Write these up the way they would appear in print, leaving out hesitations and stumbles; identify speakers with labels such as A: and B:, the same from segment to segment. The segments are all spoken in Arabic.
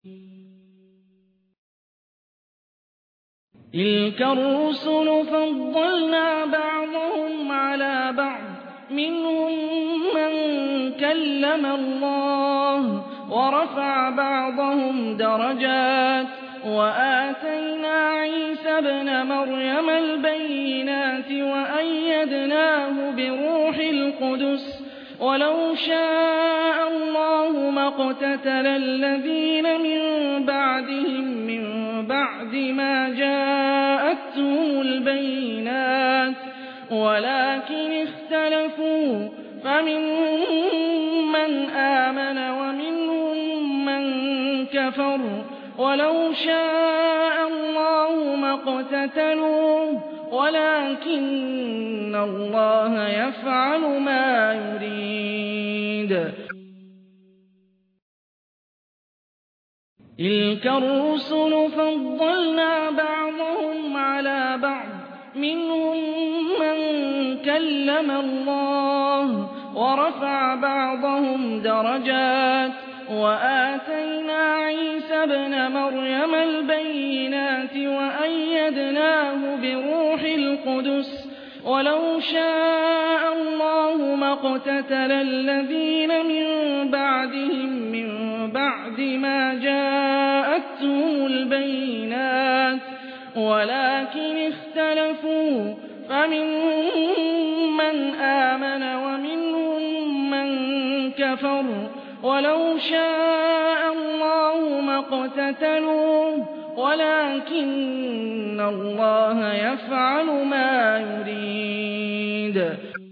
A: تِلْكَ الرُّسُلُ فَضَّلْنَا بَعْضَهُمْ عَلَىٰ بَعْضٍ ۖ مِّنْهُم مَّن كَلَّمَ اللَّهُ وَرَفَعَ بَعْضَهُمْ دَرَجَاتٍ ۚ وَآتَيْنَا عِيسَى ابْنَ مَرْيَمَ الْبَيِّنَاتِ وَأَيَّدْنَاهُ بِرُوحِ الْقُدُسِ ۗ وَلَوْ شَاءَ اللَّهُ مَا اقْتَتَلَ الَّذِينَ مِن بَعْدِهِم مِّن بَعْدِ مَا جَاءَتْهُمُ الْبَيِّنَاتُ وَلَٰكِنِ اخْتَلَفُوا فَمِنْهُم مَّنْ آمَنَ وَمِنْهُم مَّن كَفَرَ ۚ وَلَوْ شَاءَ اللَّهُ مَا اقْتَتَلُوا وَلَٰكِنَّ اللَّهَ يَفْعَلُ مَا يُرِيدُ. تِلْكَ الرُّسُلُ فَضَّلْنَا بَعْضَهُمْ عَلَىٰ بَعْضٍ ۖ مِّنْهُم مَّن كَلَّمَ اللَّهُ وَرَفَعَ بَعْضَهُمْ دَرَجَاتٍ ۚ وَآتَيْنَا عِيسَى ابْنَ مَرْيَمَ الْبَيِّنَاتِ وَأَيَّدْنَاهُ بِرُوحِ الْقُدُسِ ۗ وَلَوْ شَاءَ اللَّهُ مَا اقْتَتَلَ الَّذِينَ مِن بَعْدِهِم مِّن بَعْدِ مَا جَاءَتْهُمُ الْبَيِّنَاتُ وَلَٰكِنِ اخْتَلَفُوا فَمِنْهُم مَّنْ آمَنَ وَمِنْهُم مَّن كَفَرَ ۚ وَلَوْ شَاءَ اللَّهُ مَا اقْتَتَلُوا وَلَٰكِنَّ اللَّهَ يَفْعَلُ مَا يُرِيدُ.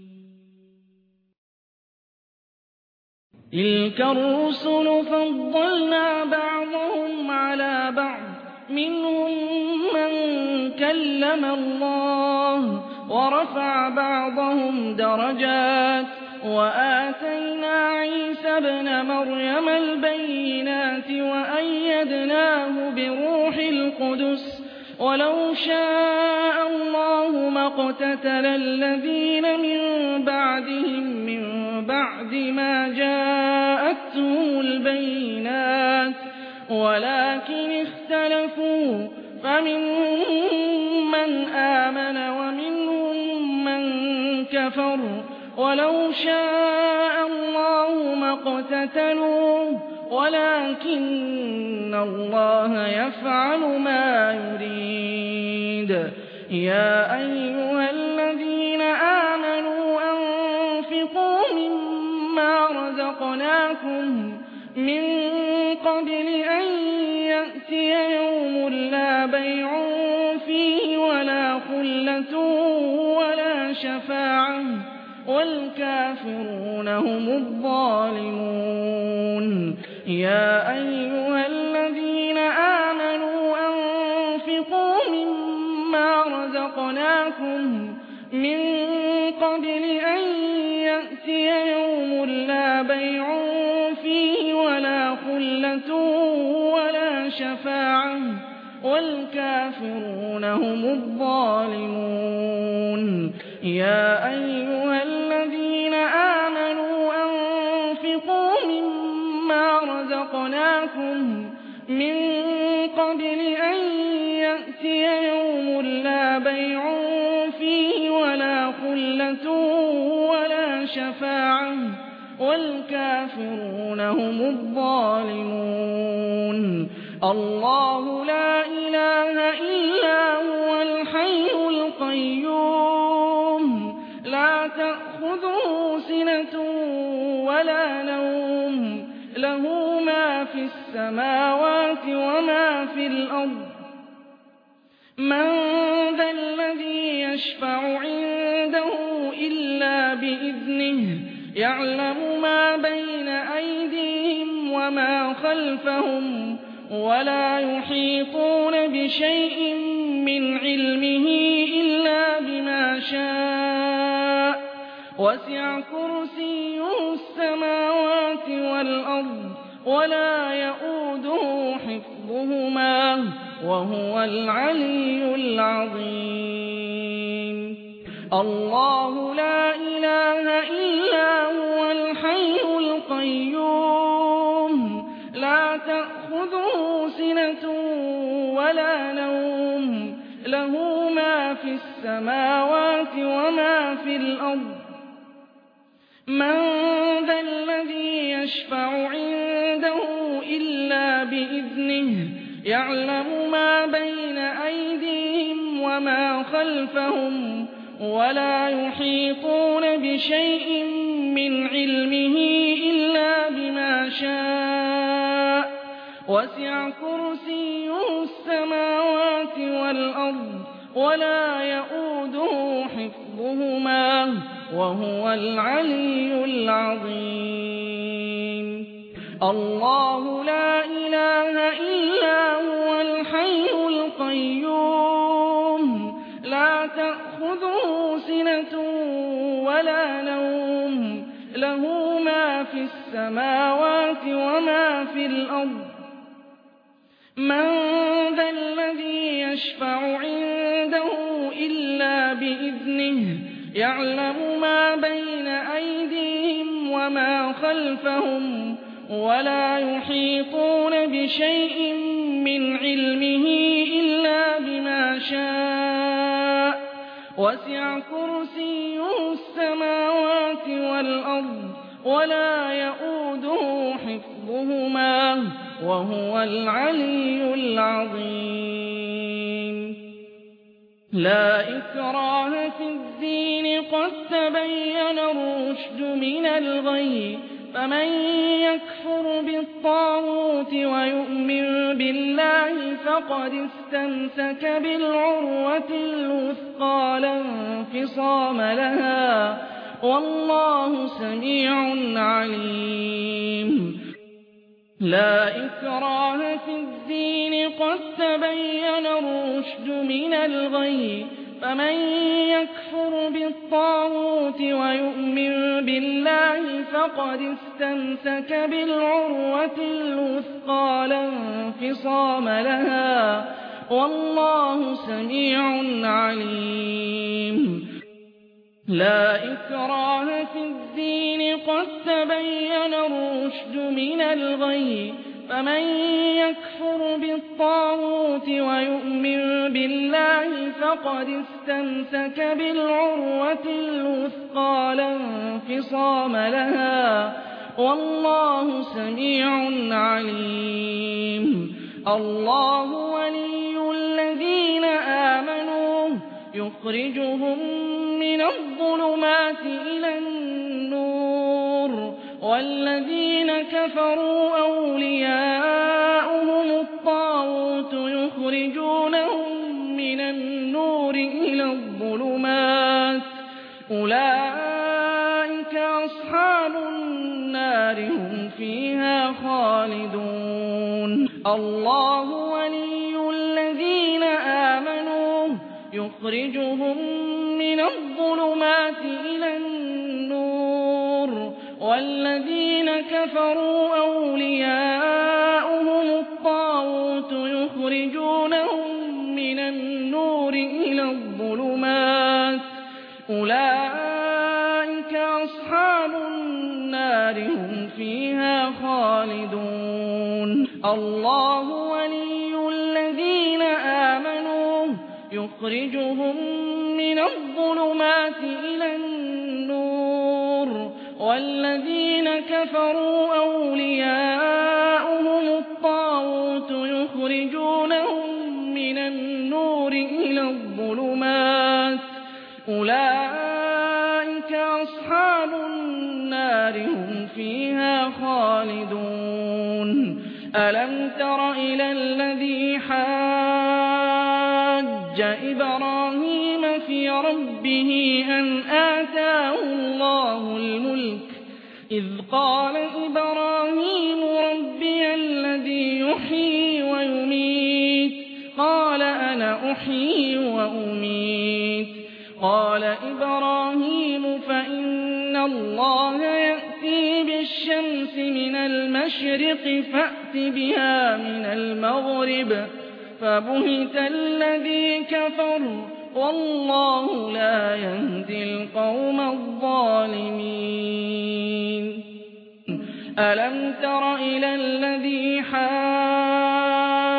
A: تِلْكَ الرُّسُلُ فَضَّلْنَا بَعْضَهُمْ عَلَىٰ بَعْضٍ ۖ مِّنْهُم مَّن كَلَّمَ اللَّهُ وَرَفَعَ بَعْضَهُمْ دَرَجَاتٍ ۚ وَآتَيْنَا عِيسَى ابْنَ مَرْيَمَ الْبَيِّنَاتِ وَأَيَّدْنَاهُ بِرُوحِ الْقُدُسِ ۗ وَلَوْ شَاءَ اللَّهُ مَا اقْتَتَلَ الَّذِينَ مِن بَعْدِهِم مِّن بَعْدِ مَا جَاءَتْهُمُ الْبَيِّنَاتُ وَلَٰكِنِ اخْتَلَفُوا فَمِنْهُم مَّنْ آمَنَ وَمِنْهُم مَّن كَفَرَ ۚ وَلَوْ شَاءَ اللَّهُ مَا اقْتَتَلُوا وَلَٰكِنَّ اللَّهَ يَفْعَلُ مَا يُرِيدُ. يَا أَيُّهَا الَّذِينَ آمَنُوا أَنفِقُوا مِمَّا رَزَقْنَاكُم مِّن قَبْلِ أَن يَأْتِيَ يَوْمٌ لَّا بَيْعٌ فِيهِ وَلَا خُلَّةٌ وَلَا شَفَاعَةٌ ۗ وَالْكَافِرُونَ هُمُ الظَّالِمُونَ. يَا أَيُّهَا الَّذِينَ آمَنُوا أَنفِقُوا مِمَّا رَزَقْنَاكُم مِّن قَبْلِ أَن يَأْتِيَ يَوْمٌ لَّا بَيْعٌ فِيهِ وَلَا خُلَّةٌ وَلَا شَفَاعَةٌ ۗ وَالْكَافِرُونَ هُمُ الظَّالِمُونَ. يَا أَيُّهَا الَّذِينَ آمَنُوا أَنفِقُوا مِمَّا رَزَقْنَاكُم مِّن قَبْلِ أَن يَأْتِيَ يَوْمٌ لَّا بَيْعٌ فِيهِ وَلَا خُلَّةٌ وَلَا شَفَاعَةٌ ۗ وَالْكَافِرُونَ هُمُ الظَّالِمُونَ. اللَّهُ لا إِلَٰهَ إِلَّا هُوَ الْحَيُّ الْقَيُّومُ لَا تَأْخُذُهُ سِنَةٌ وَلَا نَوْمٌ لَّهُ مَا فِي السَّمَاوَاتِ وَمَا فِي الْأَرْضِ مَن ذَا الَّذِي يَشْفَعُ عِندَهُ إِلَّا بِإِذْنِهِ يَعْلَمُ مَا بَيْنَ أَيْدِيهِمْ وَمَا خَلْفَهُمْ وَلَا يُحِيطُونَ بِشَيْءٍ مِّنْ عِلْمِهِ إِلَّا بِمَا شَاءَ ۚ وَسِعَ كُرْسِيُّهُ السَّمَاوَاتِ وَالْأَرْضَ وَلَا يَئُودُهُ حِفْظُهُمَا وَهُوَ الْعَلِيُّ الْعَظِيمُ. اللَّهُ لا إِلَٰهَ إِلَّا هُوَ الْحَيُّ الْقَيُّومُ لا تأخذه سِنَةٌ وَلَا نَوْمٌ لَّهُ مَا فِي السَّمَاوَاتِ وَمَا فِي الْأَرْضِ مَن ذَا الَّذِي يَشْفَعُ عِندَهُ إِلَّا بِإِذْنِهِ يَعْلَمُ مَا بَيْنَ أَيْدِيهِمْ وَمَا خَلْفَهُمْ وَلَا يُحِيطُونَ بِشَيْءٍ مِّنْ عِلْمِهِ إِلَّا بِمَا شَاءَ وَسِعَ كُرْسِيُّهُ السَّمَاوَاتِ وَالْأَرْضَ وَلَا يَئُودُهُ حِفْظُهُمَا وَهُوَ الْعَلِيُّ الْعَظِيمُ اللَّهُ لا إله إلا هو الحي القيوم لا تأخذه سنة ولا نوم له ما في السماوات وما في الأرض من ذا الذي يشفع عنده إلا بإذنه يعلم ما بين أيديهم وما خلفهم ولا يحيطون بشيء من علمه إلا بما شاء وسع كرسيه السماوات والأرض ولا يئوده حفظهما وهو العلي العظيم لا إكراه في الدين قد تبين الرشد من الغي فمن يكفر بالطاغوت ويؤمن بالله فقد استمسك بالعروة الوثقى لا انفصام لها والله سميع عليم لا إكراه في الدين قد تبين الرشد من الغي فمن يكفر بالطاغوت ويؤمن بالله فقد استمسك بالعروة الوثقى لا انفصام لها والله سميع عليم لا إكراه في الدين قد تبين الرشد من الغي فمن يكفر بالطاغوت ويؤمن بالله فقد استمسك بالعروة الوثقى لا انفصام لها والله سميع عليم الله ولي الذين آمنوا يخرجهم من الظلمات إلى النور والذين كفروا أولياؤهم الطاغوت يخرجونهم من النور إلى الظلمات أولئك أصحاب النار هم فيها خالدون الله ولي الذين آمنوا يخرجهم من الظلمات إلى النور والذين كفروا أولياؤهم الطاغوت يخرجونهم من النور إلى الظلمات أولئك أصحاب النار هم فيها خالدون الله ولي الذين آمنوا يخرجهم من الظلمات إلى النور والذين كفروا أولياؤهم الطاغوت يخرجونهم من النور إلى الظلمات أولئك أصحاب النار هم فيها خالدون ألم تر إلى الذي حاج إبراهيم في ربه أن آتاه الله الملك إذ قال إبراهيم ربي الذي يحيي ويميت قال أنا أحيي وأميت قال إبراهيم فإن الله يأتي بالشمس من المشرق فأت بها من المغرب فبهت الذي كفر والله لا يهدي القوم الظالمين ألم تر إلى الذي حاج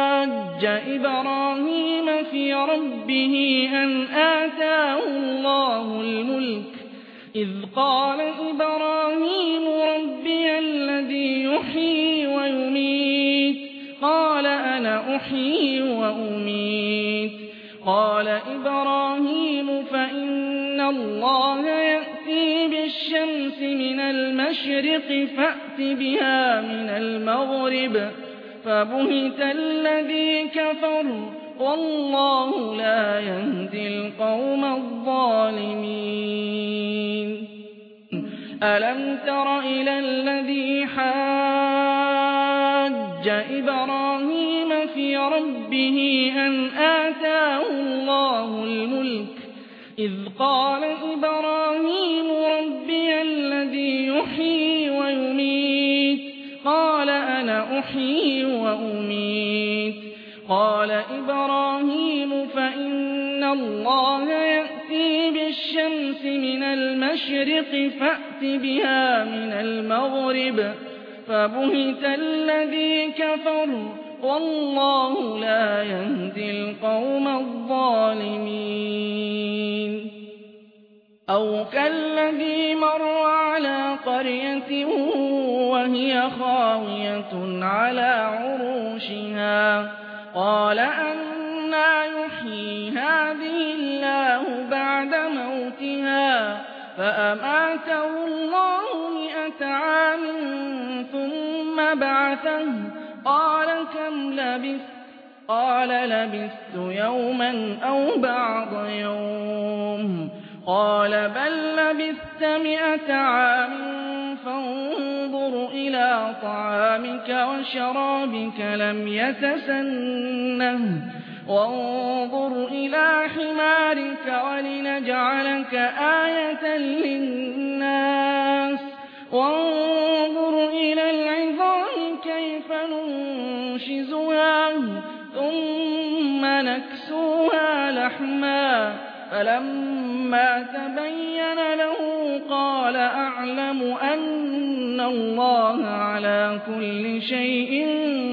A: إبراهيم في ربه أن آتاه الله الملك إذ قال إبراهيم ربي الذي يحيي ويميت قال أنا أحيي وأميت قال إبراهيم فإن الله يأتي بالشمس من المشرق فأت بها من المغرب فبهت الذي كفر والله لا يهدي القوم الظالمين ألم تر إلى الذي حاج إبراهيم في ربه أن آتاه الله الملك إذ قال إبراهيم ربي الذي يحيي ويميت قال أنا أحيي وأميت قال إبراهيم فإن الله يأتي بالشمس من المشرق فأت بها من المغرب فبهت الذي كفر والله لا يهدي القوم الظالمين أو كالذي مر على قرية وهي خاوية على عروشها قال أنى يحيي هذه الله بعد موتها فأماته الله 100 عام ثم بعثه قال كم لبثت قال لبثت يوما أو بعض يوم قال بل لبثت 100 عام فانظر إلى طعامك وشرابك لم يتسنه وانظر إلى حمارك ولنجعلك آية للناس وانظر إلى العظام كيف ننشزها ثم نكسوها لحما فلما تبين له قال أعلم أن الله على كل شيء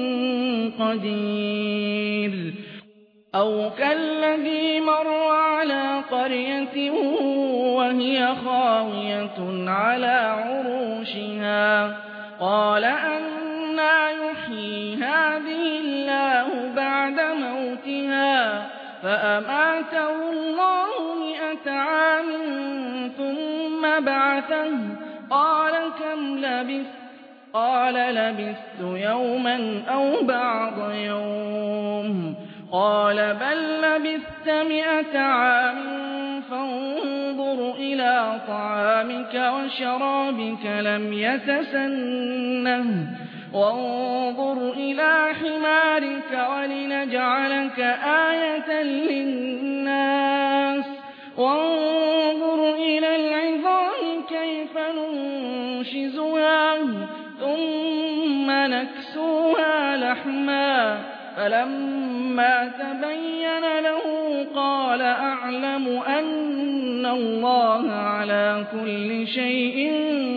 A: قدير أو كالذي مر على قرية وهي خاوية على عروشها قال أنى يحيي هذه الله بعد موتها فأماته الله 100 عام ثم بعثه قال كم لبثت قال لبثت يوما أو بعض يوم قال بل لبثت 100 عام فانظر إلى طعامك وشرابك لم يتسنه وانظر إلى حمارك ولنجعلك آية للناس وانظر إلى العظام كيف ننشزها ثم نكسوها لحما فلما تبين له قال أعلم أن الله على كل شيء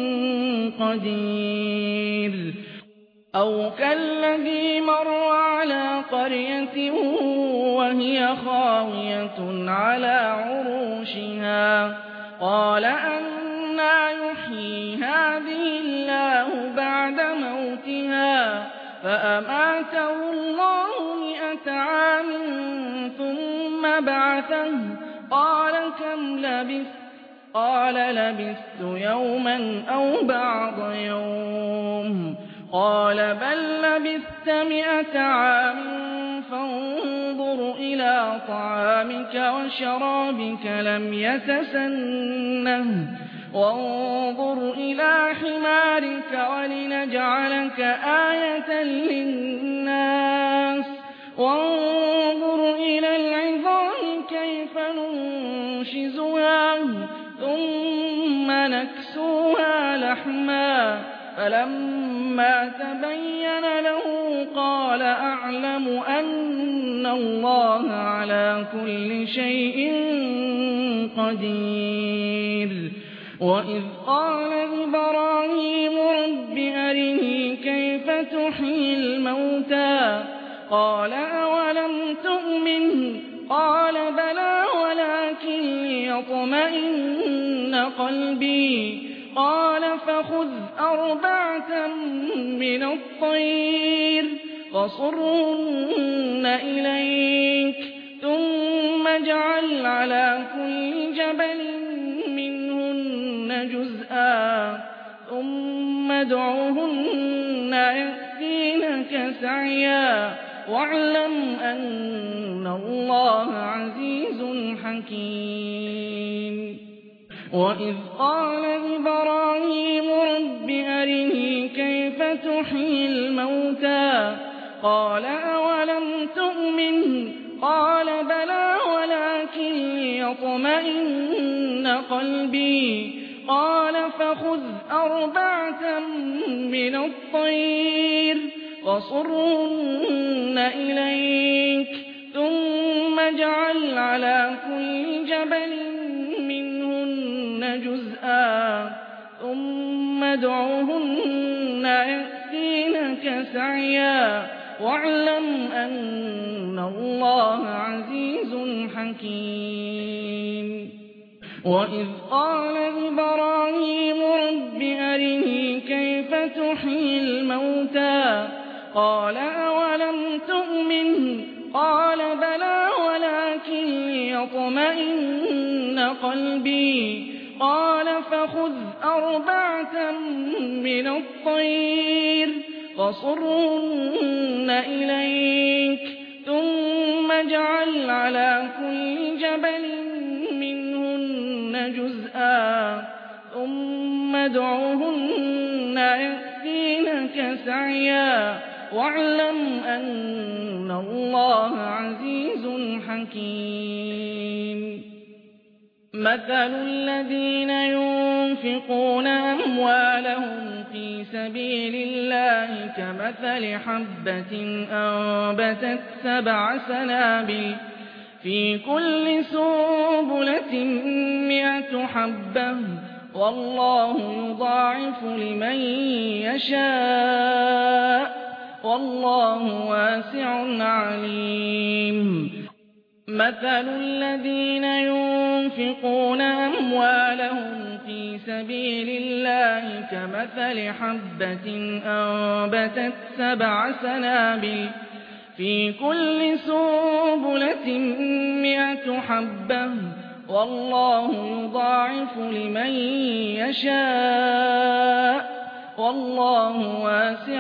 A: قدير أو كالذي مر على قرية وهي خاوية على عروشها قال أنى يحيي هذه الله بعد موتها فأماته الله 100 عام ثم بعثه قال كم لبثت قال لبثت يوما أو بعض يوم قال بل لبثت 100 عام فانظر إلى طعامك وشرابك لم يتسنه وانظر إلى حمارك ولنجعلك آية للناس وانظر إلى العظام كيف ننشزها ثم نكسوها لحما فلما تبين له قال أعلم أن الله على كل شيء قدير وإذ قال إبراهيم رب أرني كيف تحيي الموتى قال أولم تؤمن قال بلى ولكن ليطمئن قلبي قال فخذ 4 من الطير فصرهن إليك ثم اجعل على كل جبل منهن جزءا ثم ادعهن يأتينك سعيا واعلم أن الله عزيز حكيم وإذ قال إبراهيم رب أرني كيف تحيي الموتى قال أولم تؤمن قال بلى ولكن ليطمئن قلبي قال فخذ 4 من الطير فصرهن إليك ثم اجعل على كل جبل منهن جزءا ثم ادعهن يأتينك سعيا واعلم أن الله عزيز حكيم وإذ قال إبراهيم رب أرني كيف تحيي الموتى قال أولم تؤمن قال بلى ولكن ليطمئن قلبي قال فخذ 4 من الطير فصرهن إليك ثم اجعل على كل جبل منهن جزءا ثم ادعهن يأتينك سعيا واعلم أن الله عزيز حكيم مثل الذين ينفقون أموالهم في سبيل الله كمثل حبة أنبتت 7 سنابل في كل سنبلة 100 حبة والله يضاعف لمن يشاء والله واسع عليم مثل الذين ينفقون أموالهم في سبيل الله كمثل حبة أنبتت 7 سنابل في كل سنبلة 100 حبة والله يضاعف لمن يشاء والله واسع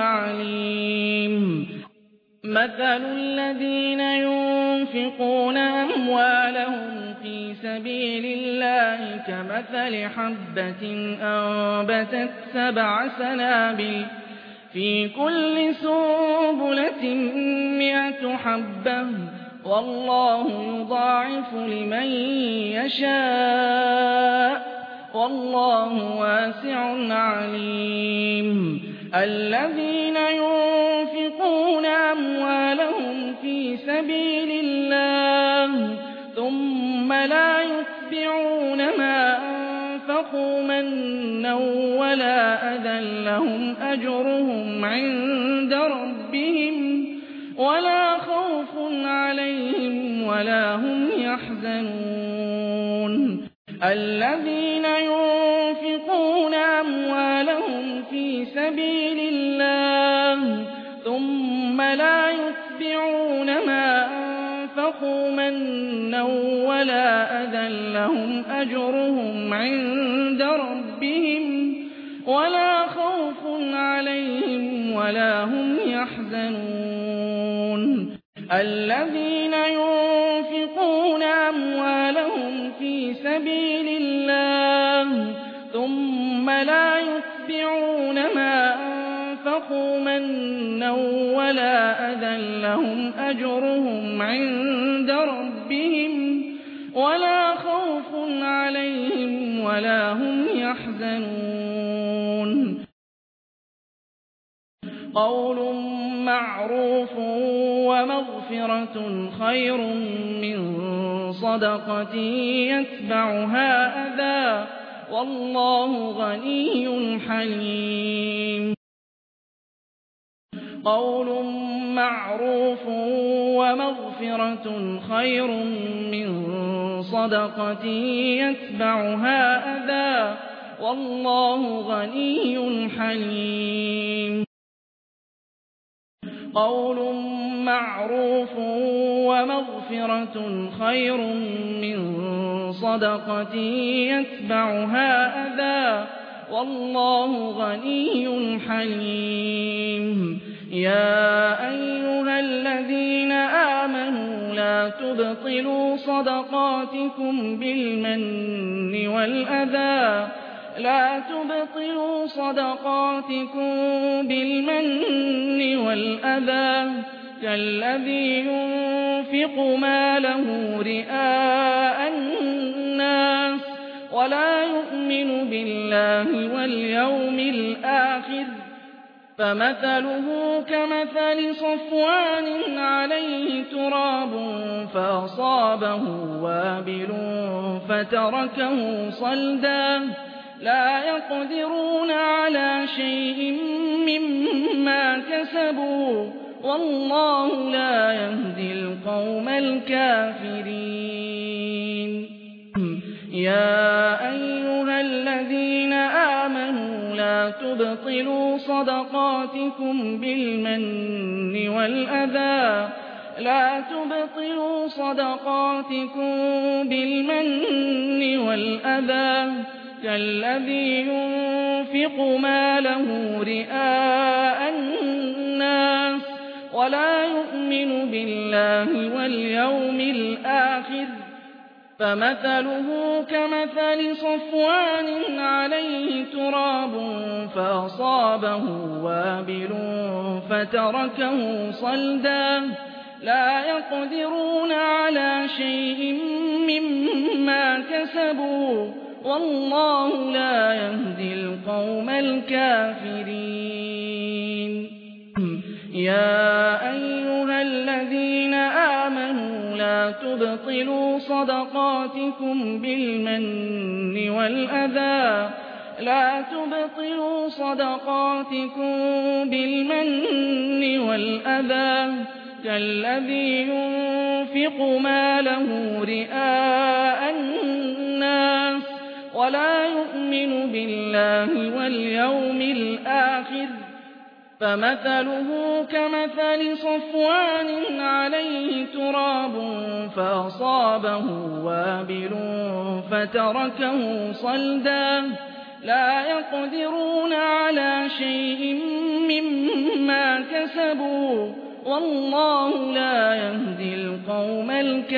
A: عليم مثل الذين ينفقون أموالهم في سبيل الله كمثل حبة أنبتت 7 سنابل في كل سنبلة 100 حبة والله يضاعف لمن يشاء والله واسع عليم الذين ينفقون أموالهم في سبيل الله ثم لا يتبعون ما أنفقوا منا ولا أذى لهم أجرهم عند ربهم ولا خوف عليهم ولا هم يحزنون الذين ينفقون أموالهم في سبيل الله ثم لا يتبعون ما أنفقوا منا ولا أذى لهم أجرهم عند ربهم ولا خوف عليهم ولا هم يحزنون الذين ينفقون أموالهم في سبيل الله ثم لا يتبعون ما أنفقوا منا ولا أذى لهم أجرهم عند ربهم ولا خوف عليهم ولا هم يحزنون قول معروف ومغفرة خير من صدقة يتبعها أذى والله غني حليم قول مَّعْرُوفٌ وَمَغْفِرَةٌ خَيْرٌ مِّن صَدَقَةٍ يَتْبَعُهَا أَذًى ۗ وَاللَّهُ غَنِيٌّ حَلِيمٌ. قَوْلٌ مَّعْرُوفٌ وَمَغْفِرَةٌ خَيْرٌ مِّن صَدَقَةٍ يَتْبَعُهَا أَذًى ۗ وَاللَّهُ غَنِيٌّ حَلِيمٌ. يَا أَيُّهَا الَّذِينَ آمَنُوا لَا تُبْطِلُوا صَدَقَاتِكُم بِالْمَنِّ وَالْأَذَىٰ كَالَّذِي يُنفِقُ مَالَهُ رِئَاءَ النَّاسِ وَلَا يُؤْمِنُ بِاللَّهِ وَالْيَوْمِ الْآخِرِ فَمَثَلُهُ كَمَثَلِ صَفْوَانٍ عَلَيْهِ تُرَابٌ فَأَصَابَهُ وَابِلٌ فَتَرَكَهُ صَلْدًا ۖ لَّا يَقْدِرُونَ عَلَىٰ شَيْءٍ مِّمَّا كَسَبُوا ۗ وَاللَّهُ لَا يَهْدِي الْقَوْمَ الْكَافِرِينَ. يَا أَيُّهَا الَّذِينَ آمَنُوا لَا تُبْطِلُوا صَدَقَاتِكُم بِالْمَنِّ وَالْأَذَىٰ كَالَّذِي يُنفِقُ مَالَهُ رِئَاءَ النَّاسِ وَلَا يُؤْمِنُ بِاللَّهِ وَالْيَوْمِ الْآخِرِ فَمَثَلُهُ كَمَثَلِ صَفْوَانٍ عَلَيْهِ تُرَابٌ فَأَصَابَهُ وَابِلٌ فَتَرَكَهُ صَلْدًا ۖ لَّا يَقْدِرُونَ عَلَىٰ شَيْءٍ مِّمَّا كَسَبُوا ۗ وَاللَّهُ لَا يَهْدِي الْقَوْمَ الْكَافِرِينَ. يَا أَيُّهَا الَّذِينَ آمَنُوا لَا تُبْطِلُوا صَدَقَاتِكُم بِالْمَنِّ وَالْأَذَىٰ كَالَّذِي يُنفِقُ مَالَهُ رِئَاءَ النَّاسِ وَلَا يُؤْمِنُ بِاللَّهِ وَالْيَوْمِ الْآخِرِ فَمَثَلُهُ كَمَثَلِ صَفْوَانٍ عَلَيْهِ تُرَابٌ فَأَصَابَهُ وَابِلٌ فَتَرَكَهُ صَلْدًا ۖ لَّا يَقْدِرُونَ عَلَىٰ شَيْءٍ مِّمَّا كَسَبُوا ۗ وَاللَّهُ لَا يَهْدِي الْقَوْمَ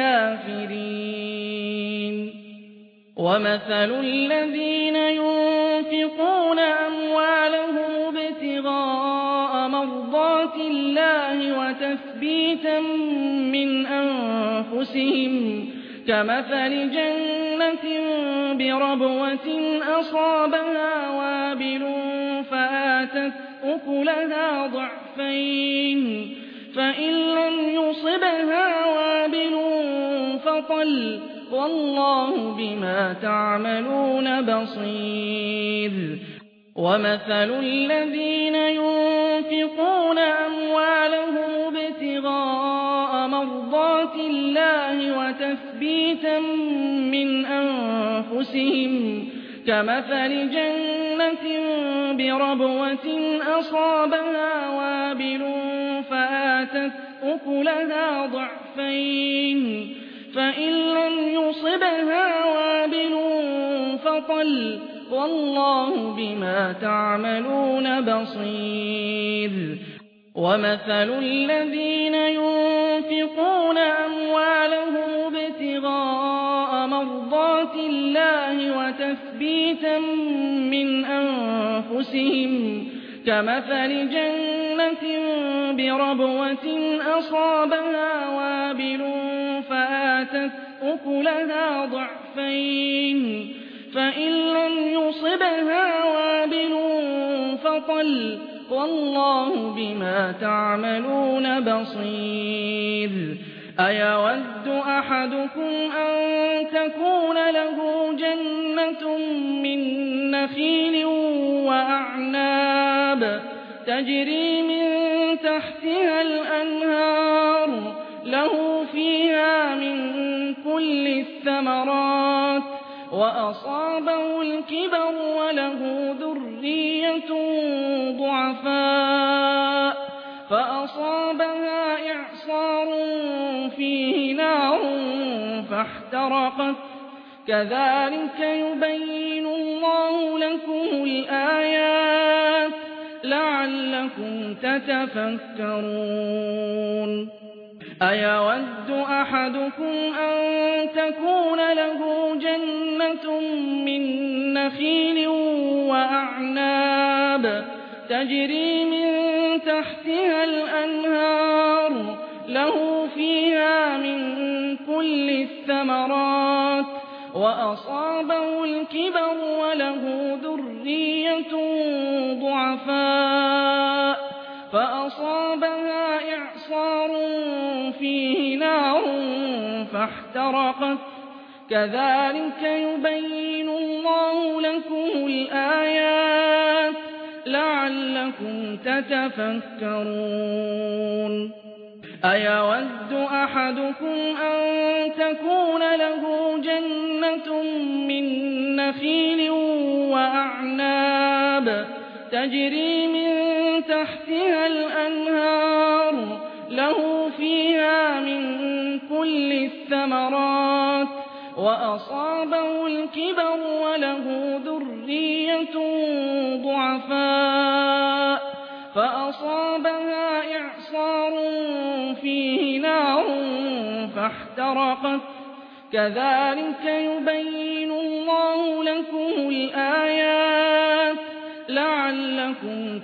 A: الْكَافِرِينَ. وَمَثَلُ الَّذِينَ يُنفِقُونَ أَمْوَالَهُمُ ابْتِغَاءَ مَرْضَاتِ اللَّهِ وَتَثْبِيتًا مِّنْ أَنفُسِهِمْ كَمَثَلِ جَنَّةٍ بِرَبْوَةٍ أَصَابَهَا وَابِلٌ فَآتَتْ أُكُلَهَا ضِعْفَيْنِ فَإِن لَّمْ يُصِبْهَا وَابِلٌ فَطَلٌّ ۗ وَاللَّهُ بِمَا تَعْمَلُونَ بَصِيرٌ. وَمَثَلُ الَّذِينَ يُنفِقُونَ أَمْوَالَهُمُ ابْتِغَاءَ مَرْضَاتِ اللَّهِ وَتَثْبِيتًا مِّنْ أَنفُسِهِمْ كَمَثَلِ جَنَّةٍ بِرَبْوَةٍ أَصَابَهَا وَابِلٌ فَآتَتْ أُكُلَهَا ضِعْفَيْنِ فَإِن لَّمْ يُصِبْهَا وَابِلٌ فَطَلٌّ ۗ وَاللَّهُ بِمَا تَعْمَلُونَ بَصِيرٌ. وَمَثَلُ الَّذِينَ يُنفِقُونَ أَمْوَالَهُمُ ابْتِغَاءَ مَرْضَاتِ اللَّهِ وَتَثْبِيتًا مِّنْ أَنفُسِهِمْ كَمَثَلِ جَنَّةٍ بِرَبْوَةٍ أَصَابَهَا وَابِلٌ فَآتَتْ أُكُلَهَا ضِعْفَيْنِ فَإِن لَّمْ يُصِبْهَا وَابِلٌ فَطَلٌّ ۗ وَاللَّهُ بِمَا تَعْمَلُونَ بَصِيرٌ. أَيَوَدُّ أَحَدُكُمْ أَن تَكُونَ لَهُ جَنَّةٌ مِّن نَّخِيلٍ وَأَعْنَابٍ تَجْرِي مِن تحتها الأنهار له فيها من كل الثمرات وأصابه الكبر وله ذرية ضعفاء فأصابها إعصار فيه نار فاحترقت كذلك يبين الله لكم الآيات لعلكم تتفكرون أيود أحدكم أن تكون له جنة من نخيل وأعناب تجري من تحتها الأنهار له فيها من كل الثمرات وأصابه الكبر وله ذرية ضعفاء فأصابها إعصار فيه نار فاحترقت كذلك يبين الله لكم الآيات لعلكم تتفكرون أيود أحدكم أن تكون له جنة من نخيل وأعناب تجري من تحتها الأنهار له فيها من كل الثمرات وأصابه الكبر وله ذرية ضعفاء فأصابها إعصار فيه نار فاحترقت كذلك يبين الله لكم الآيات لعلكم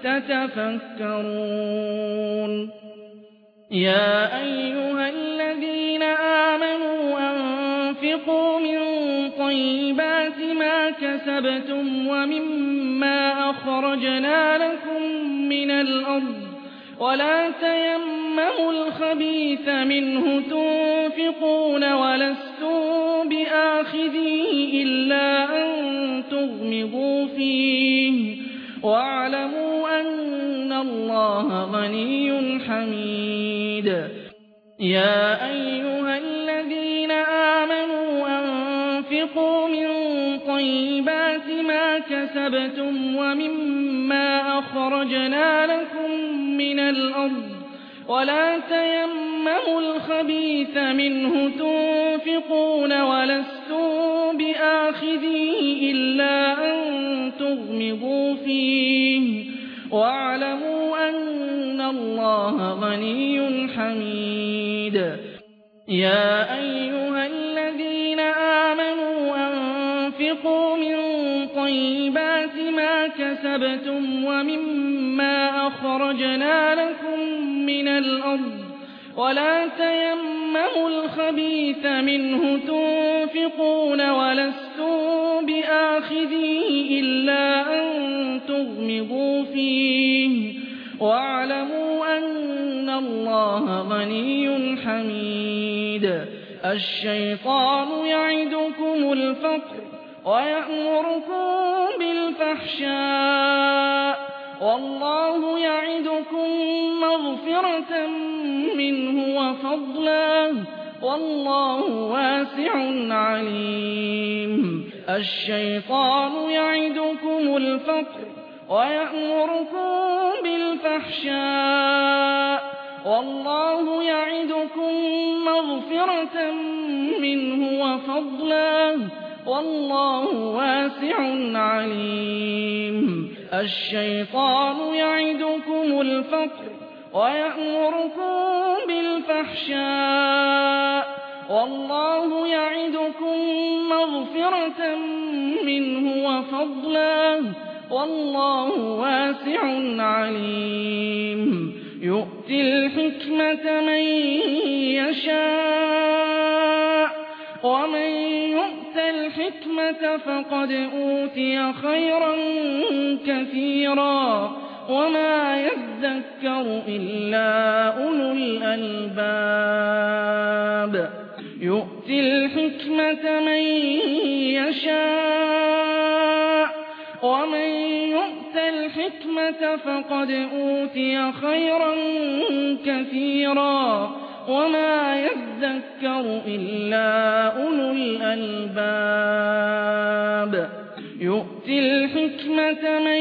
A: تتفكرون يا أيها الذين آمنوا أنفقوا من طيبات ما كسبتم ومما أخرجنا لكم من الأرض ولا تيمموا الخبيث منه تنفقون ولستم بآخذيه إلا أن تغمضوا فيه واعلموا أن الله غني حميد يا أيها الذين آمنوا أنفقوا من طيبات ما كسبتم ومما أخرجنا لكم من الأرض ولا تيمموا الخبيث منه تنفقون ولستم بآخذيه إلا أن تغمضوا فيه واعلموا أن الله غني حميد يا أيها الذين آمنوا أنفقوا من طيبات ما كسبتم ومما أخرجنا لكم من الأرض ولا تيمموا الخبيث منه تنفقون ولستم بآخذيه إلا أن تغمضوا فيه واعلموا أن الله غني حميد الشيطان يعدكم الفقر ويأمركم بالفحشاء والله يعدكم مغفرة منه وفضلا والله واسع عليم الشيطان يعدكم الفقر ويأمركم بالفحشاء والله يعدكم مغفرة منه وفضلا والله واسع عليم الشيطان يعدكم الفقر ويأمركم بالفحشاء والله يعدكم مغفرة منه وفضلا والله واسع عليم يؤتي الحكمة من يشاء ومن يؤت الحكمة فقد أوتي خيرا كثيرا وما يذكر إلا أولو الألباب يؤتي الحكمة من يشاء ومن يؤت الحكمة فقد أوتي خيرا كثيرا وما يذكر إلا أولو الألباب يؤتي الحكمة من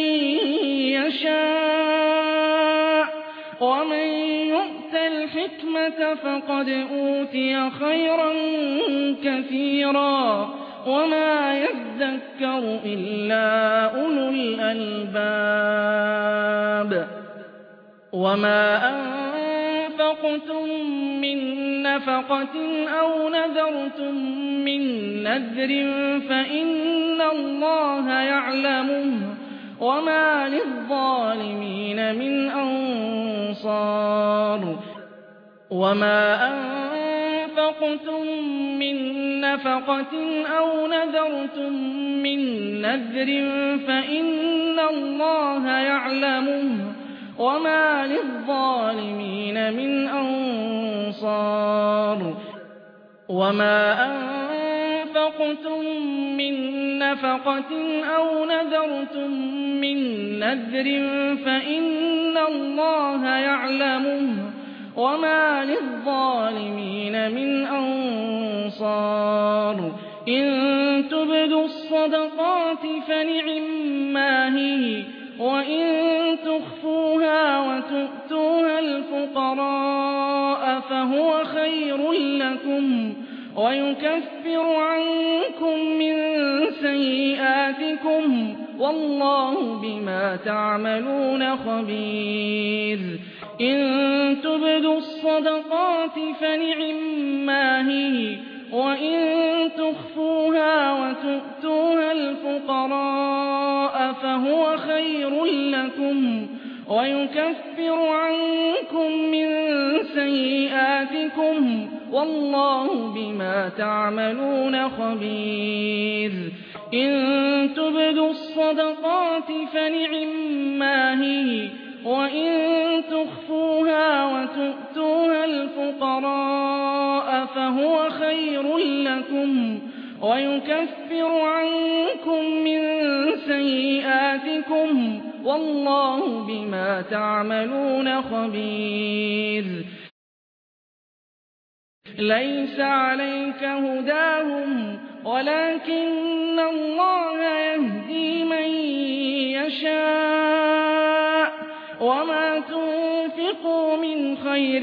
A: يشاء ومن يؤت الحكمة فقد أوتي خيرا كثيرا وما يذكر إلا أولو الألباب وما أنفقتم من نفقة أو نذرتم من نذر فإن الله يعلمه وما للظالمين من أنصار وما أنفقتم من نفقة أو نذرتم من نذر فإن الله يعلمه وما للظالمين من أنصار وما أنفقتم من نفقة أو نذرتم من نذر فإن الله يعلمه وما للظالمين من أنصار إن تبدوا الصدقات فنعما هي وإن تخفوها وتؤتوها الفقراء فهو خير لكم ويكفر عنكم من سيئاتكم والله بما تعملون خبير إن تبدوا الصدقات فنعما هي وإن تخفوها وتؤتوها الفقراء فهو خير لكم ويكفر عنكم من سيئاتكم والله بما تعملون خبير إن تبدوا الصدقات فنعما هي وإن تخفوها وتؤتوها الفقراء فهو خير لكم ويكفر عنكم من سيئاتكم والله بما تعملون خبير ليس عليك هداهم ولكن الله يهدي من يشاء وما تنفقوا من خير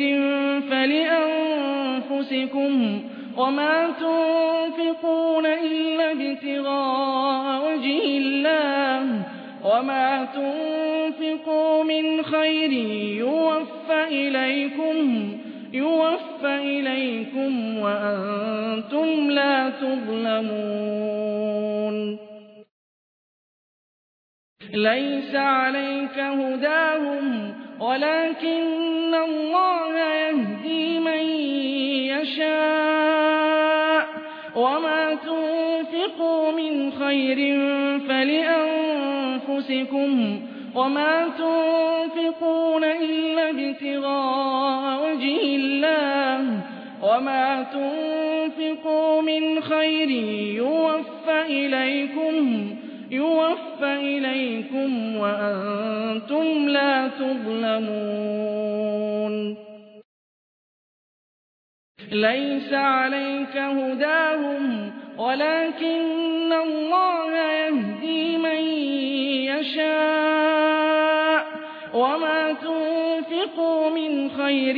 A: فلأنفسكم وما تنفقون إلا ابتغاء وجه الله وما تنفقوا من خير يوفى إليكم وأنتم لا تظلمون ليس عليك هداهم ولكن الله يهدي من يشاء وما تنفقوا من خير فلأنفسكم وما تنفقون إلا ابتغاء وجه الله وما تنفقوا من خير يوفى إليكم وأنتم لا تظلمون ليس عليك هداهم ولكن الله يهدي من يشاء وما تنفقوا من خير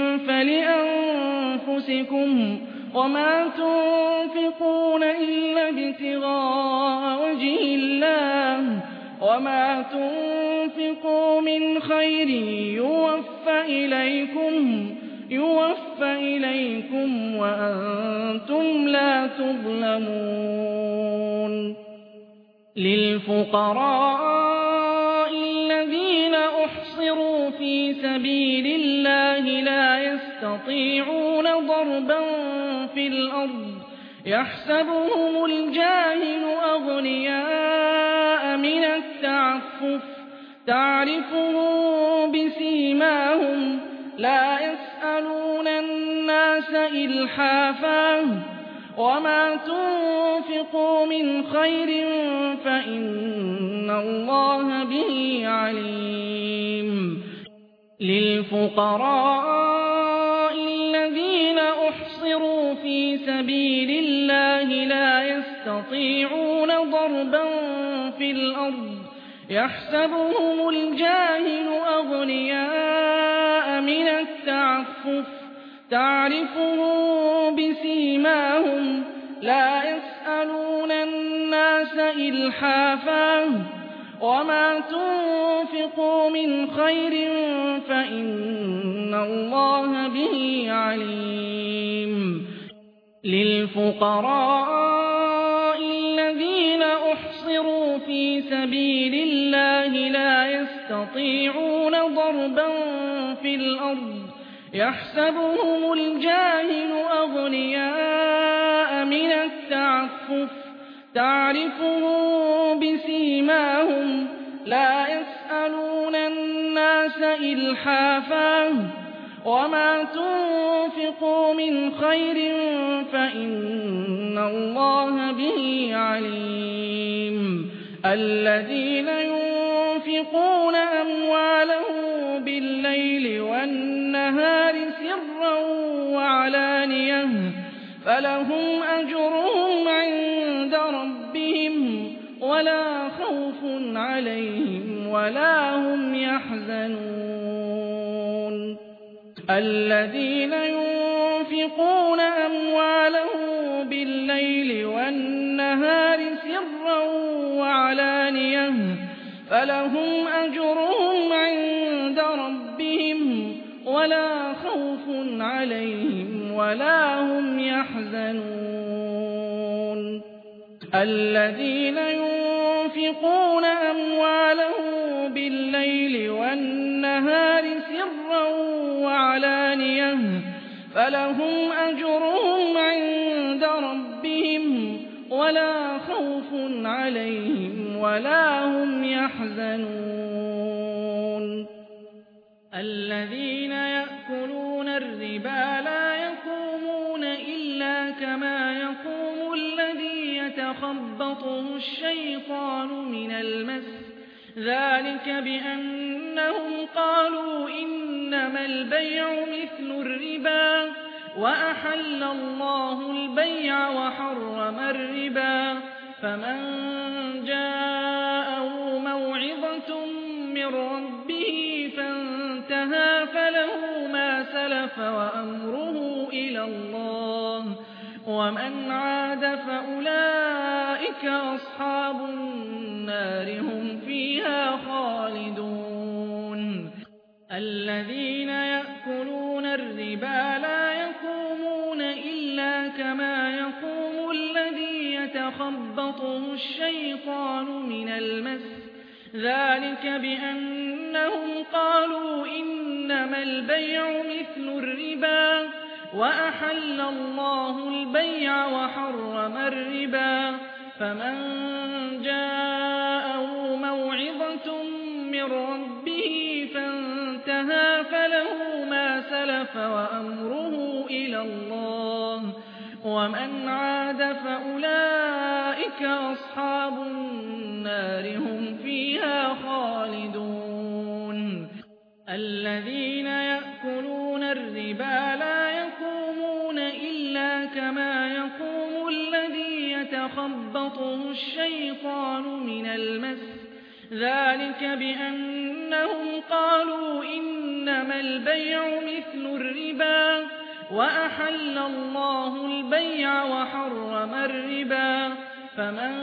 A: فلأنفسكم وما تنفقون إلا ابتغاء وجه الله وما تنفقوا من خير يوفى إليكم وأنتم لا تظلمون للفقراء الذين أحصروا في سبيل الله لا يستطيعون ضربا في الأرض يحسبهم الجاهل أغنياء من التعفف تعرفهم بسيماهم لا يسألون الناس إلحافا وما تنفقوا من خير فإن الله به عليم للفقراء الذين أحصروا في سبيل الله لا يستطيعون ضربا في الأرض يحسبهم الجاهل أغنياء من التعفف تعرفهم بسيماهم لا يسألون الناس إلحافا وما تنفقوا من خير فإن الله به عليم للفقراء الذين أحصروا في سبيل الله لا يستطيعون ضربا في الأرض يحسبهم الجاهل أغنياء من التعفف تعرفهم بسيماهم لا يسألون الناس إلحافا وما تنفقوا من خير فإن الله به عليم الذين ينفقون أموالهم بالليل والنهار سرا وعلانية فلهم أجرهم عند ربهم ولا خوف عليهم ولا هم يحزنون الذين ينفقون أموالهم بالليل والنهار سرا وعلانية فلهم أجرهم عند ربهم ولا خوف عليهم ولا هم يحزنون الذين ينفقون أموالهم بالليل والنهار سرا وعلانية فلهم أجرهم عند ربهم ولا خوف عليهم ولا هم يحزنون الذين يأكلون الربا لا يقومون إلا كما يقوم الذي يتخبطه الشيطان من المس ذلك بأنهم قالوا إنما البيع مثل الربا وأحل الله البيع وحرم الربا فمن جاءه موعظة من ربه فانتهى فله ما سلف وأمره إلى الله ومن عاد فأولئك أصحاب النار هم فيها خالدون الذين يأكلون الربا لا يقومون إلا كما يقوم الذي يتخبطه الشيطان من المس ذلك بأنهم قالوا إنما البيع مثل الربا وأحل الله البيع وحرم الربا فمن جاءه موعظة من ربه فانتهى فله ما سلف وأمره إلى الله ومن عاد فأولئك أصحاب النار هم فيها خالدون الذين يأكلون الربا لا يقومون إلا كما يقوم الذي يتخبطه الشيطان من المس ذلك بأنهم قالوا إنما البيع مثل الربا وأحل الله البيع وحرم الربا فمن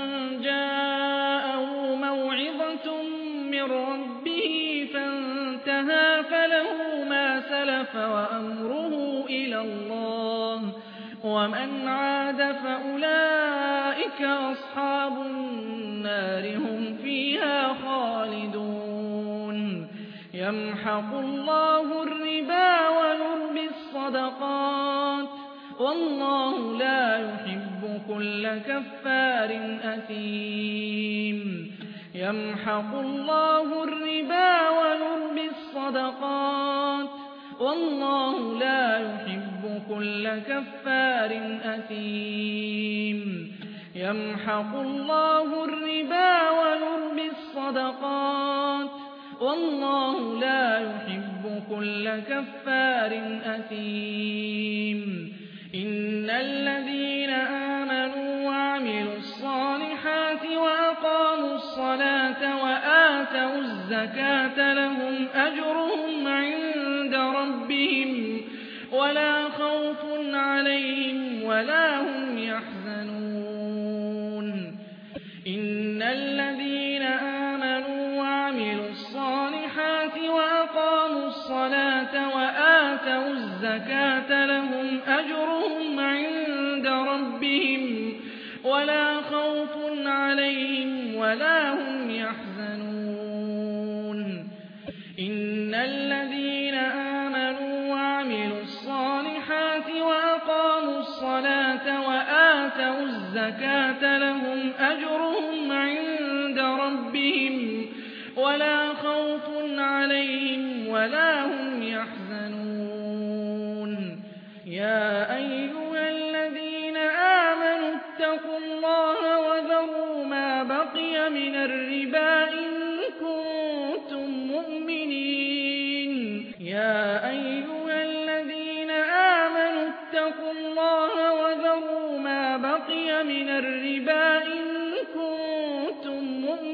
A: جاءه موعظة من ربه فانتهى فله ما سلف وأمره إلى الله ومن عاد فأولئك أصحاب النار هم فيها خالدون يمحق الله الربا ويربي الصدقات والله لا يحب كل كفار أثيم يمحق الله الربا ويربي الصدقات والله لا يحب كل كفار أثيم يمحق الله الربا ويربي الصدقات والله لا يحب كل كفار أثيم إن الذين آمنوا وعملوا الصالحات وأقاموا الصلاة وآتوا الزكاة لهم أجرهم عند ربهم ولا خوف عليهم ولا هم يحزنون إن الذين آمنوا وعملوا الصالحات وأقاموا الصلاة وآتوا الزكاة لهم أجرهم عند ربهم ولا خوف عليهم ولا هم يحزنون إن الذين آمنوا وعملوا الصالحات وأقاموا الصلاة وآتوا الزكاة لهم أجرهم عند ربهم ولا خوف عليهم ولا هم يحزنون يا أيها الذين آمنوا اتقوا الله وذروا ما بقي من الربا إن كنتم مؤمنين يا أيها الذين آمنوا اتقوا الله وذروا ما بقي من الربا إن كنتم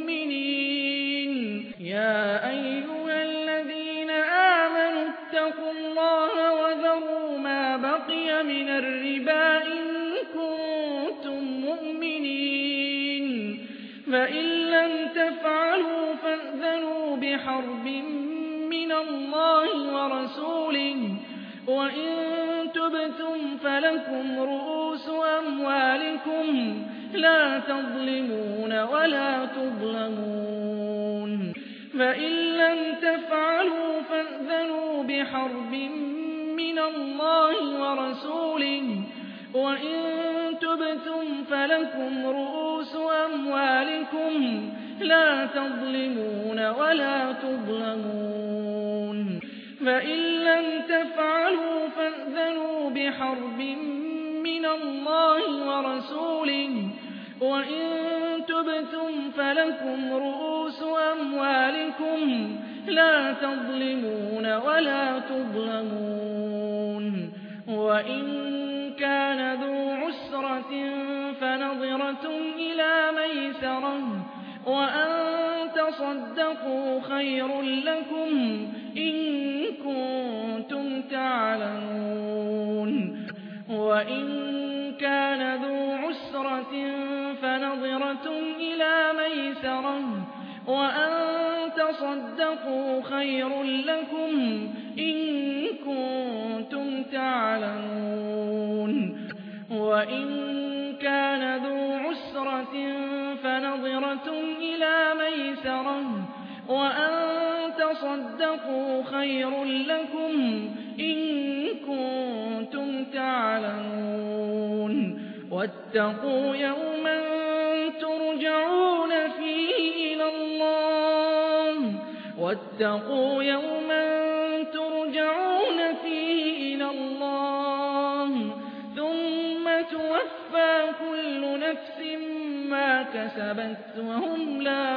A: مؤمنين يا أيها الذين آمنوا اتقوا الله وذروا ما بقي من الربا إن كنتم مؤمنين فإن لم تفعلوا فأذنوا بحرب من الله ورسوله وإن تبتم فلكم رؤوس أموالكم لا تظلمون ولا تظلمون فإن لم تفعلوا فأذنوا بحرب من الله ورسوله وإن تبتم فلكم رؤوس أموالكم لا تظلمون ولا تظلمون فإن لم تفعلوا فأذنوا بحرب من الله ورسوله وإن تبتم فلكم رؤوس أموالكم لا تظلمون ولا تظلمون وإن كان ذو عسرة فنظرة إلى ميسرة وأن تصدقوا خير لكم إن كنتم تعلمون وإن كان ذو عسرة فنظرة إلى ميسرة وأن تصدقوا خير لكم إن كنتم تعلمون وإن كان ذو عسرة فنظرة إلى ميسرة وأن تصدقوا خير لكم إن كنتم تعلمون واتقوا يوما ترجعون فيه إلى الله واتقوا يوما ترجعون فيه إلى الله ثم توفى كل نفس ما كسبت وهم لا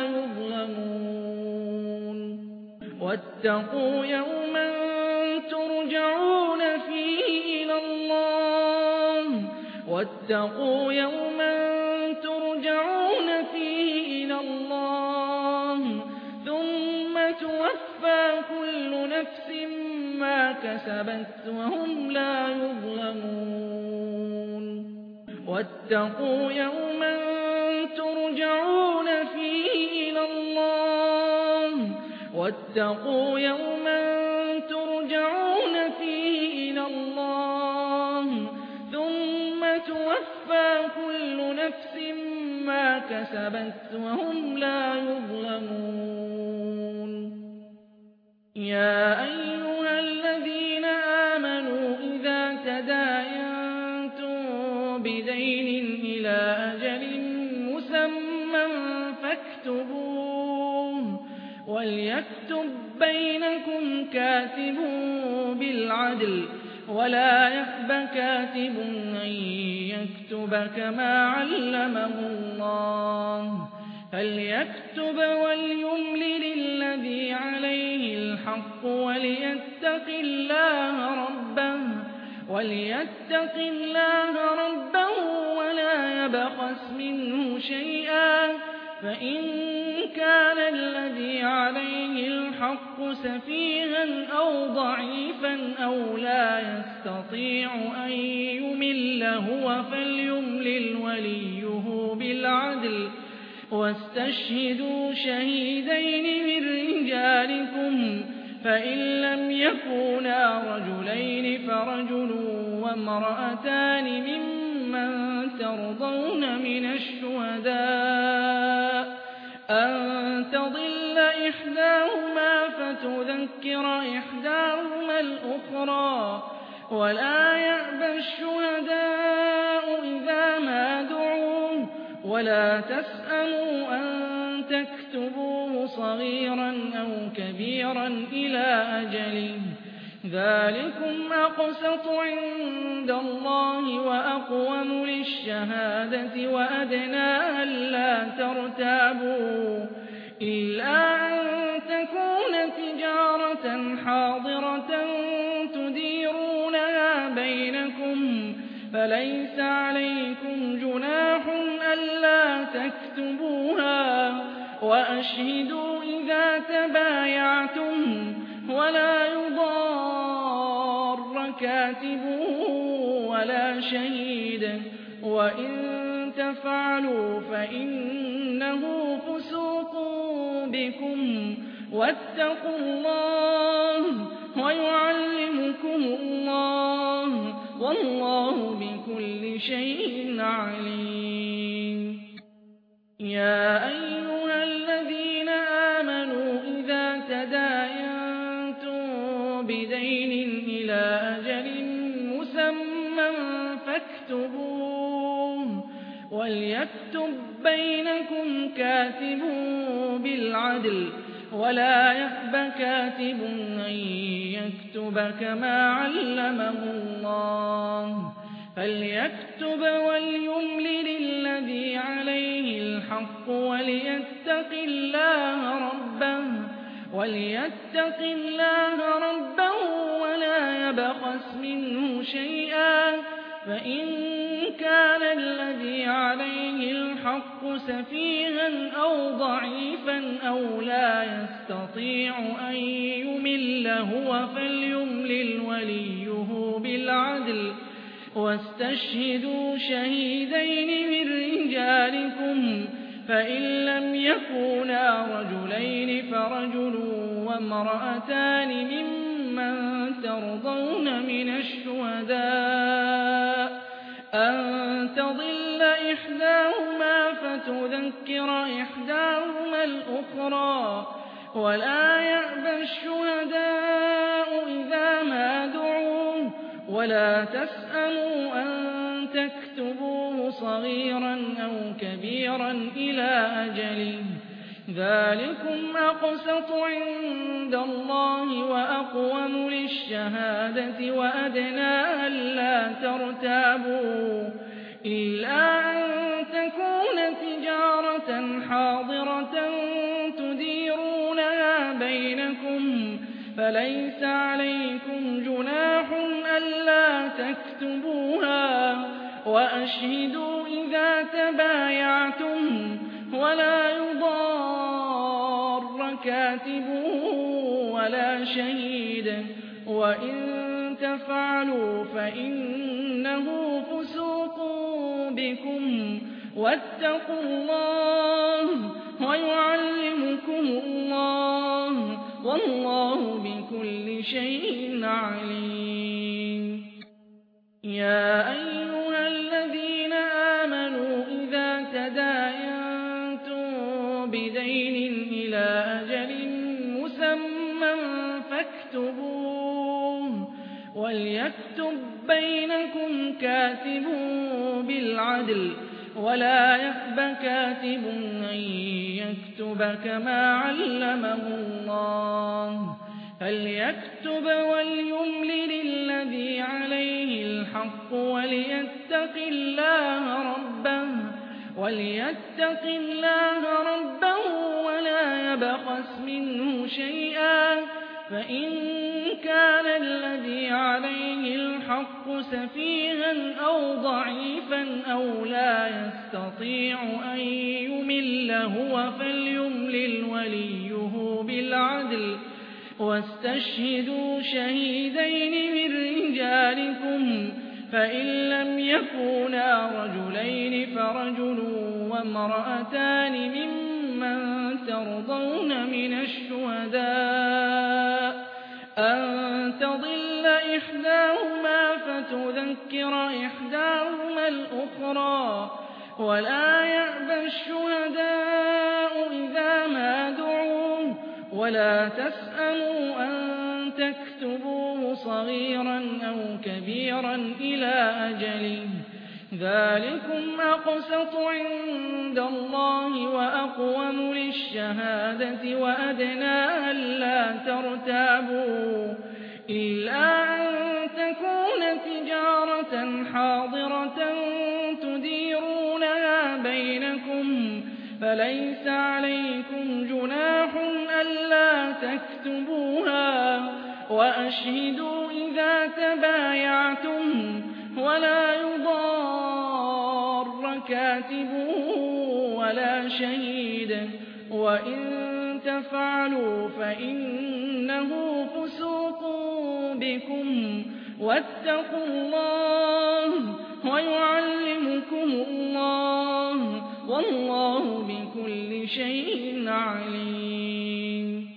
A: يظلمون واتقوا يوما ترجعون فيه إلى الله واتقوا يوما ترجعون فيه إلى الله ثم توفى كل نفس ما كسبت وهم لا يظلمون واتقوا يوما ترجعون فيه إلى الله واتقوا يوما ترجعون فيه إلى الله ثم توفى كل نفس ما كسبت وهم لا يظلمون يا أيها الذين آمنوا إذا تداينتم بدين إلى أجل مسمى فاكتبوه وليكتب بينكم كاتب بالعدل ولا يأب كاتب أن يكتب كما علمه الله فليكتب وليملل الذي عليه الحق وليتق الله ربه ولا يبخس منه شيئا فإن كان الذي عليه الحق سفيها أو ضعيفا أو لا يستطيع أن يمل هو فليملل وليه بالعدل واستشهدوا شهيدين من رجالكم فإن لم يكونا رجلين فرجل وامرأتان ممن ترضون من الشهداء أن تضل إحداهما فتذكر إحداهما الأخرى ولا يأبى الشهداء إذا ما دعوا ولا تسأموا أن تكتبوه صغيرا أو كبيرا إلى أجله ذلكم أقسط عند الله وأقوم للشهادة وأدنى ألا ترتابوا إلا أن تكون تجارة حاضرة تديرونها بينكم فليس عليكم جناح ألا تكتبوها وأشهدوا إذا تبايعتم ولا يضار كاتب ولا شهيد وإن تفعلوا فإنه فسوق بكم واتقوا الله ويعلمكم الله والله بكل شيء عليم يا أيها الذين آمنوا إذا تداينتم بدين إلى أجل مسمى فاكتبوه وليكتب بينكم كاتب بالعدل ولا يأب كاتب أن يكتب كما علمه الله فليكتب وليملل الذي عليه الحق وليتق الله ربه ولا يبخس منه شيئا فإن كان الذي عليه الحق سفيها أو ضعيفا أو لا يستطيع أن يمل هو فليملل وليه بالعدل واستشهدوا شهيدين من رجالكم فإن لم يكونا رجلين فرجل وامرأتان ممن ترضون من الشهداء أن تضل إحداهما فتذكر إحداهما الأخرى ولا يأبى الشهداء إذا ما دعوا ولا تسأموا أن تكتبوه صغيرا أو كبيرا إلى أجله ذلكم أقسط عند الله وأقوم للشهادة وأدنى ألا ترتابوا إلا أن تكون تجارة حاضرة تديرونها بينكم فليس عليكم جناح ألا تكتبوها وأشهدوا إذا تبايعتم ولا يضار كاتب ولا شهيد وإن تفعلوا فإنه فسوق بكم واتقوا الله ويعلمكم الله والله بكل شيء عليم يا أيها الذين آمنوا إذا تداينتم بدين إلى أجل مسمى فاكتبوه وليكتب بينكم كاتب بالعدل ولا يأب كاتب أن يكتب كما علمه الله فليكتب وليملل الذي عليه الحق وليتق الله ربه ولا يبخس منه شيئا، فإن كان الذي عليه الحق سفيها أو ضعيفا أو لا يستطيع أن يمل هو فليملل وليه بالعدل، واستشهدوا شهيدين من رجالكم، فإن لم يكونا رجلين فرجل وامرأتان ممن ترضون من الشهداء أن تضل إحداهما فتذكر إحداهما الأخرى، ولا يأبى الشهداء إذا ما دعوا، ولا تسأموا أن تكتبوه صغيرا أو كبيرا إلى أجله، ذلكم أقسط عند الله وأقوم للشهادة وأدنى ألا ترتابوا، إلا أن تكون تجارة حاضرة تديرونها بينكم، فليس عليكم جناح ألا تكتبوها، وأشهدوا إذا تبايعتم، ولا يضار كاتب ولا شهيد، وإن تفعلوا فإنه فسوق بكم، واتقوا الله ويعلمكم الله، والله بكل شيء عليم.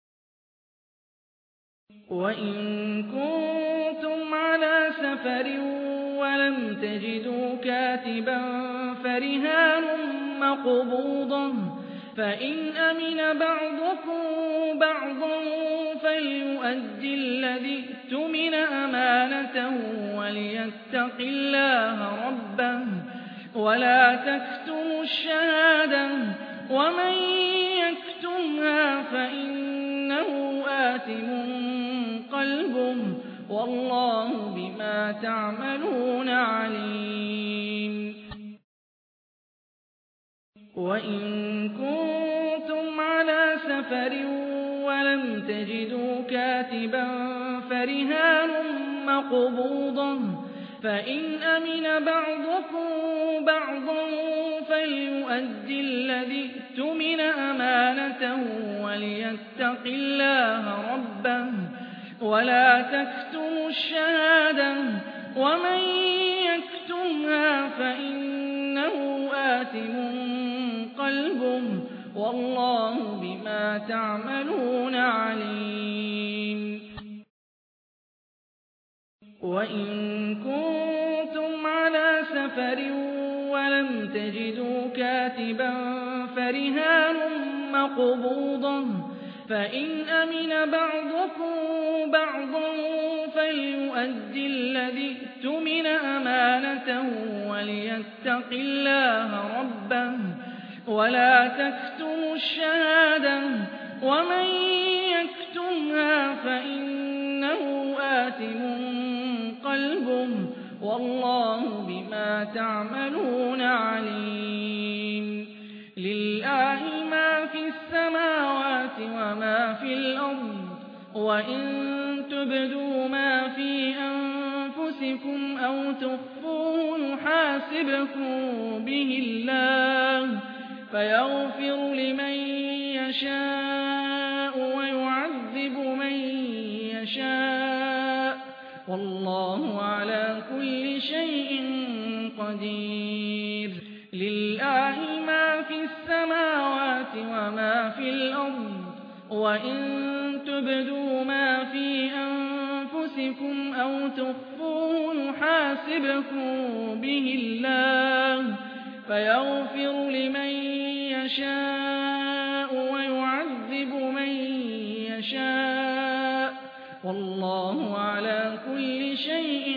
A: وإن كنتم على سفر ولم تجدوا كاتبا فرهان مقبوضة، فإن أمن بعضكم بعضا فليؤدي الذي اؤتمن أمانته وليتق الله ربه، ولا تكتموا الشهادة، ومن يكتمها فإنه آثم قلبه، والله بما تعملون عليم. وإن كنتم على سفر ولم تجدوا كاتبا فرهان مقبوضة، فإن أمن بعضكم بعضا فليؤدي الذي اؤتمن أمانته وليتق الله ربه، ولا تكتموا الشهادة، ومن يكتمها فإنه آثم قلبه، والله بما تعملون عليم. وإن كنتم على سفر ولم تجدوا كاتبا فرهان مقبوضة، فإن أمن بعضكم بعضا فليؤدي الذي اؤتمن أمانته وليتق الله ربه، ولا تكتموا الشهادة، ومن يكتمها فإنه آثم قلبه، والله بما تعملون عليم. لله ما في السماوات وما في الأرض، وإن تبدوا ما في أنفسكم أو تخفوه يحاسبكم به الله، فيغفر لمن يشاء ويعذب من يشاء، والله على كل شيء قدير. لله ما في السماوات وما في الأرض، وإن تبدوا ما في أنفسكم أو تخفوه يحاسبكم به الله، فيغفر لمن يشاء ويعذب من يشاء، والله على كل شيء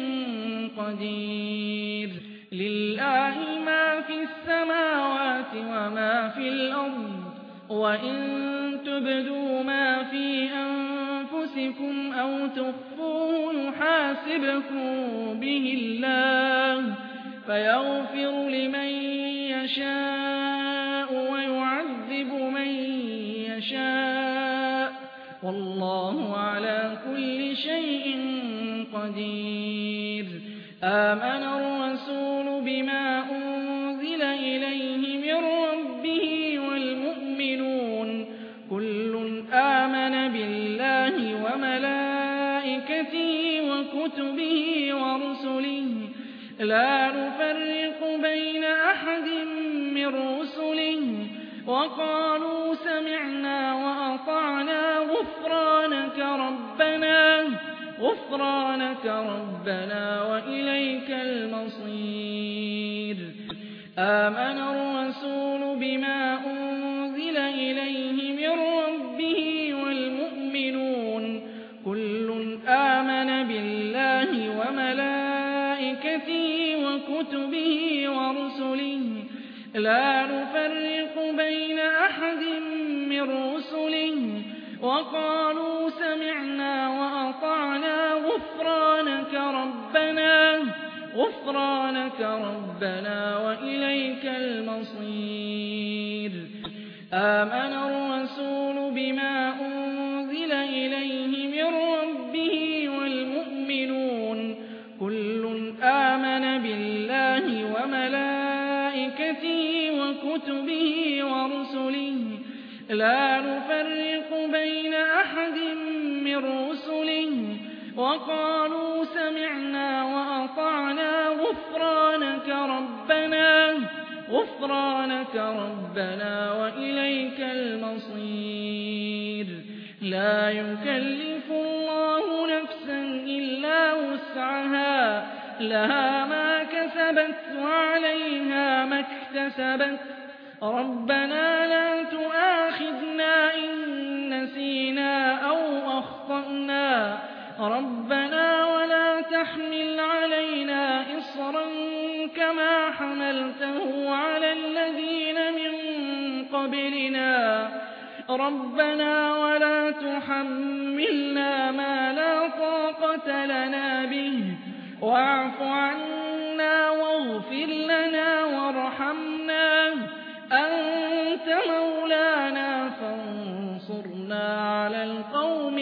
A: قدير. لله ما في السماوات وما في الأرض، وإن تبدوا ما في أنفسكم أنفسكم أو تخفوه يحاسبكم به الله فيغفر لمن يشاء ويعذب من يشاء والله على كل شيء قدير. آمن الرسول بما أنزل إليه من ربه والمؤمنون كل آمن بالله وملائكته وكتبه ورسله لا نفرق بين أحد من رسله وقالوا سمعنا وأطعنا غفرانك ربنا وإليك المصير. آمن الرسول بما أنزل إليه من ربه والمؤمنون كل آمن بالله وملائكته وكتبه ورسله لا نفرق بين أحد من رسله وقالوا سمعنا وأطعنا غفرانك ربنا وإليك المصير. آمن الرسول بما أنزل إليه من ربه والمؤمنون كل آمن بالله وملائكته وكتبه ورسله لا نفرق بين أحد من رسله وقالوا سمعنا وأطعنا غفرانك ربنا وإليك المصير. لا يكلف الله نفسا إلا وسعها لها ما كسبت وعليها ما اكتسبت ربنا لا تؤاخذنا إن نسينا أو أخطأنا ربنا ولا تحمل علينا إصرا كما حملته على الذين من قبلنا ربنا ولا تحملنا ما لا طاقة لنا به واعف عنا واغفر لنا وارحمنا أنت مولانا فانصرنا على القوم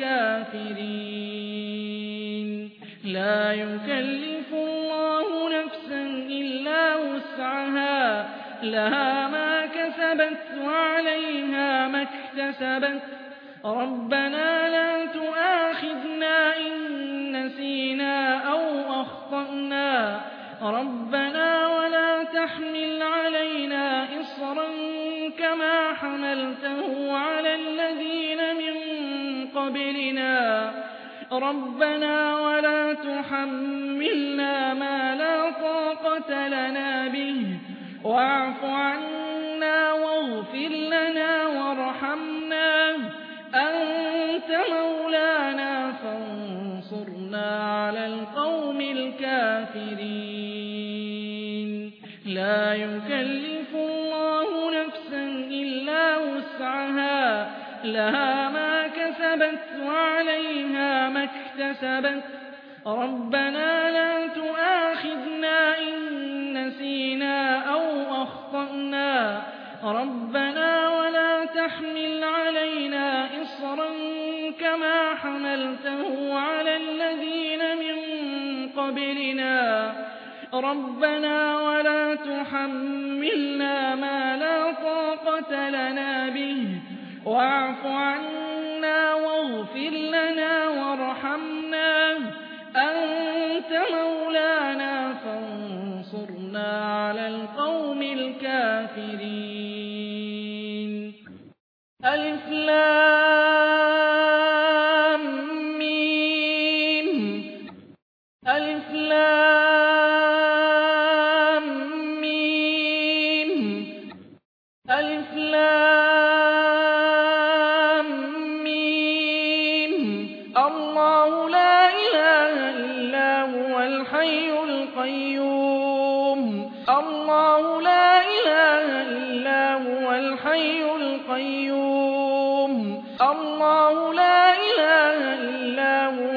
A: الكافرين. لا يكلف الله نفسا إلا وسعها لها ما كسبت وعليها ما اكتسبت ربنا لا تؤاخذنا إن نسينا أو أخطأنا ربنا ولا تحمل علينا إصرا كما حملته على الذين من قبلنا ربنا ولا تحملنا ما لا طاقة لنا به واعف عنا واغفر لنا وارحمنا أنت مولانا فانصرنا على القوم الكافرين. لا يكلف الله نفسا إلا وسعها لها ما كسبت وعليها ما اكتسبت ربنا لا تؤاخذنا إن نسينا أو أخطأنا ربنا ولا تحمل علينا إصرا كما حملته على الذين من قبلنا ربنا ولا تحملنا ما لا طاقة لنا به واعف عنا واغفر لنا وارحمنا أنت مولانا فانصرنا على القوم الكافرين. ألف لام ميم ألف لام ميم ألف لام ميم الله لا إله إلا هو الحي القيوم الله لا إله إلا هو الحي القيوم الله لا إله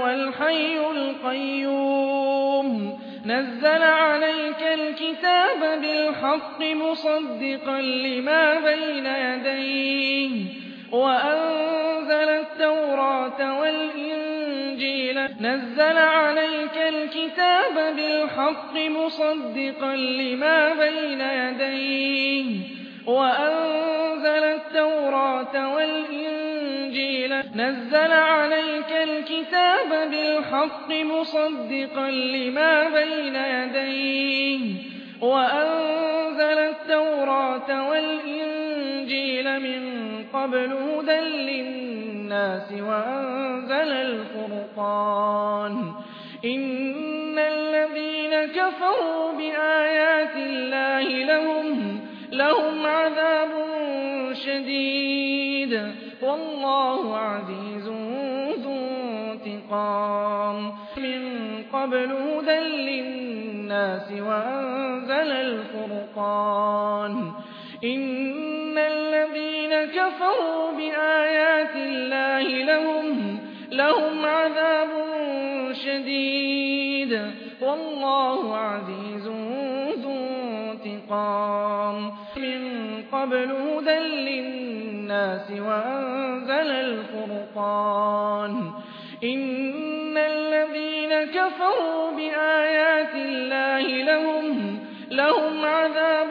A: هُوَ الْحَيُّ الْقَيُّومُ نَزَّلَ عَلَيْكَ الْكِتَابَ بِالْحَقِّ مُصَدِّقًا لِّمَا بَيْنَ يَدَيْهِ وَأَنزَلَ التَّوْرَاةَ وَالْإِنجِيلَ نَزَّلَ عَلَيْكَ الْكِتَابَ بِالْحَقِّ مُصَدِّقًا لِّمَا بَيْنَ يَدَيْهِ وَأَنزَلَ التَّوْرَاةَ وَالْإِنجِيلَ نَزَّلَ عَلَيْكَ الْكِتَابَ بِالْحَقِّ مُصَدِّقًا لِّمَا بَيْنَ يَدَيْهِ وَأَنزَلَ التَّوْرَاةَ وَالْإِنجِيلَ مِن قَبْلُ هُدًى لِّلنَّاسِ وَأَنزَلَ الْفُرْقَانَ إِنَّ الَّذِينَ كَفَرُوا بِآيَاتِ اللَّهِ لَهُمْ عَذَابٌ شَدِيدٌ وَاللَّهُ عَزِيزٌ ذُو انتِقَامٍ مِّن قَبْلُ هُدًى لِّلنَّاسِ وَأَنزَلَ الْفُرْقَانَ إِنَّ الَّذِينَ كَفَرُوا بِآيَاتِ اللَّهِ لَهُمْ عَذَابٌ شَدِيدٌ وَاللَّهُ عَزِيزٌ ذُو انتِقَامٍ مِّن قَبْلُ هُدًى لِّلنَّاسِ وَأَنزَلَ الْفُرْقَانَ إِنَّ الَّذِينَ كَفَرُوا بِآيَاتِ اللَّهِ لَهُمْ عَذَابٌ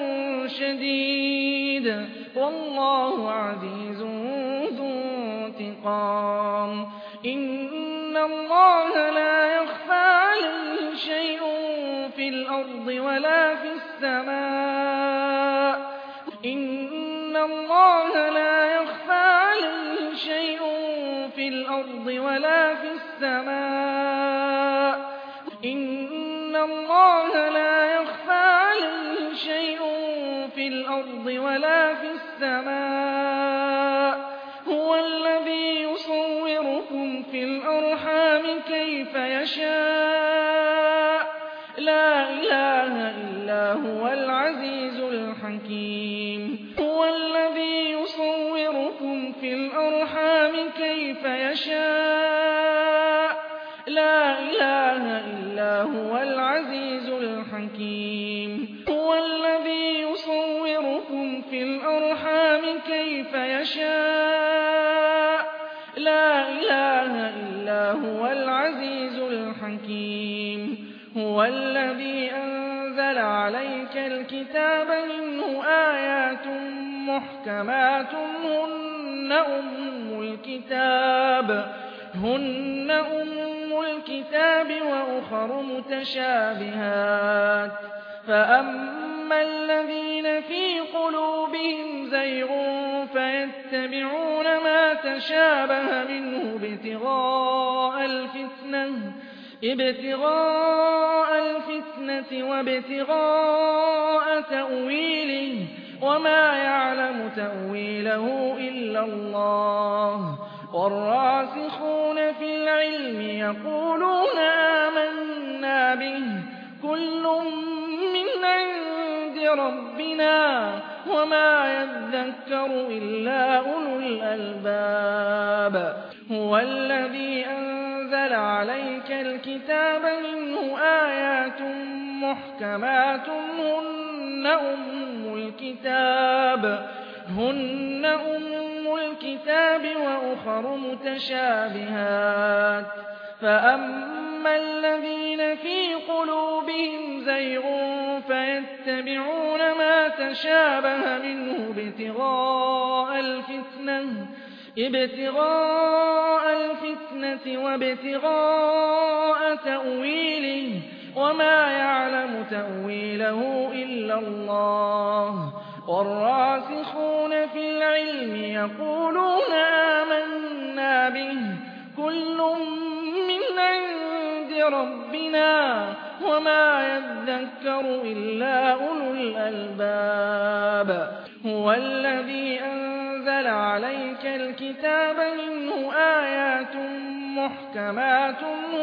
A: شَدِيدٌ وَاللَّهُ عَزِيزٌ ذُو انتِقَامٍ إِنَّ اللَّهَ لَا يَخْفَىٰ عَلَيْهِ شَيْءٌ فِي الْأَرْضِ وَلَا فِي السَّمَاءِ إِنَّ اللَّهَ لَا يَخْفَىٰ عَلَيْهِ شَيْءٌ فِي الْأَرْضِ وَلَا فِي السَّمَاءِ إِنَّ اللَّهَ لَا يَخْفَىٰ عَلَيْهِ شَيْءٌ فِي الْأَرْضِ وَلَا فِي السَّمَاءِ هُوَ الَّذِي يُصَوِّرُكُمْ فِي الْأَرْحَامِ كَيْفَ يَشَاءُ لَا إِلَٰهَ إِلَّا هُوَ الْعَزِيزُ الْحَكِيمُ هُوَ الَّذِي يُصَوِّرُكُمْ فِي الْأَرْحَامِ كَيْفَ يَشَاءُ لَا إِلَٰهَ إِلَّا هُوَ الْعَزِيزُ الْحَكِيمُ هُوَ الَّذِي يُصَوِّرُكُمْ فِي الْأَرْحَامِ كَيْفَ يَشَاءُ لَا إِلَٰهَ إِلَّا هُوَ الْعَزِيزُ الْحَكِيمُ هُوَ الَّذِي أَنزَلَ عَلَيْكَ الْكِتَابَ مِنْهُ آيَاتٌ مُحْكَمَاتٌ هُنَّ أُمُّ الْكِتَابِ وَأُخَرُ مُتَشَابِهَاتٌ فَأَمَّا الَّذِينَ فِي قُلُوبِهِمْ زَيْغٌ فَيَتَّبِعُونَ مَا تَشَابَهَ مِنْهُ ابْتِغَاءَ الْفِتْنَةِ وَابْتِغَاءَ تَأْوِيلِهِ وَمَا يَعْلَمُ تَأْوِيلَهُ إِلَّا اللَّهُ وَالرَّاسِخُونَ فِي الْعِلْمِ يَقُولُونَ آمَنَّا بِهِ كُلٌّ مِّنْ عِندِ رَبِّنَا وَمَا يَذَّكَّرُ إِلَّا أُولُو الْأَلْبَابِ هُوَ الَّذِي أَنزَلَ عَلَيْكَ الْكِتَابَ مِنْهُ آيَاتٌ مُحْكَمَاتٌ هُنَّ أُمُّ الْكِتَابِ وَأُخَرُ مُتَشَابِهَاتٌ فَأَمَّا الَّذِينَ فِي قُلُوبِهِمْ زَيْغٌ فَيَتَّبِعُونَ مَا تَشَابَهَ مِنْهُ ابْتِغَاءَ الْفِتْنَةِ وَابْتِغَاءَ تَأْوِيلِهِ وَمَا يَعْلَمُ تَأْوِيلَهُ إِلَّا اللَّهُ وَالرَّاسِخُونَ فِي الْعِلْمِ يَقُولُونَ آمَنَّا بِهِ كُلٌّ مِّنْ عِندِ رَبِّنَا وَمَا يَذَّكَّرُ إِلَّا أُولُو الْأَلْبَابِ هُوَ الَّذِي أَنزَلَ عَلَيْكَ الْكِتَابَ مِنْهُ آيَاتٌ مُحْكَمَاتٌ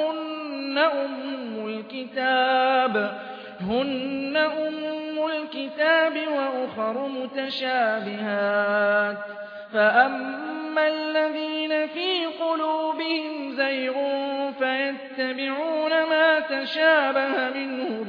A: هُنَّ أُمُّ الْكِتَابِ وَأُخَرُ مُتَشَابِهَاتٌ فَأَمَّا الَّذِينَ فِي قُلُوبِهِمْ زَيْغٌ فيتبعون ما تشابه منه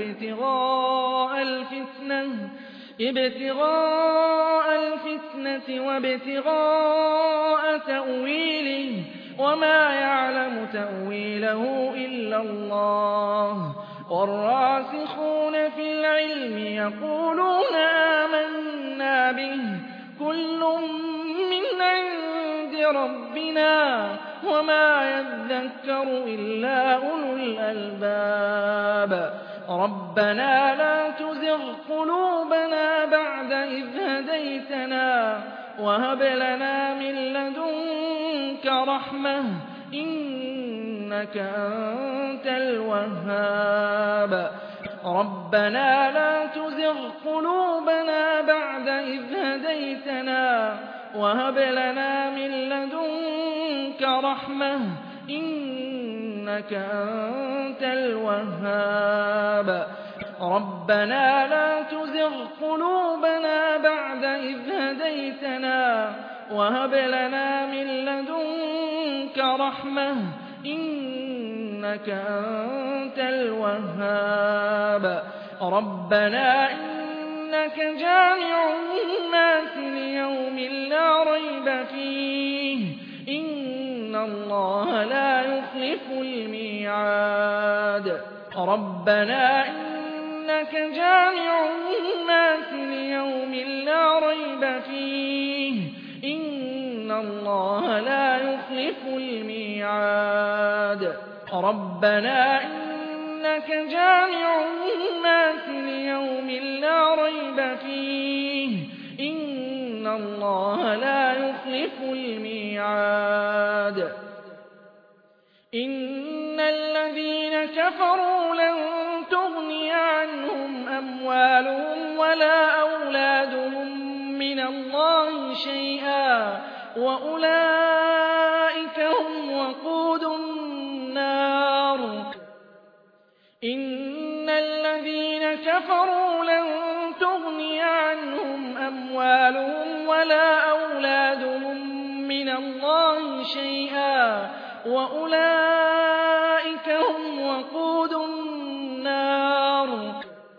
A: ابتغاء الفتنة وابتغاء تأويله وما يعلم تأويله إلا الله والراسخون في العلم يقولون آمنا به كل من عند ربنا وما يذكر إلا أولو الألباب ربنا لا تزغ قلوبنا بعد إذ هديتنا وهب لنا من لدنك رحمة إنك أنت الوهاب ربنا لا تزغ قلوبنا بعد إذ هديتنا وهب لنا من لدنك رحمة إنك أنت الوهاب ربنا لا تزغ قلوبنا بعد إذ هديتنا وهب لنا من لدنك رحمة إنك أنت الوهاب ربنا إنك جامع الناس ليوم لا ريب فيه إن الله لا يخلف الميعاد ربنا إنك جامع الناس ليوم لا ريب فيه إن الله لا يخلف الميعاد ربنا إنك جامع الناس ليوم لا ريب فيه إن الله لا يخلف الميعاد إن الذين كفروا لن تغني عنهم أموالهم ولا أولادهم من الله شيئا وأولئك هم وقود النار إن الذين كفروا لن تغني عنهم أموالهم ولا أولادهم من الله شيئا وأولئك هم وقود النار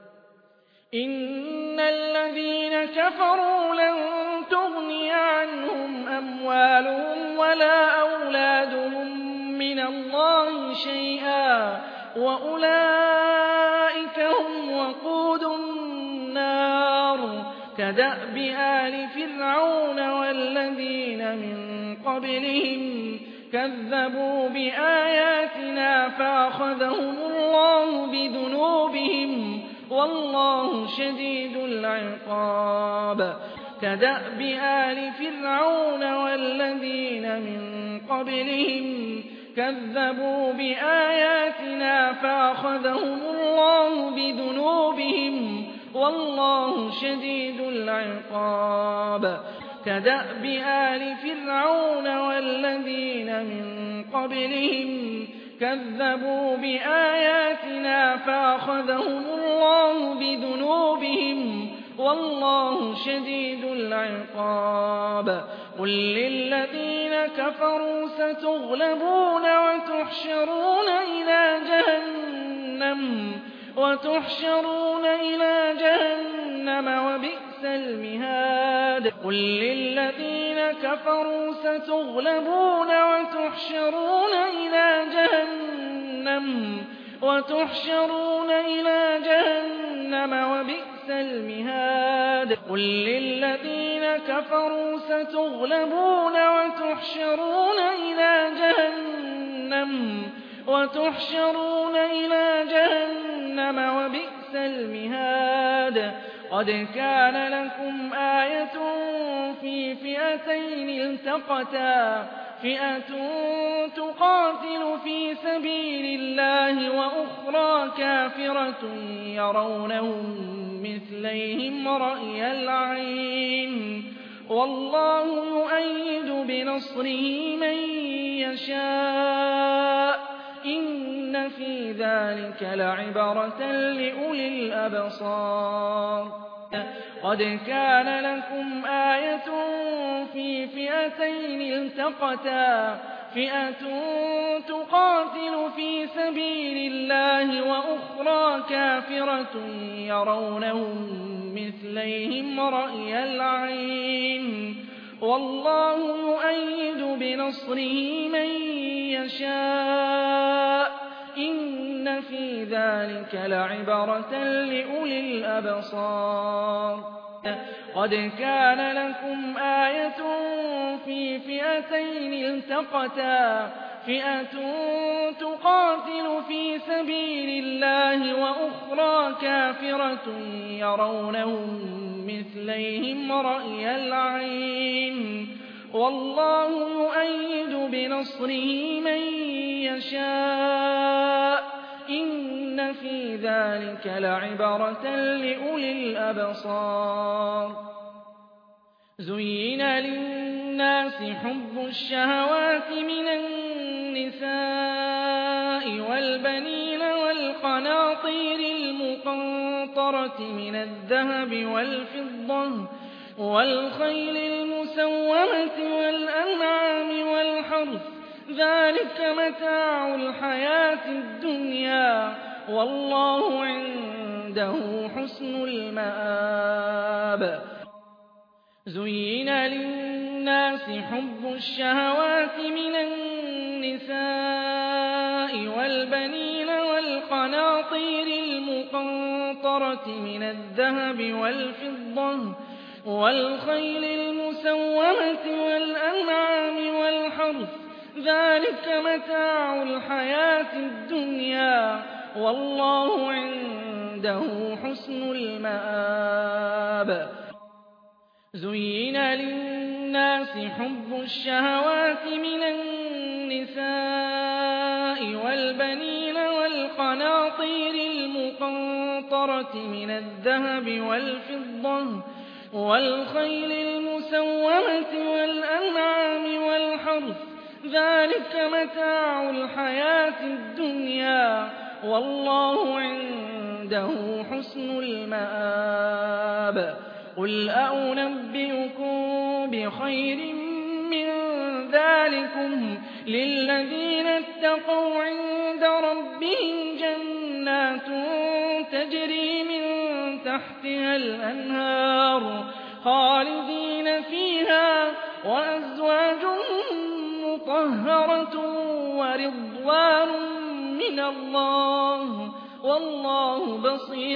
A: إن الذين كفروا لن تغني عنهم أموالهم ولا أولادهم من الله شيئا وأولئك هم وقود النار كدأب آل فرعون والذين من قبلهم كذبوا بآياتنا فأخذهم الله بذنوبهم والله شديد العقاب كدأب آل فرعون والذين من قبلهم كذبوا بآياتنا فأخذهم الله بذنوبهم والله شديد العقاب كدأب آل فرعون والذين من قبلهم كذبوا بآياتنا فأخذهم الله بذنوبهم والله شديد العقاب قل للذين كفروا ستغلبون وتحشرون إلى جهنم وبئس المهاد قل للذين كفروا ستغلبون وتحشرون إلى جهنم وبئس المهاد قل للذين كفروا ستغلبون وتحشرون إلى جهنم وبئس المهاد قد كان لكم آية في فئتين التقتا فئة تقاتل في سبيل الله وأخرى كافرة يرونهم مثليهم رأي العين والله يؤيد بنصره من يشاء إن في ذلك لعبرة لأولي الأبصار قد كان لكم آية في فئتين التقتا فئة تقاتل في سبيل الله وأخرى كافرة يرونهم مثليهم رأي العين والله يؤيد بنصره من يشاء إن في ذلك لعبرة لأولي الأبصار قد كان لكم آية في فئتين التقتا فئة تقاتل في سبيل الله وأخرى كافرة يرونهم مثليهم رأي العين والله يؤيد بنصره من يشاء إن في ذلك لعبرة لأولي الأبصار زين للناس حب الشهوات من النساء والبنين والقناطير المقنطرة من الذهب والفضة والخيل المسومة والأنعام والحرث ذلك متاع الحياة الدنيا والله عنده حسن المآب زين للناس حب الشهوات من النساء والبنين والقناطير المقنطرة من الذهب والفضة والخيل المسومة والأنعام والحرث ذلك متاع الحياة الدنيا والله عنده حسن المآب زين للناس حب الشهوات من النساء والبنين والقناطير المقنطرة من الذهب والفضة والخيل المسومة والأنعام والحرث ذلك متاع الحياة الدنيا والله عنده حسن المآب قل أنبئكم بخير من ذلكم للذين اتقوا عند ربهم جنات تجري من تحتها الأنهار خالدين فيها وأزواج مطهرة ورضوان من الله والله بصير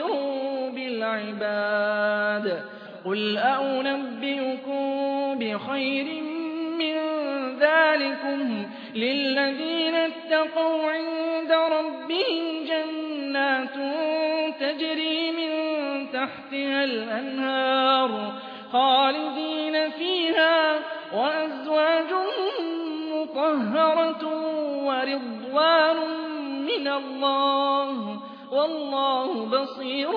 A: بالعباد قل أنبئكم بخير من ذلكم للذين اتقوا عند ربهم جنات تجري من تحتها الأنهار خالدين فيها وأزواج مطهرة ورضوان من الله والله بصير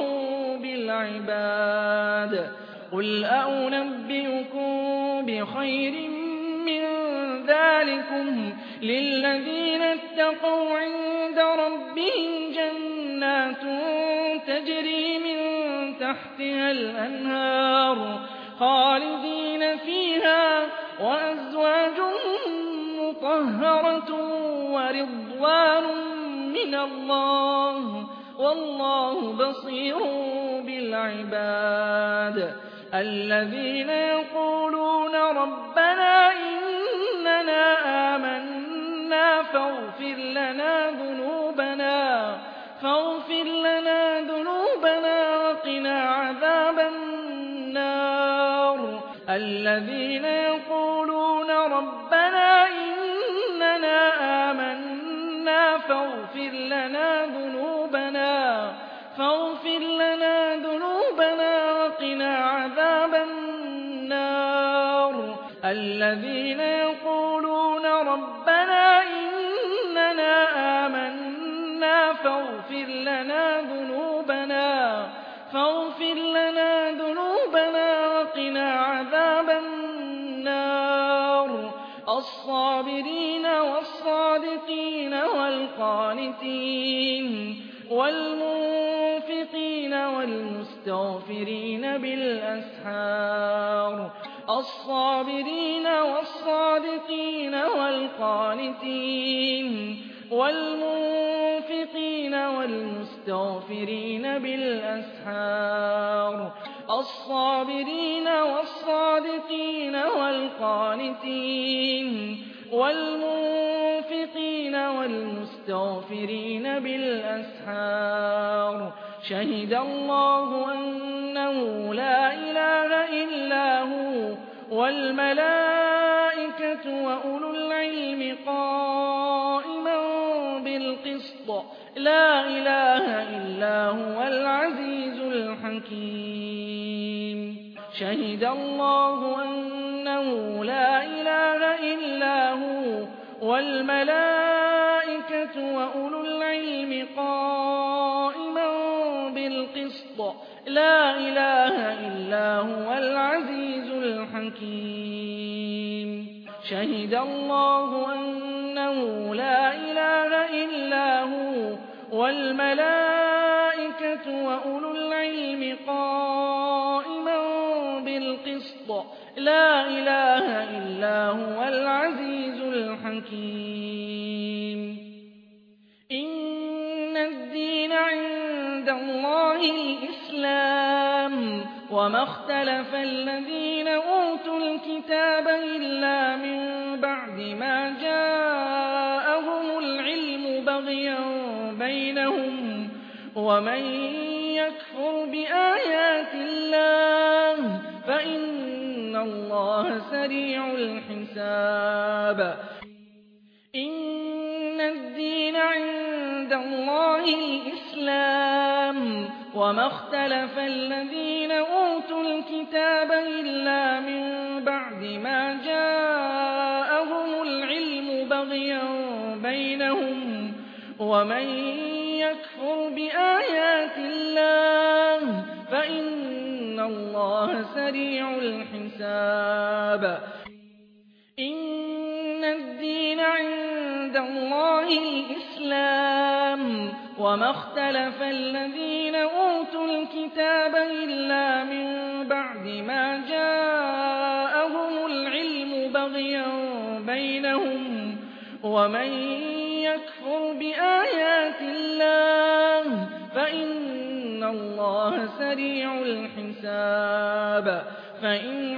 A: بالعباد قل أنبئكم بخير من ذلكم للذين اتقوا عند ربهم جنات تجري من تحتها الأنهار خالدين فيها وأزواج مطهرة ورضوان من الله والله بصير بالعباد الذين يقولون ربنا إننا آمنا فاغفر لنا ذنوبنا وقنا عذاب النار الذين يقولون ربنا إننا آمنا فاغفر لنا ذنوبنا وقنا عذاب النار الذين يقولون ربنا إننا آمنا فاغفر لنا ذنوبنا وقنا عذاب النار الصابرين والصادقين والقانتين والمنفقين والمسلمين والمستغفرين بالأسحار الصابرين والصادقين والقانتين والمنفقين والمستغفرين بالأسحار الصابرين والصادقين والقانتين والمنفقين والمستغفرين بالأسحار شهد الله أنه لا إله إلا هو والملائكة وأولو العلم قائما بالقسط لا إله إلا هو العزيز الحكيم شهد الله أنه لا إله إلا هو والملائكة وأولو العلم قائما بالقسط لا إله إلا هو العزيز الحكيم شهد الله أنه لا إله إلا هو والملائكة وأولو العلم قائما بالقسط لا إله إلا هو العزيز الحكيم إن الدين عند الله الإسلام وما اختلف الذين أوتوا الكتاب إلا من بعد ما جاءهم العلم بغيا بينهم ومن يكفر بآيات الله فإن الله سريع الحساب إن الدين عند الله الإسلام وما اختلف الذين أوتوا الكتاب إلا من بعد ما جاءهم العلم بغيا بينهم ومن يكفر بآيات الله فإن الله سريع الحساب إن الدين عند الله الإسلام وما اختلف الذين أوتوا الكتاب إلا من بعد ما جاءهم العلم بغيا بينهم ومن يكفر بآيات الله فإن الله سريع الحساب فإن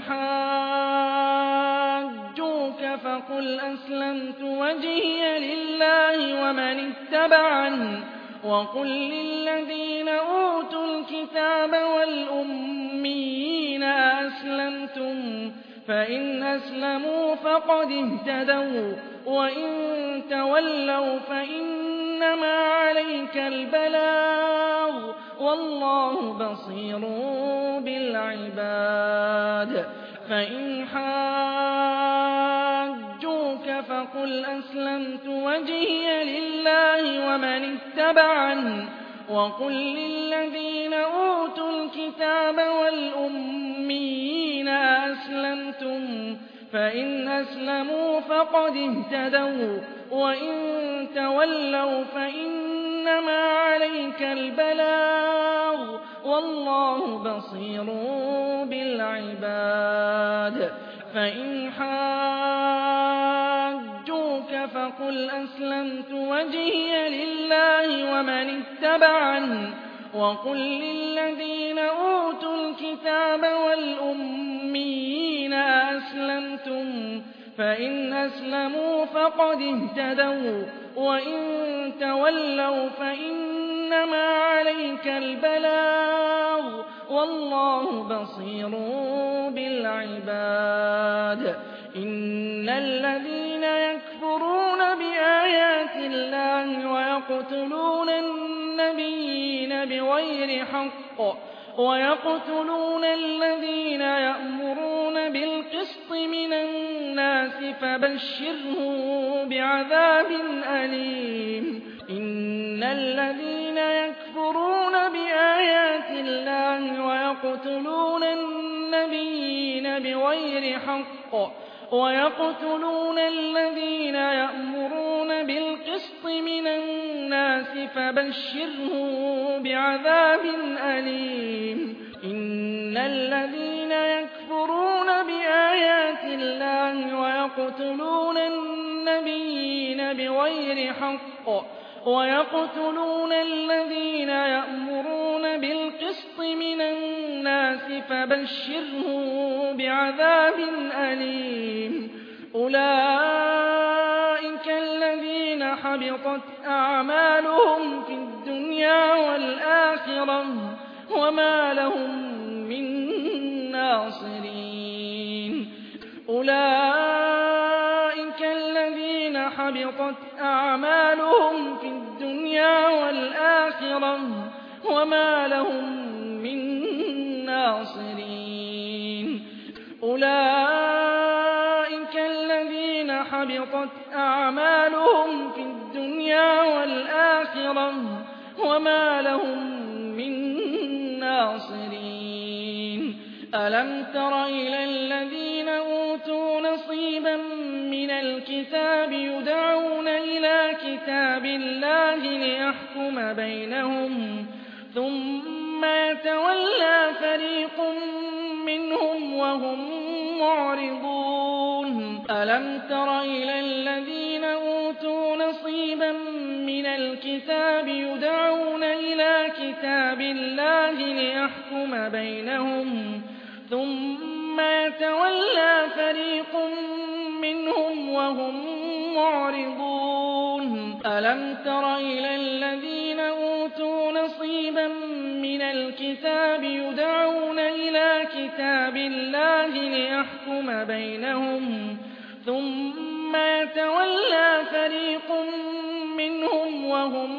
A: حاجوك فقل أسلمت وجهي لله ومن اتبعني وقل للذين أوتوا الكتاب والأميين أسلمتم فإن أسلموا فقد اهتدوا وإن تولوا فإنما عليك البلاغ والله بصير بالعباد فإن حاجوك فقل أسلمت وجهي لله ومن اتبعني وقل للذين أوتوا الكتاب والأميين أسلمتم فإن أسلموا فقد اهتدوا وإن تولوا فإنما عليك البلاغ والله بصير بالعباد فإن حاجوك فقل أسلمت وجهي لله ومن اتبعني وقل للذين أوتوا الكتاب والأميين أسلمتم فإن أسلموا فقد اهتدوا وإن تولوا فإنما عليك البلاغ والله بصير بالعباد إن الذين يكفرون بآيات الله ويقتلون النبيين بغير حق ويقتلون الذين يأمرون بالقسط من الناس فبشرهم بعذاب أليم إن الذين يكفرون بآيات الله ويقتلون النبيين بغير حق ويقتلون الذين يأمرون بالقسط من الناس فبشرهم بعذاب أليم الذين يكفرون بآيات الله ويقتلون النبيين بغير حق ويقتلون الذين يأمرون بالقسط من الناس فبشرهم بعذاب أليم أولئك الذين حبطت أعمالهم في الدنيا والآخرة وما لهم من ناصرين أولئك الذين حبطت أعمالهم في الدنيا والآخرة وما لهم من ناصرين أولئك الذين حبطت أعمالهم في الدنيا والآخرة وما لهم من ناصرين ألم تر إلى الذين أوتوا نصيبا من الكتاب يدعون إلى كتاب الله ليحكم بينهم ثم يتولى فريق منهم وهم معرضون ألم تر إلى الذين أوتوا نصيبا من الكتاب يدعون إلى كتاب الله ليحكم بينهم ثم يتولى فريق منهم وهم معرضون ألم تر إلى الذين أوتوا نصيبا من الكتاب يدعون إلى كتاب الله ليحكم بينهم ثم يتولى فريق منهم وهم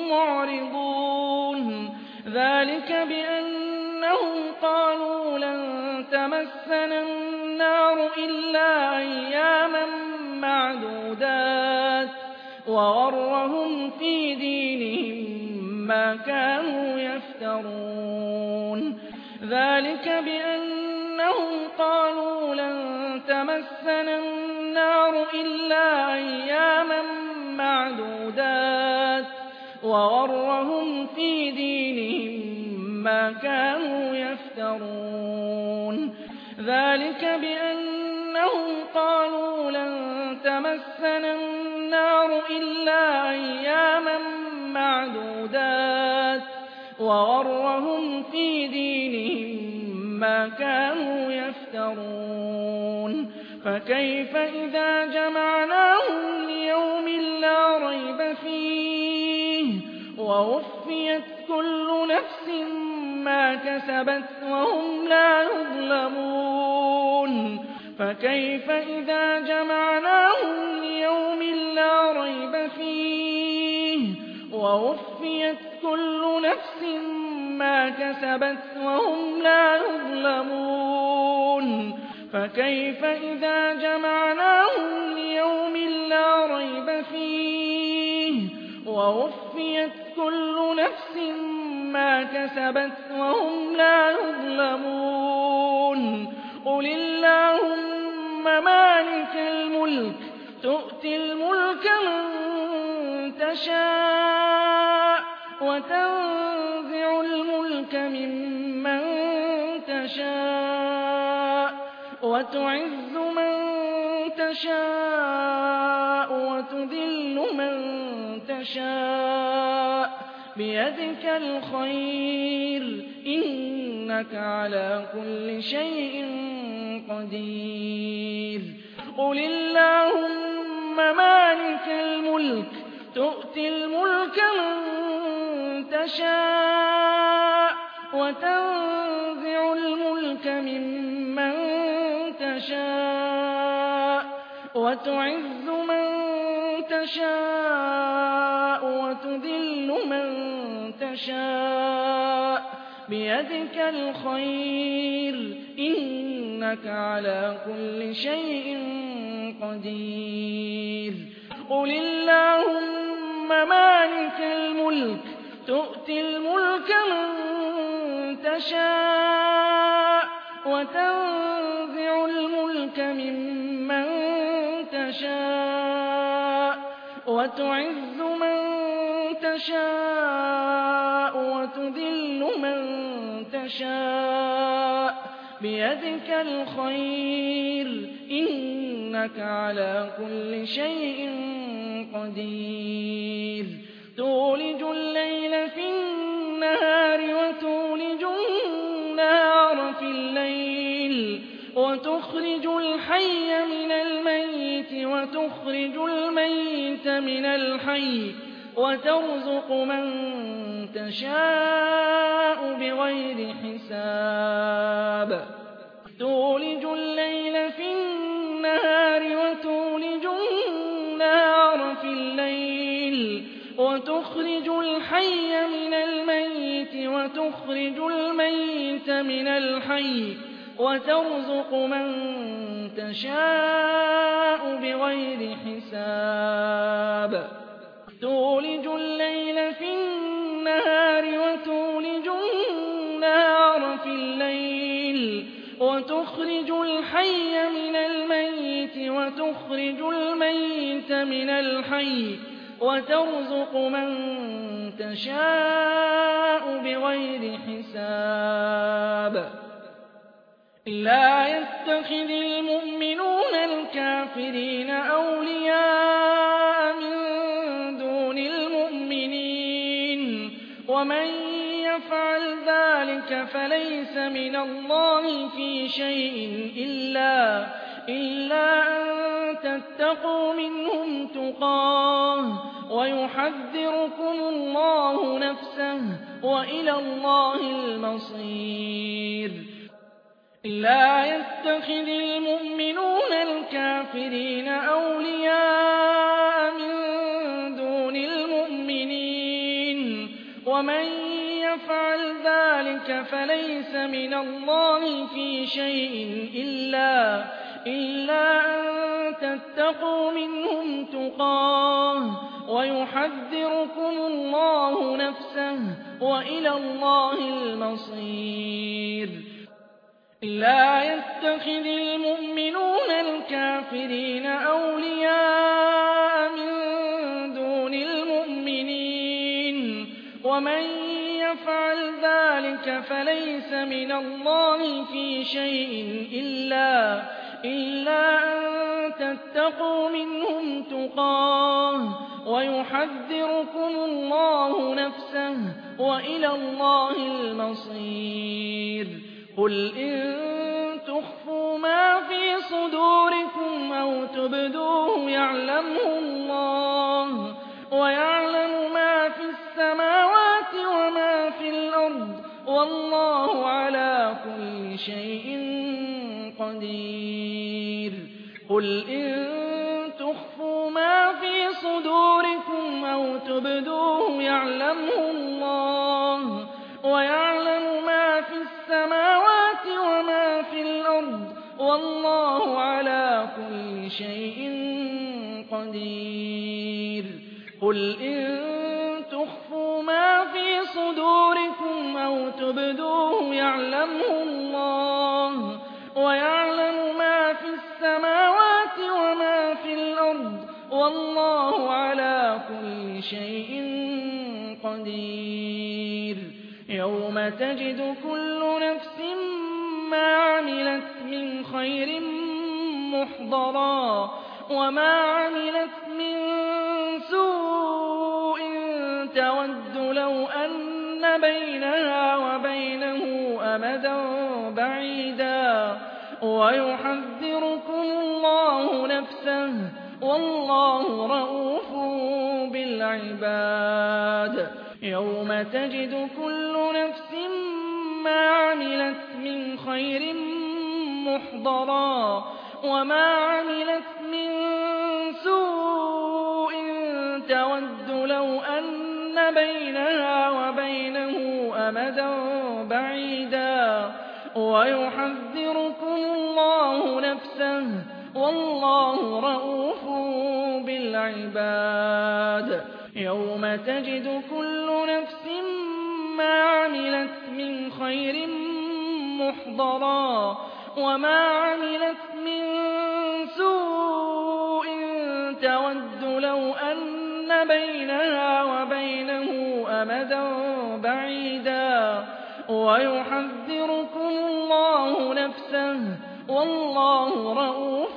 A: معرضون ذلك بأنهم قالوا لن تمسنا النار إلا أياما معدودات وغرهم في دينهم ما كانوا يفترون ذلك بأنهم قالوا لن تمسنا النار إلا أياما معدودات وغرهم في دينهم ما كانوا يفترون ذلك بأنهم قالوا لن تمسنا النار إلا أياما معدودات وغرهم في دينهم ما كانوا يفترون فكيف إذا جمعناهم ليوم لا ريب فيه ووفيت كل نفس ما كسبت وهم لا يظلمون فكيف إذا جمعناهم ليوم لا ريب فيه ووفيت كل نفس ما كسبت وهم لا يظلمون فكيف إذا جمعناهم ليوم لا ريب فيه ووفيت كل نفس ما كسبت وهم لا يظلمون قل اللهم مالك الملك تؤتي الملك من تشاء وتنزع الملك ممن تشاء وتعز من تشاء وتذل من تشاء بيدك الخير إنك على كل شيء قدير قل اللهم مالك الملك تؤتي الملك من تشاء وتنزع الملك ممن تشاء وتعز من تشاء وتذل من تشاء بيدك الخير إنك على كل شيء قدير قل اللهم مالك الملك تؤتي الملك من تشاء وتنزع الملك ممن تشاء وتعز من تشاء وتذل من تشاء بيدك الخير إنك على كل شيء قدير تولج الليل في النهار وتولج النهار في الليل وتخرج الحي من الميت وتخرج الميت من الحي وترزق من تشاء بغير حساب تولج الليل في النهار وتولج النهار في الليل وتخرج الحي من الميت وتخرج الميت من الحي وترزق من تشاء بغير حساب تولج الليل في النهار وتولج النهار في الليل وتخرج الحي من الميت وتخرج الميت من الحي وترزق من تشاء بغير حساب لا يتخذ المؤمنون الكافرين أولياء من دون المؤمنين ومن يفعل ذلك فليس من الله في شيء إلا أن تتقوا منهم تقاه ويحذركم الله نفسه وإلى الله المصير لا يتخذ المؤمنون الكافرين أولياء من دون المؤمنين ومن يفعل ذلك فليس من الله في شيء إلا أن تتقوا منهم تقاه ويحذركم الله نفسه وإلى الله المصير لا يتخذ المؤمنون الكافرين أولياء من دون المؤمنين ومن يفعل ذلك فليس من الله في شيء إلا أن تتقوا منهم تقاه ويحذركم الله نفسه وإلى الله المصير قل إن تخفوا ما في صدوركم أو تبدوه يعلمه الله ويعلم ما في السماوات وما في الأرض والله على كل شيء قدير قل إن تخفوا ما في صدوركم أو تبدوه يعلمه الله ويعلم ما في السماوات وما في الأرض والله على كل شيء قدير قل إن تخفوا ما في صدوركم أو تبدوه يعلمه الله ويعلم ما في السماوات وما في الأرض والله على كل شيء قدير يوم تجد كل نفس ما عملت من خير محضرا وما عملت من سوء تود لو أن بينها وبينه أمدا بعيدا ويحذركم الله نفسه والله رءوف بالعباد يوم تجد كل نفس ما عملت من خير محضرا وما عملت من سوء تود لو أن بينها وبينه أمدا بعيدا ويحذركم الله نفسه والله رءوف بالعباد يوم تجد كل نفس ما عملت من خير محضرا وما عملت من سوء تود لو أن بينها وبينه أمدا بعيدا ويحذركم الله نفسه والله رءوف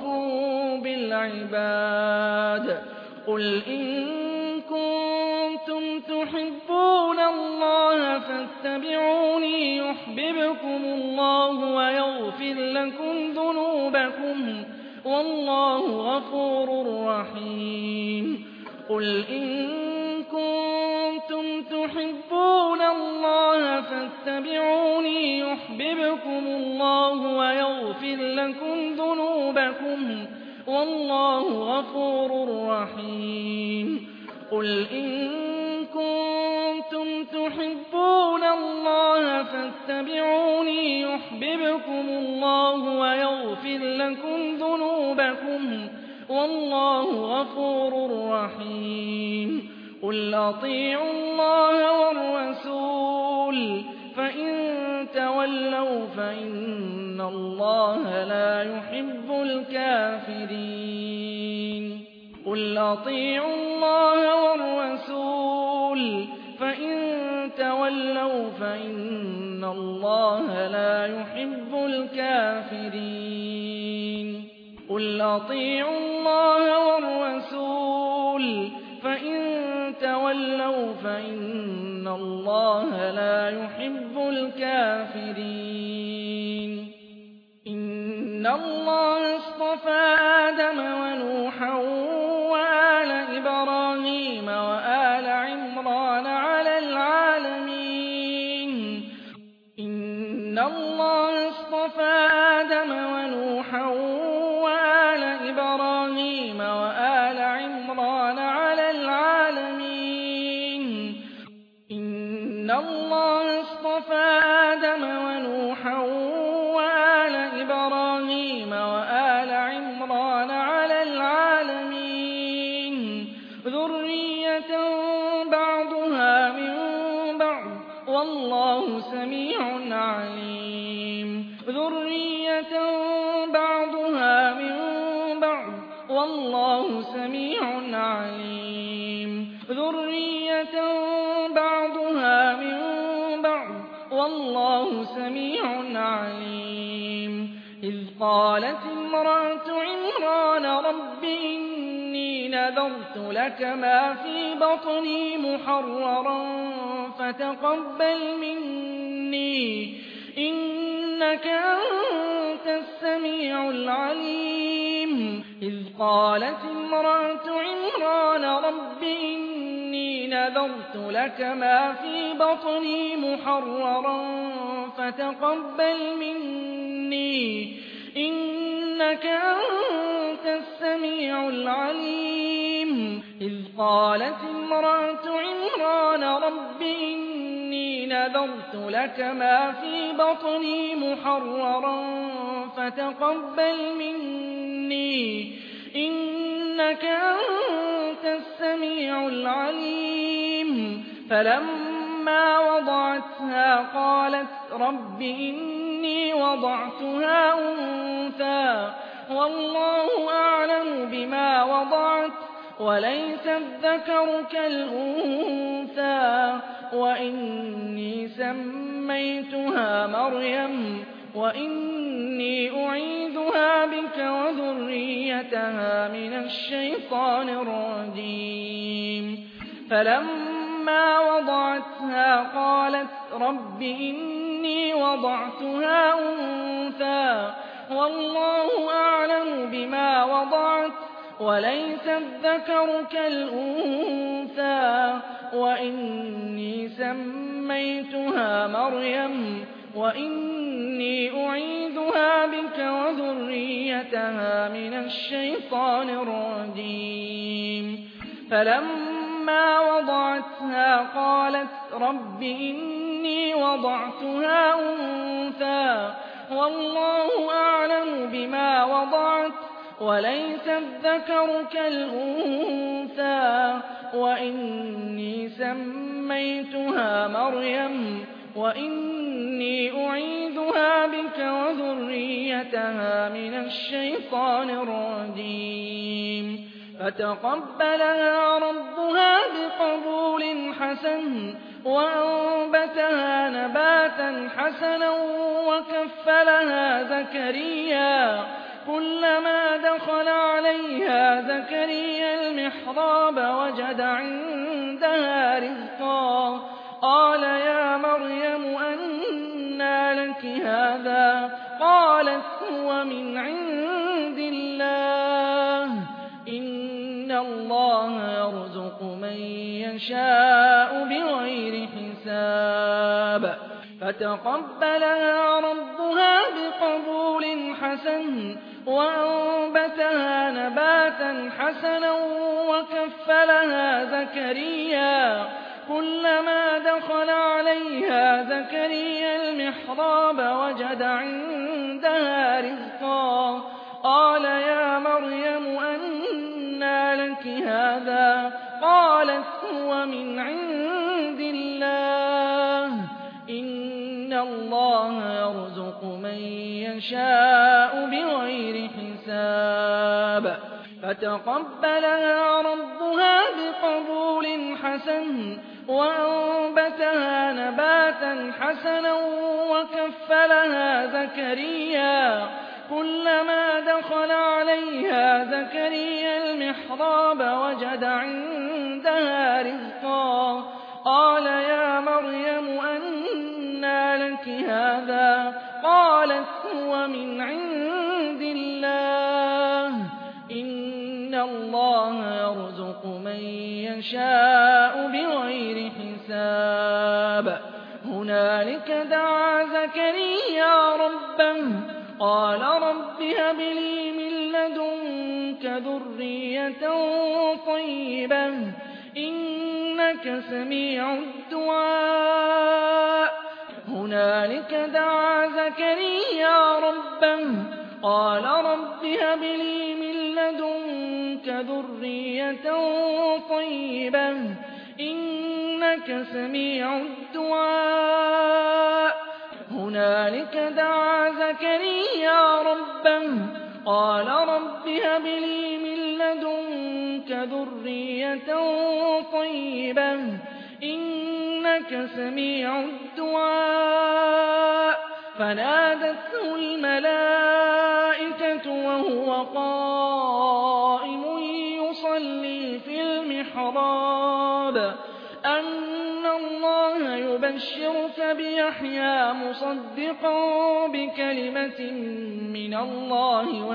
A: بالعباد قل إن كنتم تحبون الله فاتبعوني يحببكم الله ويغفر لكم ذنوبكم والله غفور رحيم قل إن كنتم تحبون الله فاتبعوني يحببكم الله ويغفر لكم ذنوبكم والله غفور رحيم قل إن كنتم تحبون الله فاتبعوني يحببكم الله ويغفر لكم ذنوبكم والله غفور رحيم قل أطيعوا الله والرسول فإن تولوا فإن الله لا يحب الكافرين قل أطيعوا الله والرسول فإن تولوا فإن الله لا يحب الكافرين قل أطيعوا الله والرسول فإن تولوا فإن الله لا يحب الكافرين إن الله اصطفى آدم ونوحا وآل إبراهيم وآل عمران على العالمين إن الله اصطفى آدم ونوحا وآل إبراهيم وآل عمران على العالمين إن الله اصطفى آدم ونوحا وآل إبراهيم وآل عمران على العالمين ذرية بعضها من بعض والله سميع عليم ذرية بعضها من بعض والله سميع عليم ذرية بعضها من بعض والله سميع عليم إذ قالت امرأة عمران رب إني نذرت لك ما في بطني محررا فتقبل مني إنك أنت السميع العليم إذ قالت امرأة عمران رب إني نذرت لك ما في بطني محررا فتقبل مني إنك أنت السميع العليم إذ قالت امرأة عمران رب إني نذرت لك ما في بطني محررا فتقبل مني إنك أنت السميع العليم فلما وضعتها قالت رب إني وضعتها أنثى والله أعلم بما وضعت وليس الذكر كالأنثى وإني سميتها مريم وإني أعيذها بك وذريتها من الشيطان الرجيم فلما وضعتها قالت رب إني وضعتها أنثى والله أعلم بما وضعت وليس الذكر كالأنثى وإني سميتها مريم وإني أعيذها بك وذريتها من الشيطان الرجيم فلما وضعتها قالت رب إني وضعتها أنثى والله أعلم بما وضعت وليس الذكر كالأنثى وإني سميتها مريم وإني أعيذها بك وذريتها من الشيطان الرجيم فتقبلها ربها بقبول حسن وأنبتها نباتا حسنا وكفلها زكريا كلما دخل عليها زكريا المحراب وجد عندها رزقا قال يا مريم أنى لك هذا قالت هو من عند الله إن الله يرزق من يشاء بغير حساب فتقبلها ربها بقبول حسن وأنبتها نباتا حسنا وكفلها زكريا كلما دخل عليها زكريا المحراب وجد عندها رزقا قال يا مريم أنى لك هذا قالت هو من عند الله إن الله يرزق من يشاء بغير حساب فتقبلها ربها بقبول حسن وأنبتها نباتا حسنا وكفلها زكريا كلما دخل عليها زكريا المحراب وجد عندها رزقا قال يا مريم أنى لك هذا قالت هو من عند الله إن الله يرزق من يشاء بغير حساب هنالك دعا زكريا ربه قال رب هب لي من لدنك ذرية طيبة إنك سميع الدعاء هنالك دعا زكريا ربه قال رب هب لي من لدنك ذرية طيبة إنك سميع الدعاء هنالك دعا زكريا ربه قال رب هب لي من لدنك ذرية طيبة إنك سميع الدعاء فنادته الملائكة وهو قائم يصلي في المحراب أن الله يبشرك بيحيى مصدقا بكلمة من الله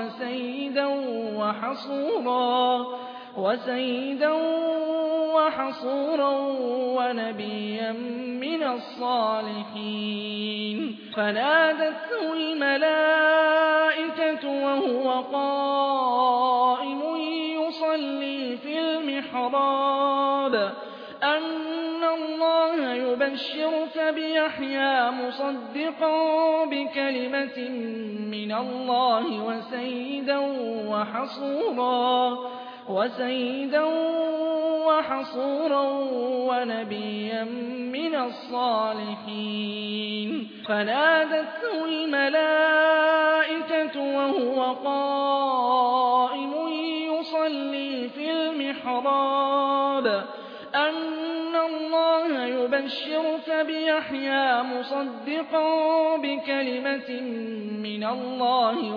A: وسيدا وحصورا ونبيا من الصالحين فنادته الملائكة وهو قائم يصلي في المحراب أن الله يبشرك بيحيى مصدقا بكلمة من الله وسيدا وحصورا ونبيا من الصالحين فنادته الملائكة وهو قائم يصلي في المحراب أن الله يبشرك بيحيى مصدقا بكلمة من الله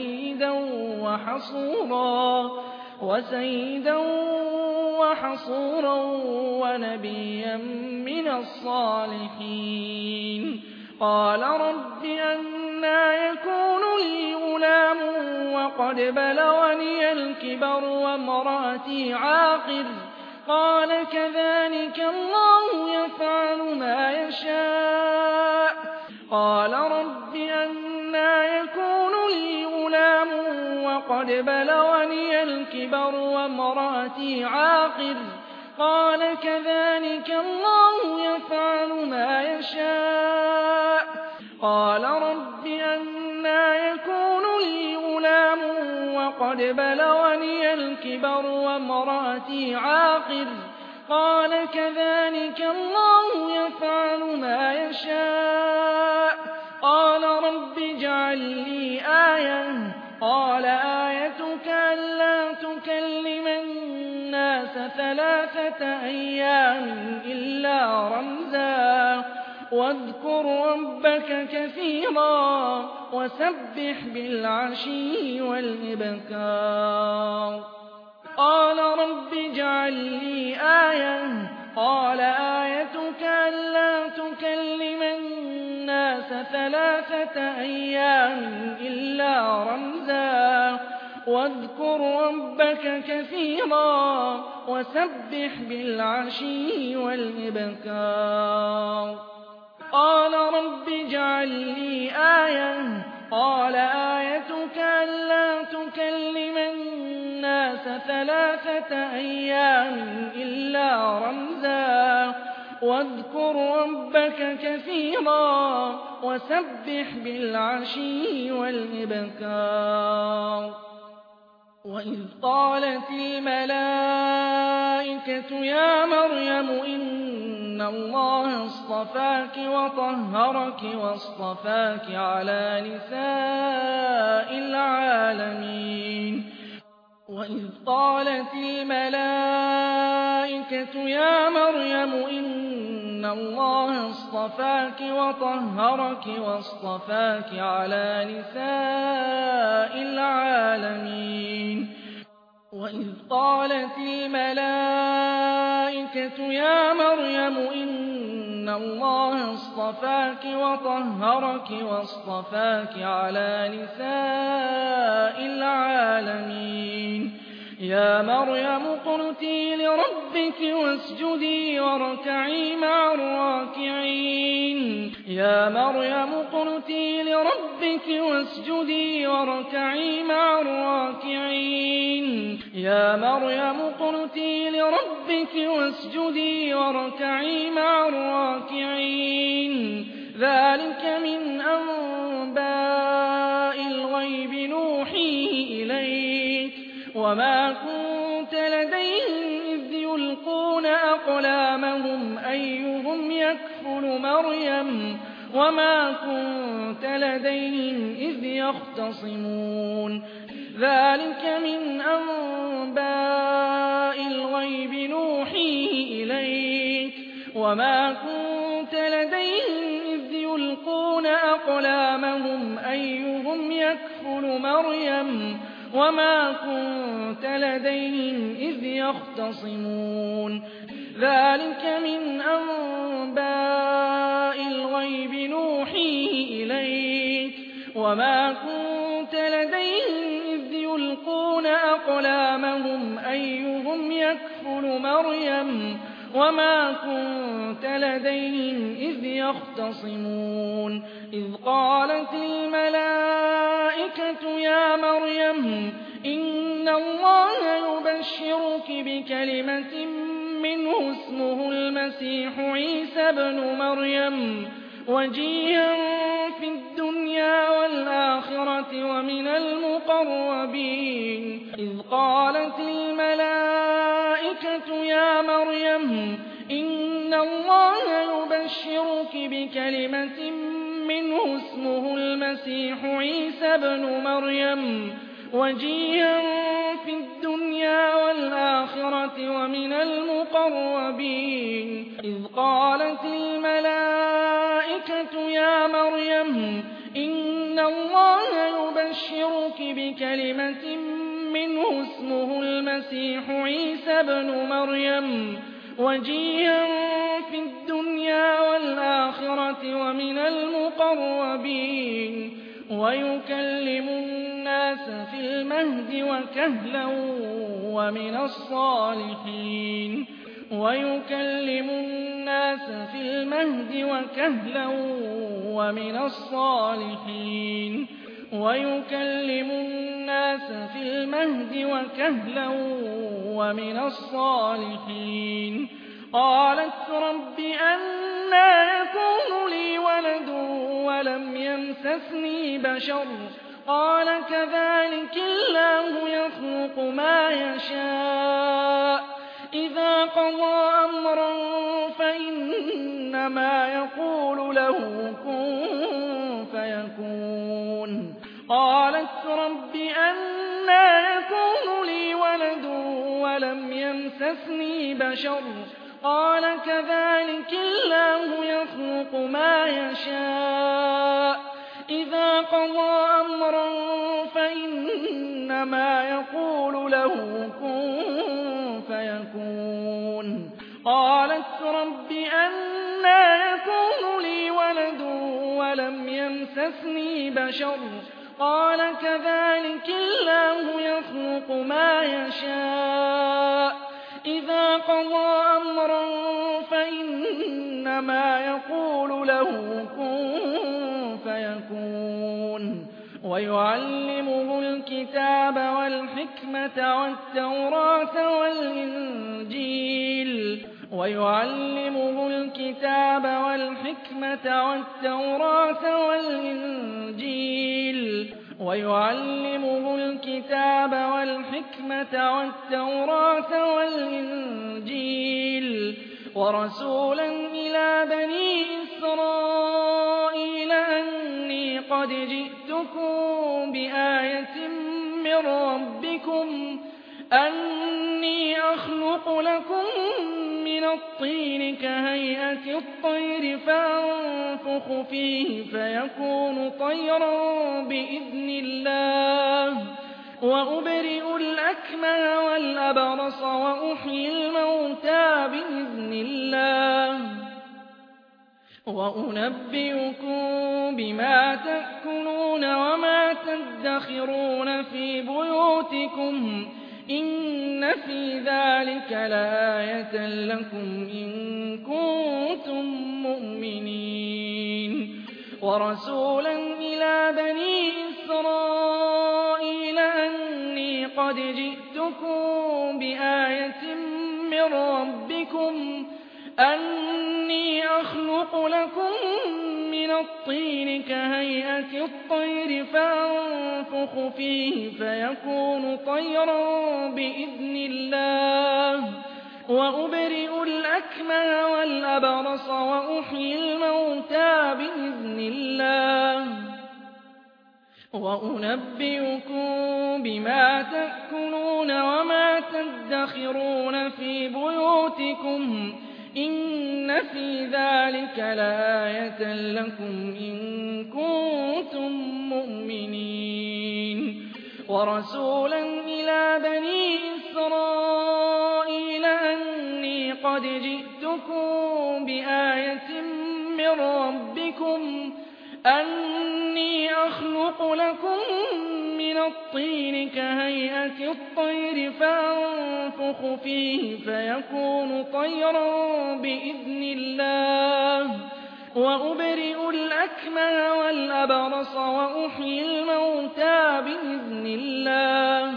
A: وسيدا وحصورا ونبيا من الصالحين قال رب أنى يكون لي غلام وقد بلغني الكبر وامرأتي عاقر قال كذلك الله يفعل ما يشاء قال رب أنى يكون لي غلام وقد بلغني الكبر وامرأتي عاقر قال كذلك الله يفعل ما يشاء قال رب أنى يكون لي غلام وقد بلغني الكبر وامرأتي عاقر قال كذلك الله يفعل ما يشاء قال رب اجعل لي آية قال آيتك ألا تكلم الناس 3 أيام إلا رمزا واذكر ربك كثيرا وسبح بالعشي والإبكار. قال رب اجعل لي آية. قال آيتك ألا تكلم الناس 3 أيام إلا رمزا واذكر ربك كثيرا وسبح بالعشي والإبكار. قال رب اجعل لي آية. قال آيتك ألا تكلم الناس 3 أيام إلا رمزا واذكر ربك كثيرا وسبح بالعشي والإبكار. وإذ قالت الملائكة يا مريم إن الله اصطفاك وطهرك واصطفاك على نساء العالمين. وإذ قالت الملائكة يا مريم إن الله اصطفاك وطهرك واصطفاك على نساء العالمين. وإذ قالت الملائكة يا مريم إن الله اصطفاك وطهرك واصطفاك على نساء العالمين. يا مريم اقنتي لربك واسجدي واركعي مع الراكعين. يا مريم اقنتي لربك واسجدي واركعي مع الراكعين. يا مريم اقنتي لربك واسجدي واركعي مع الراكعين. ذلك من أنباء الغيب نوحيه إليك وما كنت لديهم إذ يلقون أقلامهم أيهم يكفل مريم وما كنت لديهم إذ يختصمون. ذلك من أنباء الغيب نوحيه إليك وما كنت لديهم إذ يلقون أقلامهم أيهم يكفل مريم وما كنت لديهم إذ يختصمون. ذلك من أنباء الغيب نوحيه إليك وما كنت لديهم إذ يلقون أقلامهم أيهم يكفل مريم وما كنت لديهم إذ يختصمون. إذ قالت الملائكة يا مريم إن الله يبشرك بكلمة منه اسمه المسيح عيسى بن مريم وجيها في الدنيا والآخرة ومن المقربين. إذ قالت الملائكة يا مريم إن الله يبشرك بكلمة منه اسمه المسيح عيسى بن مريم وجيها في الدنيا والآخرة ومن المقربين. إذ قالت الملائكة يا مريم إن الله يبشرك بكلمة منه اسمه المسيح عيسى بن مريم وجيها في الدنيا والآخرة ومن المقربين ويكلم الناس في المهد وكهلا ومن الصالحين. ويكلم الناس في المهد وكهلا ومن الصالحين. ويكلم الناس في المهد وكهلا ومن الصالحين. قالت رب أنى يكون لي ولد ولم يمسسني بشر قال كذلك الله يخلق ما يشاء إذا قضى أمرا فإنما يقول له كن فيكون. قالت رب أنى يكون لي ولد ولم يمسسني بشر قال كذلك الله يخلق ما يشاء إذا قضى أمرا فإنما يقول له كن فيكون قالت رب أنى يكون لي ولد ولم يمسسني بشر قال كذلك الله يخلق ما يشاء إذا قضى أمرا فإنما يقول له كن فيكون ويعلمه الكتاب والحكمة والتوراة والإنجيل ورسولا إلى بني إسرائيل أني قد جئتكم بآية من ربكم أني أخلق لكم من الطين كهيئة الطير فأنفخ فيه فيكون طيرا بإذن الله وأبرئ الأكمه والأبرص وأحيي الموتى بإذن الله وأنبئكم بما تأكلون وما تدخرون في بيوتكم إن في ذلك لآية لكم إن كنتم مؤمنين ورسولا إلى بني إسرائيل أني قد جئتكم بآية من ربكم أني أخلق لكم من الطين كهيئة الطير فأنفخ فيه فيكون طيرا بإذن الله وأبرئ الأكمه والأبرص وأحيي الموتى بإذن الله وأنبئكم بما تأكلون وما تدخرون في بيوتكم إن في ذلك لآية لكم إن كنتم مؤمنين ورسولا إلى بني إسرائيل أني قد جئتكم بآية من ربكم أني أخلق لكم من الطين كهيئة الطير فأنفخ فيه فيكون طيرا بإذن الله وأبرئ الأكمه والأبرص وأحيي الموتى بإذن الله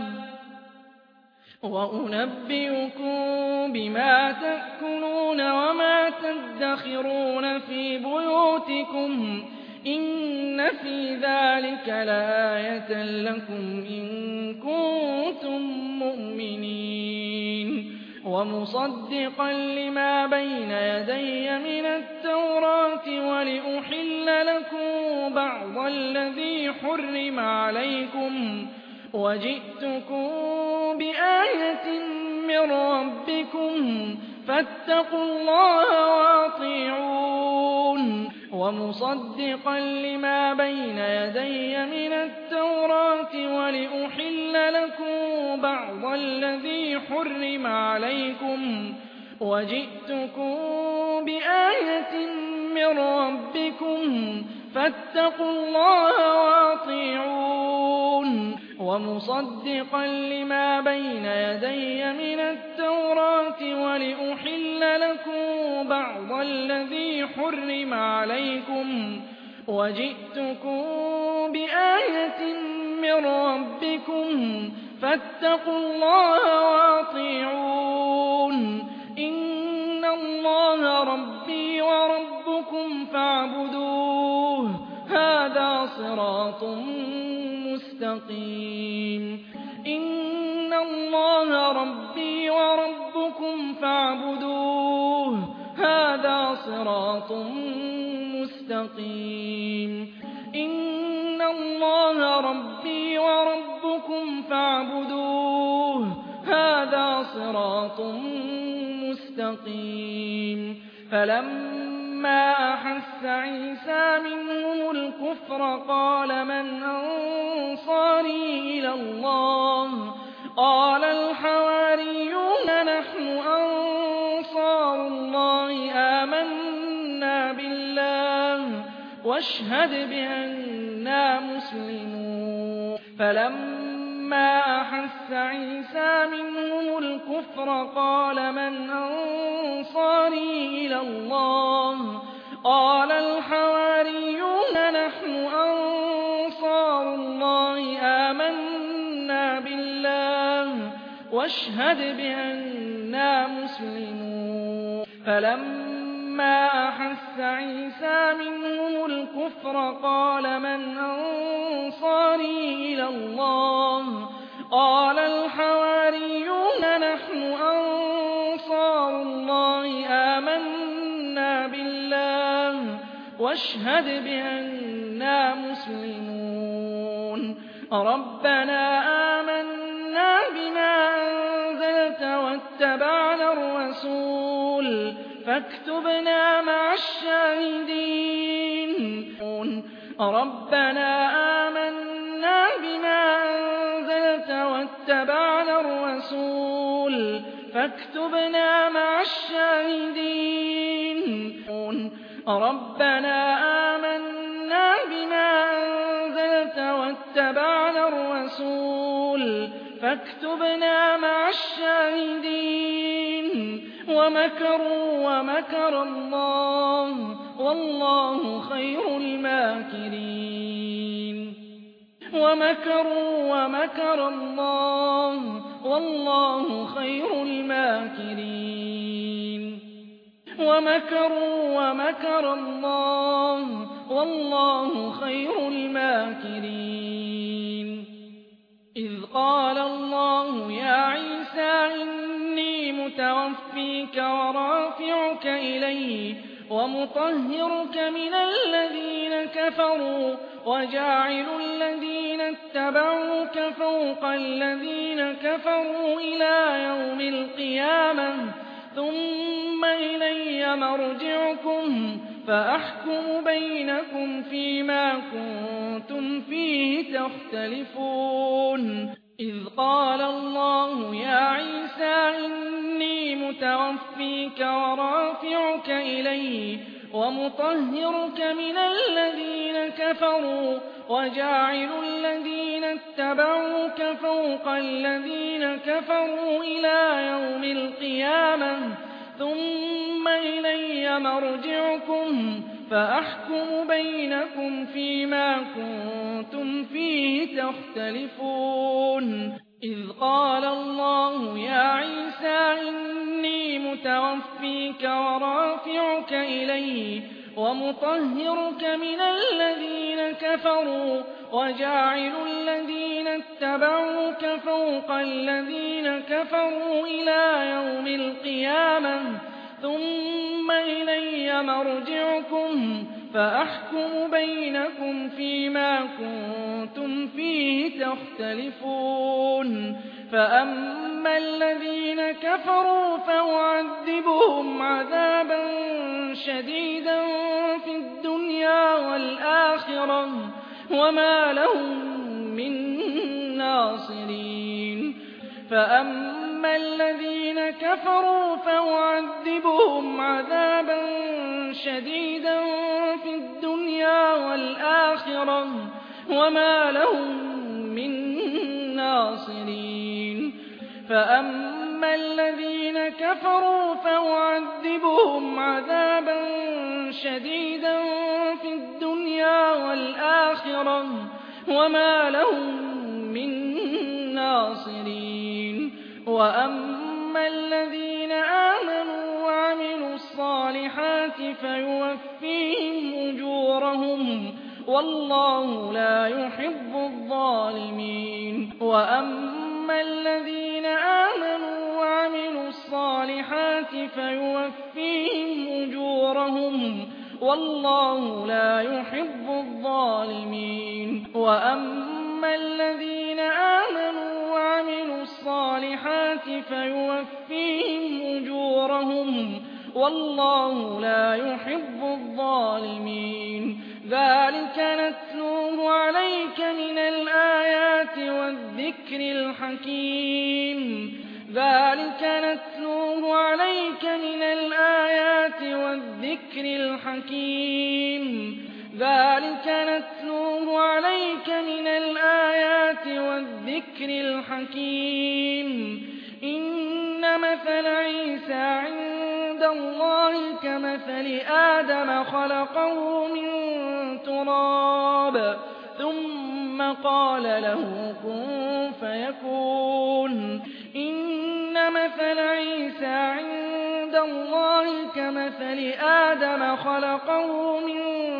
A: وأنبئكم بما تأكلون وما تدخرون في بيوتكم إن في ذلك لآية لكم إن كنتم مؤمنين ومصدقا لما بين يدي من التوراة ولأحل لكم بعض الذي حرم عليكم وجئتكم بآية من ربكم فاتقوا الله وأطيعون ومصدقا لما بين يدي من التوراة ولأحل لكم بعض الذي حرم عليكم وجئتكم بآية من ربكم فاتقوا الله وأطيعون ومصدقا لما بين يدي من التوراة ولأحل لكم بعض الذي حرم عليكم وجئتكم بآية من ربكم فاتقوا الله وأطيعون إن الله ربي وربكم فاعبدوه هذا صراط مستقيم إن الله ربي وربكم فاعبدوه هذا صراط مستقيم إن الله ربي وربكم فاعبدوه هذا صراط مستقيم مستقيم فلما أحس عيسى منهم الكفر قال من أنصاري إلى الله قال الحواريون نحن أنصار الله آمنا بالله واشهد بأننا مسلمون فلما أحس عيسى منهم الكفر قال من أنصاري إلى الله قال الحواريون نحن أنصار الله آمنا بالله واشهد بأننا مسلمون فلما أحس عيسى منهم الكفر قال من أنصاري إلى الله قال الحواريون نحن أنصار الله آمنا بالله واشهد بأننا مسلمون ربنا آمنا بما أنزلت واتبعنا الرسول فاكتبنا مع الشاهدين ربنا آمنا بما أنزلت واتبعنا الرسول فاكتبنا مع الشاهدين ربنا آمنا بما أنزلت واتبعنا الرسول فاكتبنا مع الشاهدين ومكروا ومكر الله والله خير الماكرين ومكروا ومكر الله والله خير الماكرين ومكروا ومكر الله والله خير الماكرين إذ قال الله يا عيسى إني متوفيك ورافعك إلي ومطهرك من الذين كفروا وجاعل الذين اتبعوك فوق الذين كفروا إلى يوم القيامة ثم إلي مرجعكم فأحكم بينكم فيما كنتم فيه تختلفون إذ قال الله يا عيسى إني متوفيك ورافعك إلي ومطهرك من الذين كفروا وجاعل الذين اتبعوك فوق الذين كفروا إلى يوم القيامة ثم إلي مرجعكم فأحكم بينكم فيما كنتم فيه تختلفون إذ قال الله يا عيسى إني متوفيك ورافعك إلي ومطهرك من الذين كفروا وجاعل الذين اتبعوك فوق الذين كفروا إلى يوم القيامة ثم إلي مرجعكم فأحكم بينكم فيما كنتم فيه تختلفون فأما الذين كفروا فأعذبهم عذابا شديدا في الدنيا والآخرة وما لهم من ناصرين فأما الذين كفروا فأعذبهم عذابا شديدا في الدنيا والآخرة وما لهم من ناصرين فأما الذين كفروا فأعذبهم عذابا شديدا في الدنيا والآخرة وما لهم من ناصرين وأما الذين آمنوا وعملوا الصالحات فيوفيهم أجورهم والله لا يحب الظالمين وأما الذين آمنوا وعملوا الصالحات فيوفيهم أجورهم والله لا يحب الظالمين وأما الذين آمنوا وعملوا الصالحات فيوفيهم أجورهم أجورهم والله لا يحب الظالمين ذلك نتلوه عليك من الآيات والذكر الحكيم ذلك نتلوه عليك من الآيات والذكر الحكيم ذلك نتلوه عليك من الآيات والذكر الحكيم إن مثل عيسى عند الله كمثل آدم خلقه من تراب ثم قال له كن فيكون إن مثل عيسى عند الله كمثل آدم خلقه من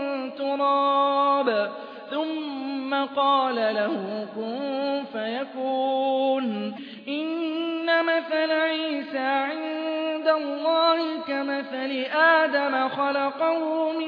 A: تراب ثم قال له كن فيكون إن مثل عيسى عند الله كمثل آدم خلقه من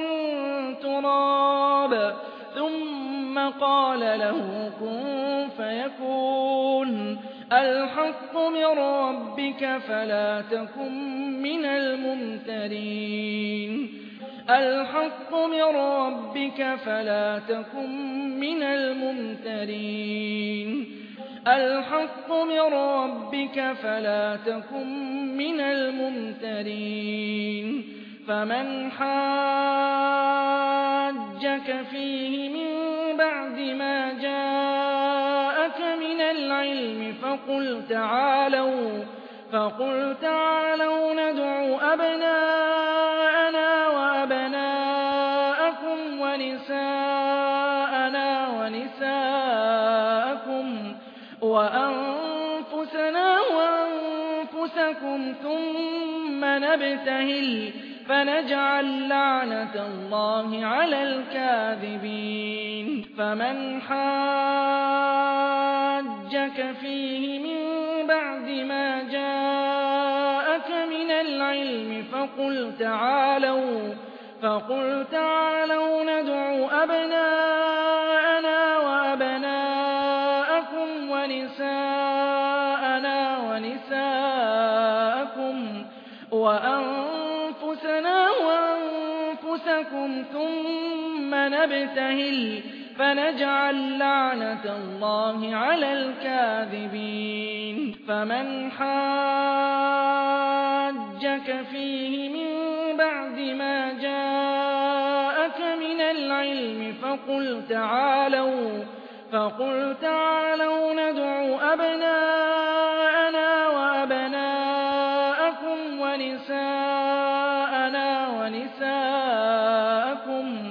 A: تراب ثم قال له كن فيكون الحق من ربك فلا تكن من الممترين الحق من ربك فلا تكن من الممترين الحق من ربك فلا تكن من الممترين فمن حاجك فيه من بعد ما جاءك من العلم فقل تعالوا ندع أبناءنا وأبناءكم ونساءنا ونساءكم وأنفسنا وأنفسكم ثم نبتهل فنجعل لعنة الله على الكاذبين فمن حاجك فيه من بعد ما جاءك من العلم فقل تعالوا ندع أبناءنا وأبناءكم ونساءنا ونساءكم وأنفسنا وأنفسكم ثم نبتهل فنجعل لعنة الله على الكاذبين فمن حاجك فيه من بعد ما جاءك من العلم فقل تعالوا ندع أبناءنا وأبناءكم ونساءنا ونساءكم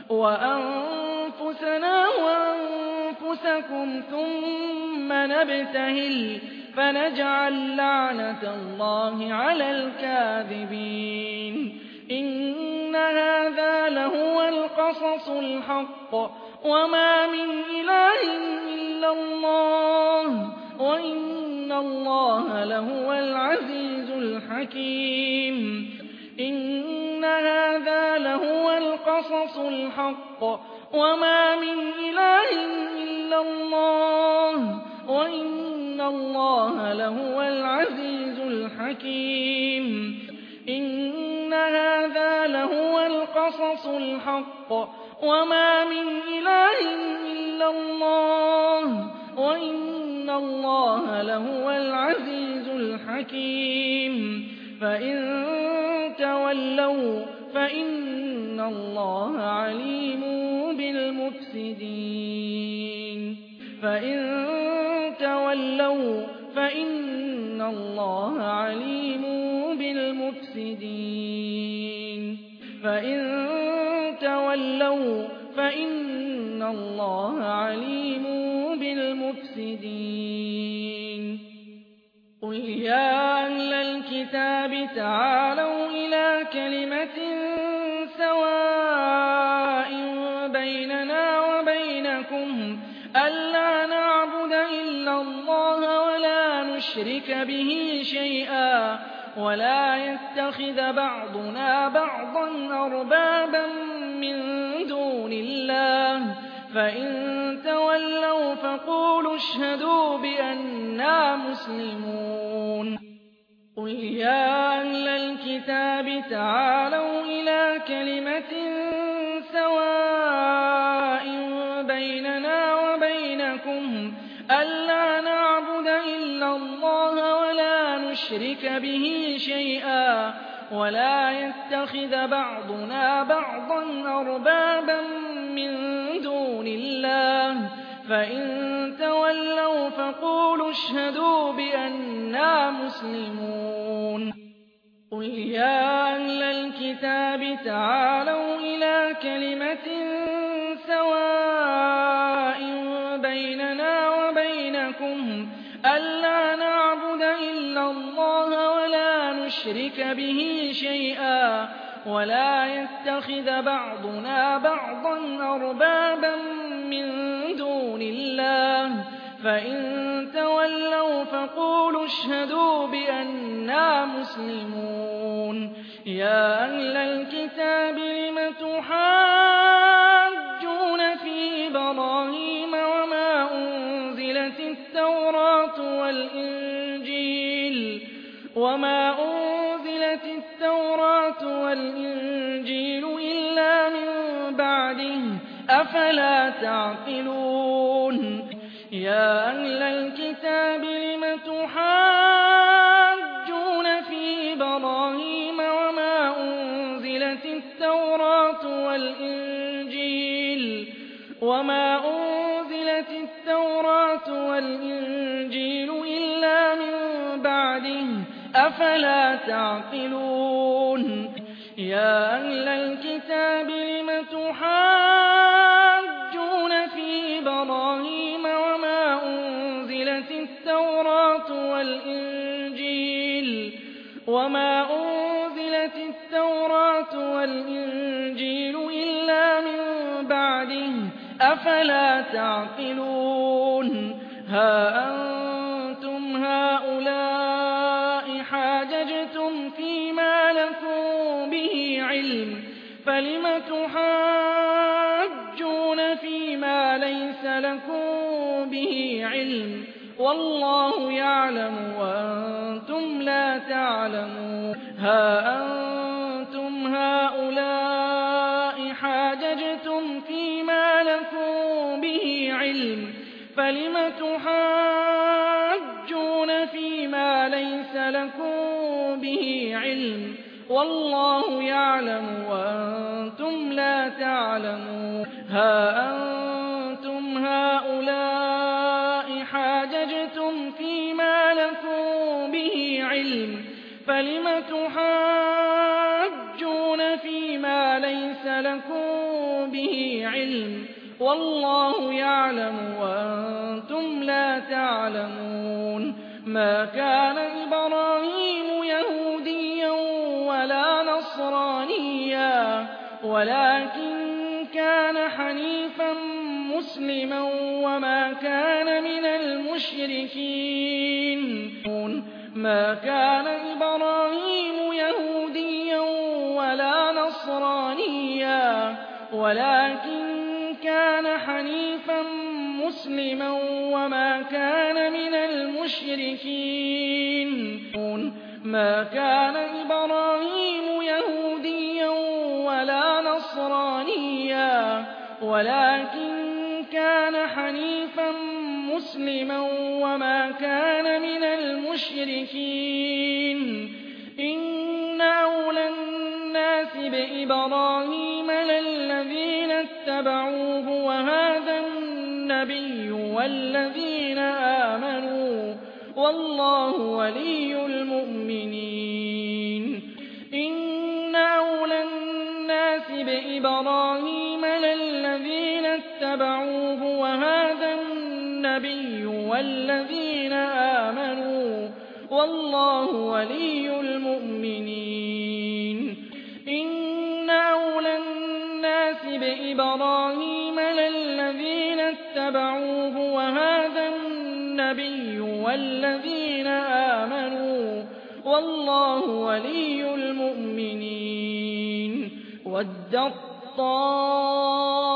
A: وأنفسنا وأنفسكم ثم نبتهل فنجعل لعنة الله على الكاذبين إن هذا لهو القصص الحق وما من إله إلا الله وإن الله لهو العزيز الحكيم إن هذا لهو القصص الحق وما من إله إلا الله وإن الله لهو العزيز الحكيم إن هذا لهو القصص الحق وما من إله إلا الله وإن الله لهو العزيز الحكيم فإن تولوا فإن الله عليم بالمفسدين فإن تولوا فإن الله عليم بالمفسدين فإن تولوا فإن الله عليم بالمفسدين قل يا أهل الكتاب تعالوا إلى كلمة سواء بيننا وبينكم ألا نعبد إلا الله ولا نشرك به شيئا ولا يتخذ بعضنا بعضا أربابا من دون الله فإن تولوا فقولوا اشهدوا بأننا مسلمون قُلْ يَا أَهْلَ الْكِتَابِ تَعَالَوْا إِلَىٰ كَلِمَةٍ سَوَاءٍ بَيْنَنَا وَبَيْنَكُمْ أَلَّا نَعْبُدَ إِلَّا اللَّهَ وَلَا نُشْرِكَ بِهِ شَيْئًا وَلَا يَتَّخِذَ بَعْضُنَا بَعْضًا أَرْبَابًا مِّن دُونِ اللَّهِ فَإِن تَوَلَّوْا فَقُولُوا اشْهَدُوا بِأَنَّا مُسْلِمُونَ قُلْ يَا أَهْلَ الْكِتَابِ تَعَالَوْا إِلَىٰ كَلِمَةٍ سَوَاءٍ بَيْنَنَا وَبَيْنَكُمْ أَلَّا نَعْبُدَ إِلَّا اللَّهَ وَلَا نُشْرِكَ بِهِ شَيْئًا وَلَا يَتَّخِذَ بَعْضُنَا بَعْضًا أَرْبَابًا مِّن دُونِ اللَّهِ فَإِن تَوَلَّوْا فَقُولُوا اشْهَدُوا بِأَنَّا مُسْلِمُونَ يَا أَهْلَ الْكِتَابِ لِمَ تُحَاجُّونَ فِي إِبْرَاهِيمَ وَمَا أُنزِلَتِ التَّوْرَاةُ وَالْإِنجِيلُ إِلَّا مِن بَعْدِهِ ۚ أَفَلَا تَعْقِلُونَ يَا أَهْلَ الْكِتَابِ لِمَ تُحَاجُّونَ فِي إِبْرَاهِيمَ وَمَا أُنزِلَتِ التَّوْرَاةُ وَالْإِنجِيلُ إِلَّا مِن بَعْدِهِ ۚ أَفَلَا تَعْقِلُونَ يَا أَهْلَ الْكِتَابِ لِمَ تُحَاجُّونَ فِي إِبْرَاهِيمَ وَمَا أُنزِلَتِ التَّوْرَاةُ وَالْإِنجِيلُ إِلَّا مِن بَعْدِهِ ۚ أَفَلَا تَعْقِلُونَ هَا أَنتُمْ هَٰؤُلَاءِ حَاجَجْتُمْ فِيمَا لَكُم بِهِ عِلْمٌ فَلِمَ تُحَاجُّونَ فِيمَا لَيْسَ لَكُم بِهِ عِلْمٌ وَاللَّهُ يَعْلَمُ وَأَنتُمْ لَا تَعْلَمُونَ هَا أَنتُمْ هَٰؤُلَاءِ حَاجَجْتُمْ فِيمَا لَكُم بِهِ عِلْمٌ فَلِمَ تُحَاجُّونَ فِيمَا لَيْسَ لَكُم بِهِ عِلْمٌ وَاللَّهُ يَعْلَمُ وَأَنتُمْ لَا تَعْلَمُونَ هَا أَنتُمْ هَٰؤُلَاءِ حَاجَجْتُمْ فِيمَا لَكُم بِهِ عِلْمٌ فَلِمَ تُحَاجُّونَ فِيمَا لَيْسَ لَكُم بِهِ عِلْمٌ وَاللَّهُ يَعْلَمُ وَأَنتُمْ لَا تعلمون مَا كَانَ إِبْرَاهِيمُ يَهُودِيًّا وَلَا نَصْرَانِيًّا وَلَٰكِن كَانَ حَنِيفًا مُّسْلِمًا وَمَا كَانَ مِنَ الْمُشْرِكِينَ مَا كَانَ إِبْرَاهِيمُ يَهُودِيًّا وَلَا نَصْرَانِيًّا وَلَٰكِن كَانَ حَنِيفًا مُّسْلِمًا وَمَا كَانَ مِنَ الْمُشْرِكِينَ مَا كَانَ إِبْرَاهِيمُ يَهُودِيًّا وَلَا نَصْرَانِيًّا وَلَٰكِن كَانَ حَنِيفًا مُّسْلِمًا وَمَا كَانَ مِنَ الْمُشْرِكِينَ إِنَّ أَوْلَى النَّاسِ بِإِبْرَاهِيمَ لَلَّذِينَ اتَّبَعُوهُ وَهَٰذَا النَّبِيُّ وَالَّذِينَ آمَنُوا ۗ وَاللَّهُ وَلِيُّ الْمُؤْمِنِينَ إِنَّ أَوْلَى النَّاسِ بِإِبْرَاهِيمَ لَلَّذِينَ اتَّبَعُوهُ وَهَٰذَا النَّبِيُّ وَالَّذِينَ آمَنُوا ۗ وَاللَّهُ وَلِيُّ الْمُؤْمِنِينَ إِنَّ أَوْلَى النَّاسِ بِإِبْرَاهِيمَ لَلَّذِينَ اتَّبَعُوهُ وَهَٰذَا النَّبِيُّ وَالَّذِينَ آمَنُوا ۗ وَاللَّهُ وَلِيُّ الْمُؤْمِنِينَ وَدَّت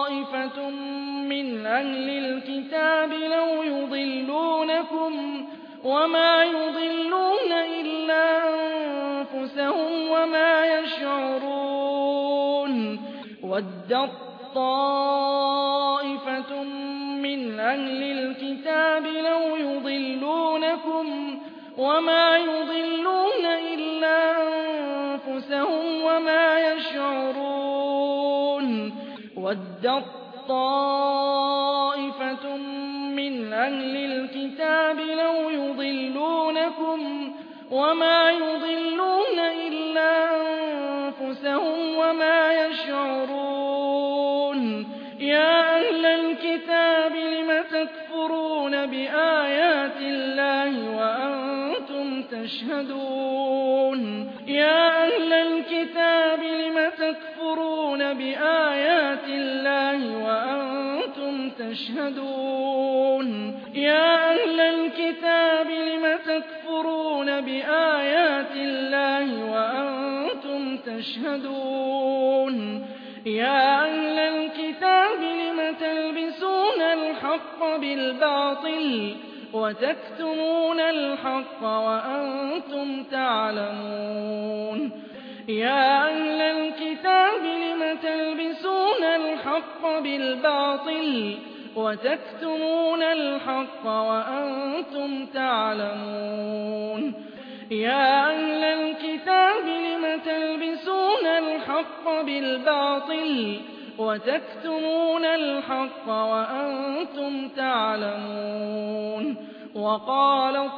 A: طَّائِفَةٌ مِّنْ أَهْلِ الْكِتَابِ لَوْ يُضِلُّونَكُمْ وما يضلون إلا أنفسهم وما يشعرون ودت طائفة من أهل الكتاب لو يضلونكم وما يضلون إلا أنفسهم وما يشعرون ودت طائفة من أهل الكتاب لو يضلونكم وما يضلون إلا أنفسهم وما يشعرون يا أهل الكتاب لم تكفرون بآيات الله وأنتم تشهدون يا أهل الكتاب لم تكفرون بآيات الله وأنتم تشهدون يا أهل الكتاب لم تكفرون بآيات الله وأنتم تشهدون يا أهل الكتاب لم تلبسون الحق بالباطل وتكتمون الحق وأنتم تعلمون يا أهل الكتاب لم تلبسون الحق بالباطل وتكتمون الحق وأنتم تعلمون يا أهل الكتاب لم تلبسون الحق بالباطل وتكتمون الحق وأنتم تعلمون وقالت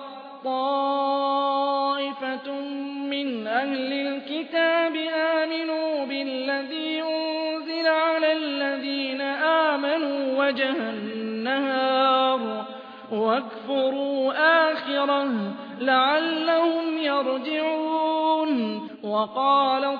A: طائفة من أهل الكتاب آمنوا بالذي أنزل على الذين آمنوا وجه النهار واكفروا آخره لعلهم يرجعون وقالت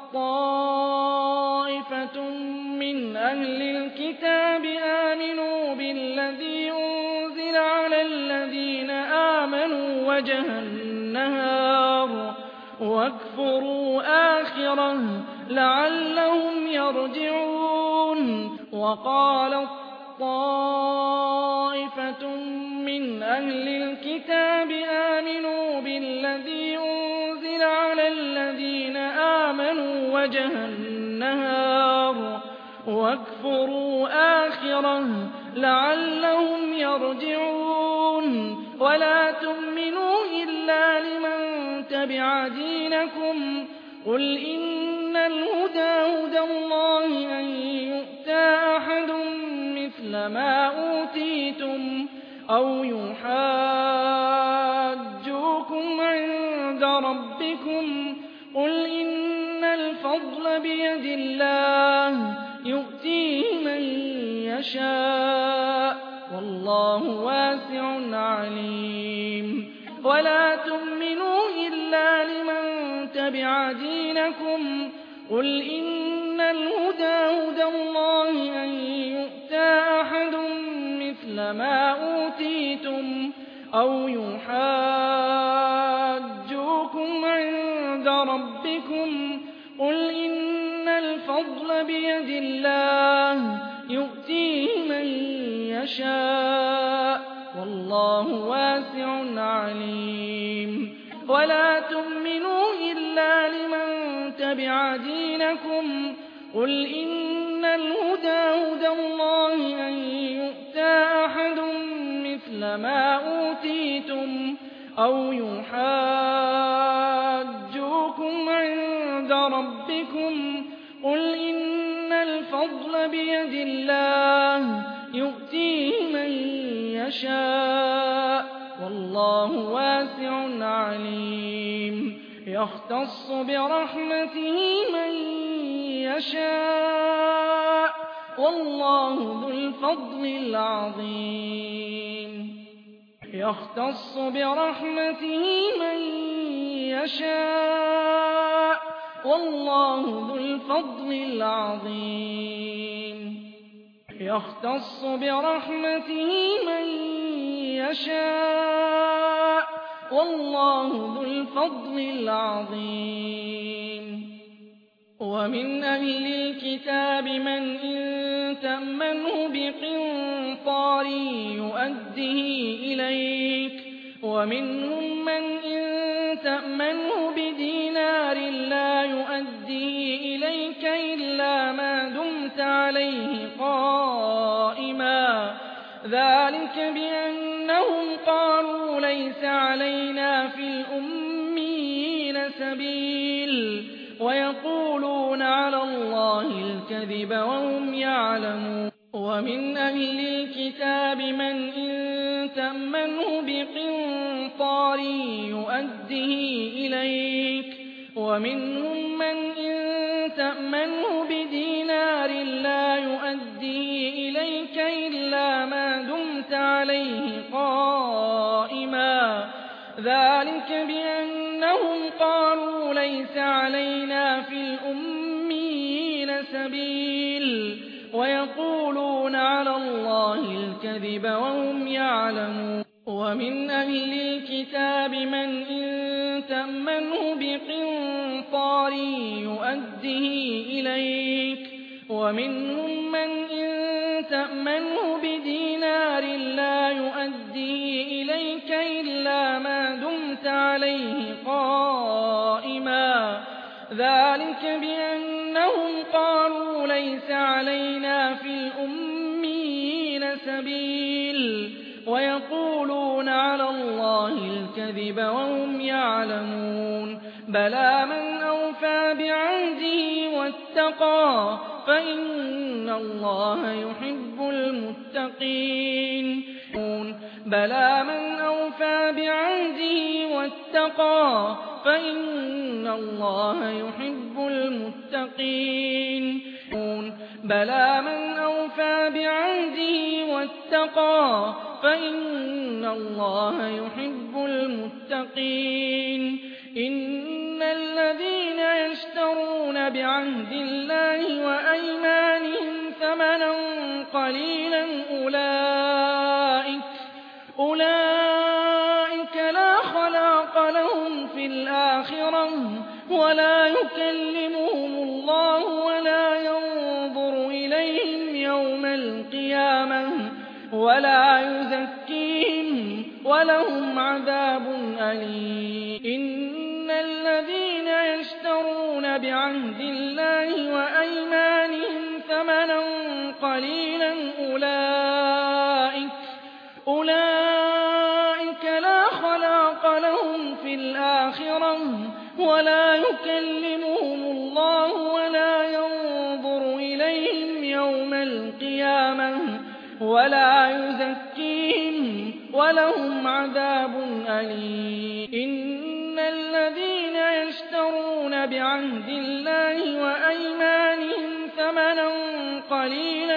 A: طائفة من أهل الكتاب آمنوا بالذي أنزل على الذين آمنوا وجه النهار واكفروا آخره لعلهم يرجعون وقالت طائفة من أهل الكتاب آمنوا بالذي أنزل على الذين آمنوا وجه النهار واكفروا آخره لعلهم يرجعون ولا تؤمنوا إلا لمن تبع دينكم قل إن الهدى هدى الله أن يؤتى أحد مثل ما أوتيتم أو يحاجوكم عند ربكم قل إن الفضل بيد الله يؤتيه من يشاء والله واسع عليم ولا تؤمنوا إلا لمن تبع دينكم قل إن الهدى هدى الله أن يؤتى أحد مثل ما أوتيتم أو يحاجوكم عند ربكم قل إن الفضل بيد الله يؤتيه من يشاء والله واسع عليم ولا تؤمنوا إلا لمن تبع دينكم قل إن الهدى هدى الله أن يؤتى أحد مثل ما أوتيتم أو يحاجوكم عند ربكم قل إن الفضل بيد الله يؤتيه من يشاء والله واسع عليم يختص برحمته من يشاء والله ذو الفضل العظيم يختص برحمته من يشاء والله ذو الفضل العظيم يختص برحمته من يشاء والله ذو الفضل العظيم ومن أهل الكتاب من إن تأمنه بقنطار يؤده إليك ومنهم من إن تأمنه بدينار لا يؤديه إليك إلا ما دمت عليه قائما ذلك بأنهم قالوا ليس علينا في الأميين سبيل ويقولون على الله الكذب وهم يعلمون ومن أهل الكتاب من إن تأمنه بقنطار يؤده إليك ومنهم من إن تأمنه بدينار لا يؤديه إليك إلا ما دمت عليه قائما ذلك بأنهم قالوا ليس علينا في الأميين سبيل ويقولون على الله الكذب وهم يعلمون ومن أهل الكتاب من إن تأمنه بقنطار يؤده إليك ومنهم من إن تأمنه بدينار لا يؤديه إليك إلا ما دمت عليه قائما ذلك بأنهم قالوا ليس علينا في الأميين سبيل ويقولون على الله الكذب وهم يعلمون بلى من أوفى بعهده واتقى فإن الله يحب المتقين بلى من أوفى بعهده واتقى فإن الله يحب المتقين بلى من أوفى بعهده واتقى فإن الله يحب المتقين إن الذين يشترون بعهد الله وأيمانهم ثمنا قليلا أولئك لا خلاق لهم في الآخرة ولا يكلمهم الله ولا ينظر إليهم يوم القيامة ولا يزكيهم ولهم عذاب أليم إن الذين يشترون بعهد الله وأيمانهم ثمنا قليلا أولئك لا خلاق لهم في الآخرة ولا يكلمهم الله ولا ينظر إليهم يوم القيامة ولا يزكيهم ولهم عذاب أليم إن الذين يشترون بعهد الله وأيمانهم ثمنا قليلا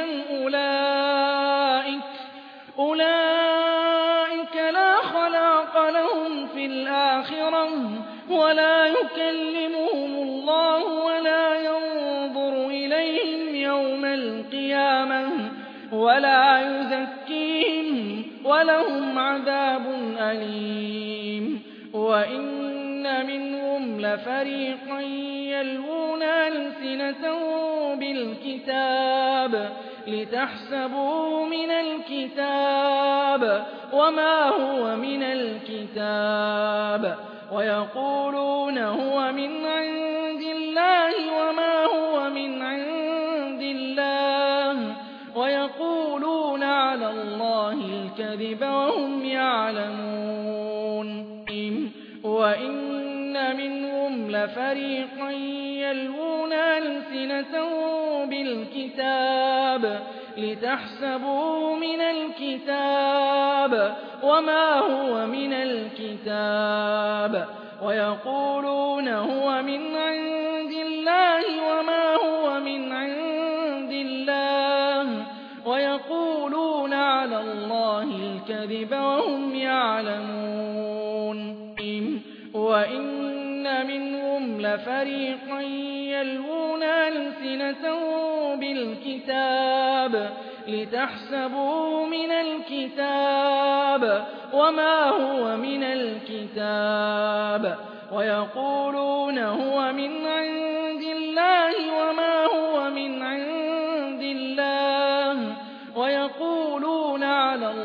A: أولئك لا خلاق لهم في الآخرة ولا يكلمهم الله ولا ينظر إليهم يوم القيامة ولا يزكيهم ولهم عذاب أليم وإن منهم لفريقا يلوون ألسنتهم بالكتاب لتحسبوه من الكتاب وما هو من الكتاب ويقولون هو من عند الله وما هو من عند الله ويقولون على الله الكذب وهم يعلمون وإن منهم لفريقا يلوون ألسنتهم بالكتاب لتحسبوه من الكتاب وما هو من الكتاب ويقولون هو من عند الله وما هو من عند الله ويقولون على الله الكذب وهم يعلمون وإن منهم لفريقا يلوون ألسنتهم بالكتاب لتحسبوه من الكتاب وما هو من الكتاب ويقولون هو من عند الله وما هو من عند الله ويقولون على الله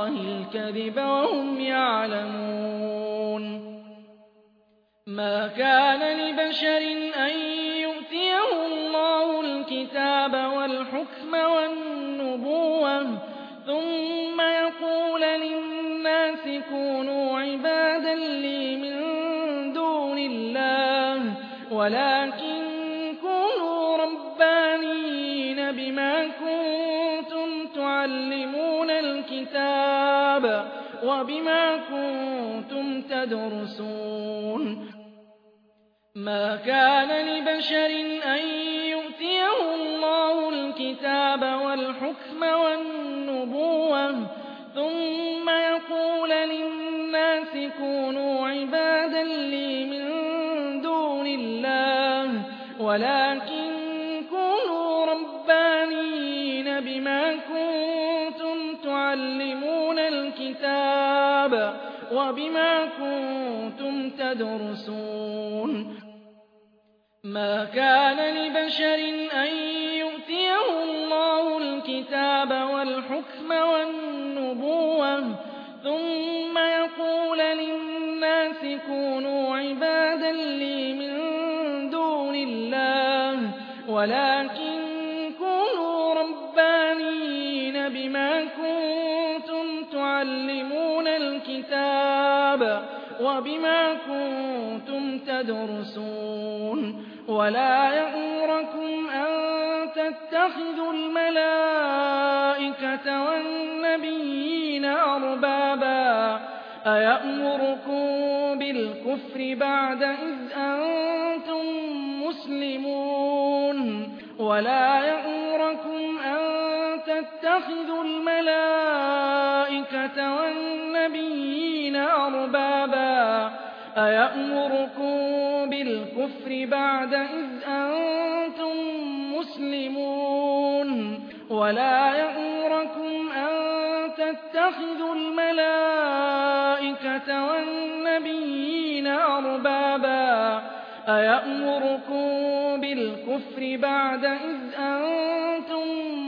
A: اللَّهِ الْكَذِبَ وَهُمْ يَعْلَمُونَ ما كان لبشر أن يؤتيه الله الكتاب والحكم والنبوة ثم يقول للناس كونوا عبادا لي من دون الله ولكن كونوا ربانيين بما كنتم تعلمون الكتاب وبما كنتم تدرسون ما كان لبشر أن يؤتيه الله الكتاب والحكم والنبوة ثم يقول للناس كونوا عبادا لي من دون الله ولكن كونوا ربانيين بما كنتم تعلمون الكتاب وبما كنتم تدرسون ما كان لبشر أن يؤتيه الله الكتاب والحكم والنبوة ثم يقول للناس كونوا عبادا لي من دون الله ولكن كونوا ربانيين بما كنتم تعلمون الكتاب وبما كنتم تدرسون ولا يأمركم أن تتخذوا الملائكة والنبيين أربابا أيأمركم بالكفر بعد إذ أنتم مسلمون ولا يأمركم أن تتخذوا الملائكة والنبيين أربابا أيأمركم بالكفر بعد إذ أنتم مسلمون ولا يأمركم أن تتخذوا الملائكة والنبيين أربابا أيأمركم بالكفر بعد إذ أنتم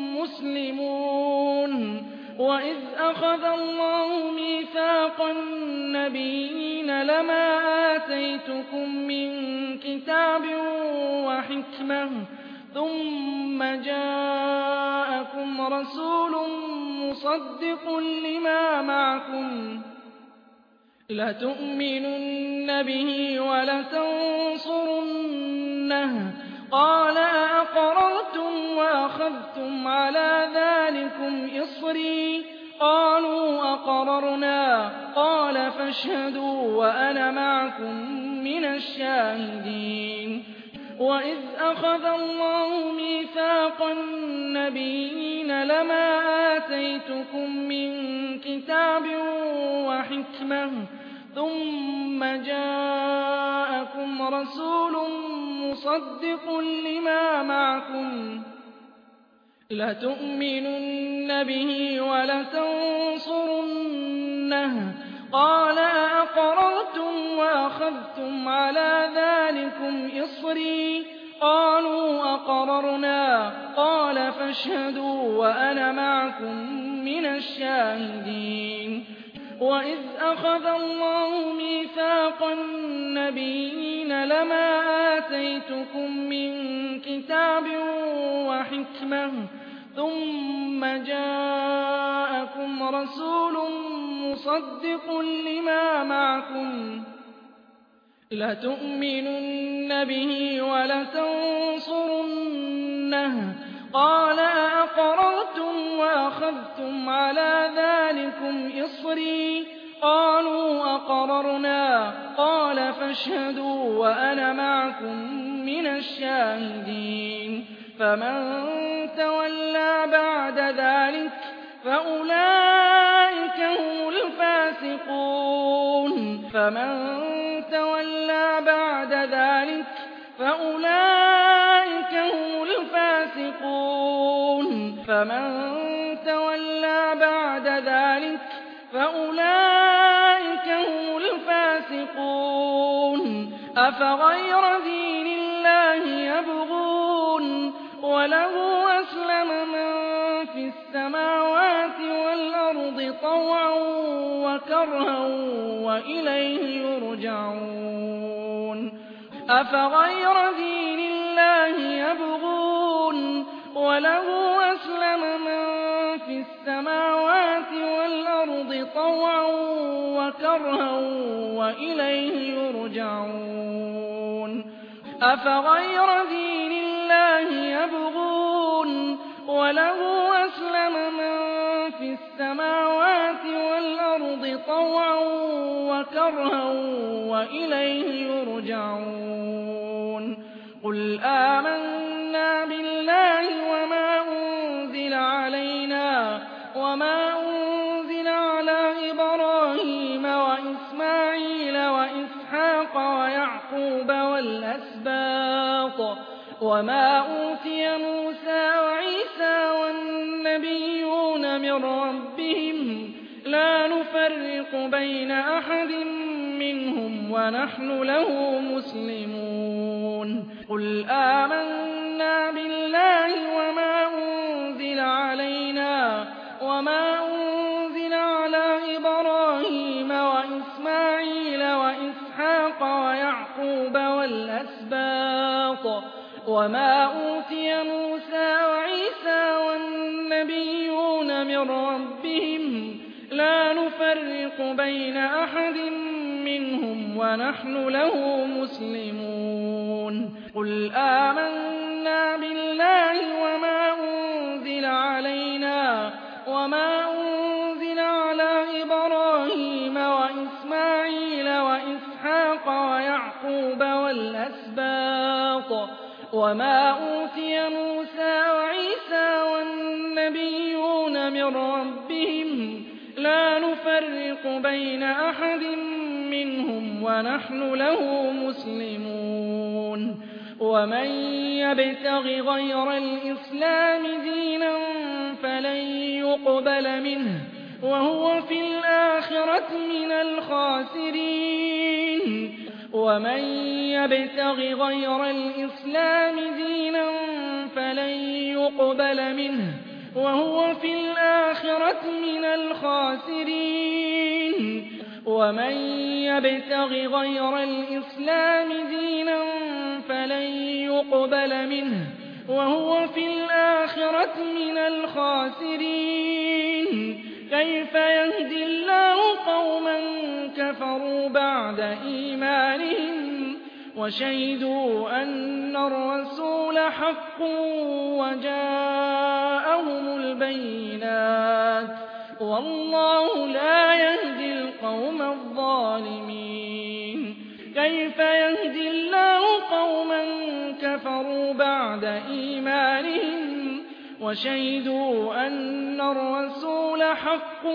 A: مسلمون وإذ أخذ الله ميثاق النبيين لما آتيتكم من كتاب وحكمة ثم جاءكم رسول مصدق لما معكم لتؤمنن به ولتنصرنه قال أأقررتم وأخذتم على ذلكم إصري قالوا أقررنا قال فاشهدوا وأنا معكم من الشاهدين وإذ أخذ الله ميثاق النبيين لما آتيتكم من كتاب وحكمة ثم جاءكم رسول مصدق لما معكم لتؤمنن به ولتنصرنه قال أأقررتم وأخذتم على ذلكم إصري قالوا أقررنا قال فاشهدوا وأنا معكم من الشاهدين وإذ أخذ الله ميثاق النبيين لما آتيتكم من كتاب وحكمة ثم جاءكم رسول مصدق لما معكم لتؤمنن به ولتنصرنه قال أأقررتم وأخذتم على ذلكم إصري قالوا أقررنا قال فاشهدوا وأنا معكم من الشاهدين فمن تولى بعد ذلك فأولئك هم الفاسقون فمن تولى بعد ذلك فأولئك هم الفاسقون فمن تولى بعد ذلك فأولئك هم الفاسقون أفغير دين الله يبغون وله أسلم من في السماء السَّمَاوَاتِ وَالْأَرْضِ طَوْعًا وَكَرْهًا وَإِلَيْهِ يُرْجَعُونَ أَفَغَيْرَ دِينِ اللَّهِ يَبْغُونَ وَلَهُ أَسْلَمَ مَن فِي السَّمَاوَاتِ وَالْأَرْضِ طَوْعًا وَكَرْهًا وَإِلَيْهِ يُرْجَعُونَ أَفَغَيْرَ دِينِ اللَّهِ يَبْغُونَ وَلَهُ أَسْلَمَ مَن فِي السَّمَاوَاتِ وَالْأَرْضِ طَوْعًا وَكَرْهًا وَإِلَيْهِ يُرْجَعُونَ قُلْ آمَنَّا بِاللَّهِ وَمَا أُنزِلَ عَلَيْنَا وَمَا أُنزِلَ عَلَىٰ إِبْرَاهِيمَ وَإِسْمَاعِيلَ وَإِسْحَاقَ وَيَعْقُوبَ وَالْأَسْبَاطِ وَمَا أُوتِيَ مُوسَىٰ وَعِيسَىٰ وَالنَّبِيُّونَ مِن رَّبِّهِمْ لَا نُفَرِّقُ بَيْنَ أَحَدٍ مِّنْهُمْ وَنَحْنُ لَهُ مُسْلِمُونَ قُلْ آمَنَّا بِاللَّهِ وَمَا أُنزِلَ عَلَيْنَا وَمَا أُنزِلَ عَلَىٰ إِبْرَاهِيمَ وَإِسْمَاعِيلَ وَإِسْحَاقَ وَيَعْقُوبَ وَالْأَسْبَاطِ وَمَا أُوتِيَ مُوسَىٰ وَعِيسَىٰ وَالنَّبِيُّونَ مِن رَّبِّهِمْ لَا نُفَرِّقُ بَيْنَ أَحَدٍ مِّنْهُمْ وَنَحْنُ لَهُ مُسْلِمُونَ قُلْ آمَنَّا بِاللَّهِ وَمَا أُنزِلَ عَلَيْنَا وَمَا أُنزِلَ عَلَىٰ إِبْرَاهِيمَ وَإِسْمَاعِيلَ وَإِسْحَاقَ وَيَعْقُوبَ وَالْأَسْبَاطِ وَمَا أُوتِيَ مُوسَىٰ وَعِيسَىٰ وَالنَّبِيُّونَ مِن رَّبِّهِمْ لَا نُفَرِّقُ بَيْنَ أَحَدٍ مِّنْهُمْ وَنَحْنُ لَهُ مُسْلِمُونَ وَمَن يَبْتَغِ غَيْرَ الْإِسْلَامِ دِينًا فَلَن يُقْبَلَ مِنْهُ وَهُوَ فِي الْآخِرَةِ مِنَ الْخَاسِرِينَ وَمَن يَبْتَغِ غَيْرَ الْإِسْلَامِ دِينًا فَلَن يُقْبَلَ مِنْهُ وَهُوَ فِي الْآخِرَةِ مِنَ الْخَاسِرِينَ وَمَن يَبْتَغِ غَيْرَ الْإِسْلَامِ دِينًا فَلَن يُقْبَلَ مِنْهُ وَهُوَ فِي الْآخِرَةِ مِنَ الْخَاسِرِينَ كَيْفَ يَهْدِي اللَّهُ قَوْمًا كَفَرُوا بَعْدَ إِيمَانِهِمْ وَشَهِدُوا أَنَّ الرَّسُولَ حَقٌّ وَجَاءَهُمُ الْبَيِّنَاتُ وَاللَّهُ لَا يَهْدِي الْقَوْمَ الظَّالِمِينَ كَيْفَ يَهْدِي اللَّهُ قَوْمًا كَفَرُوا بَعْدَ إِيمَانِهِمْ وَشَهِدُوا أَنَّ الرَّسُولَ حَقٌّ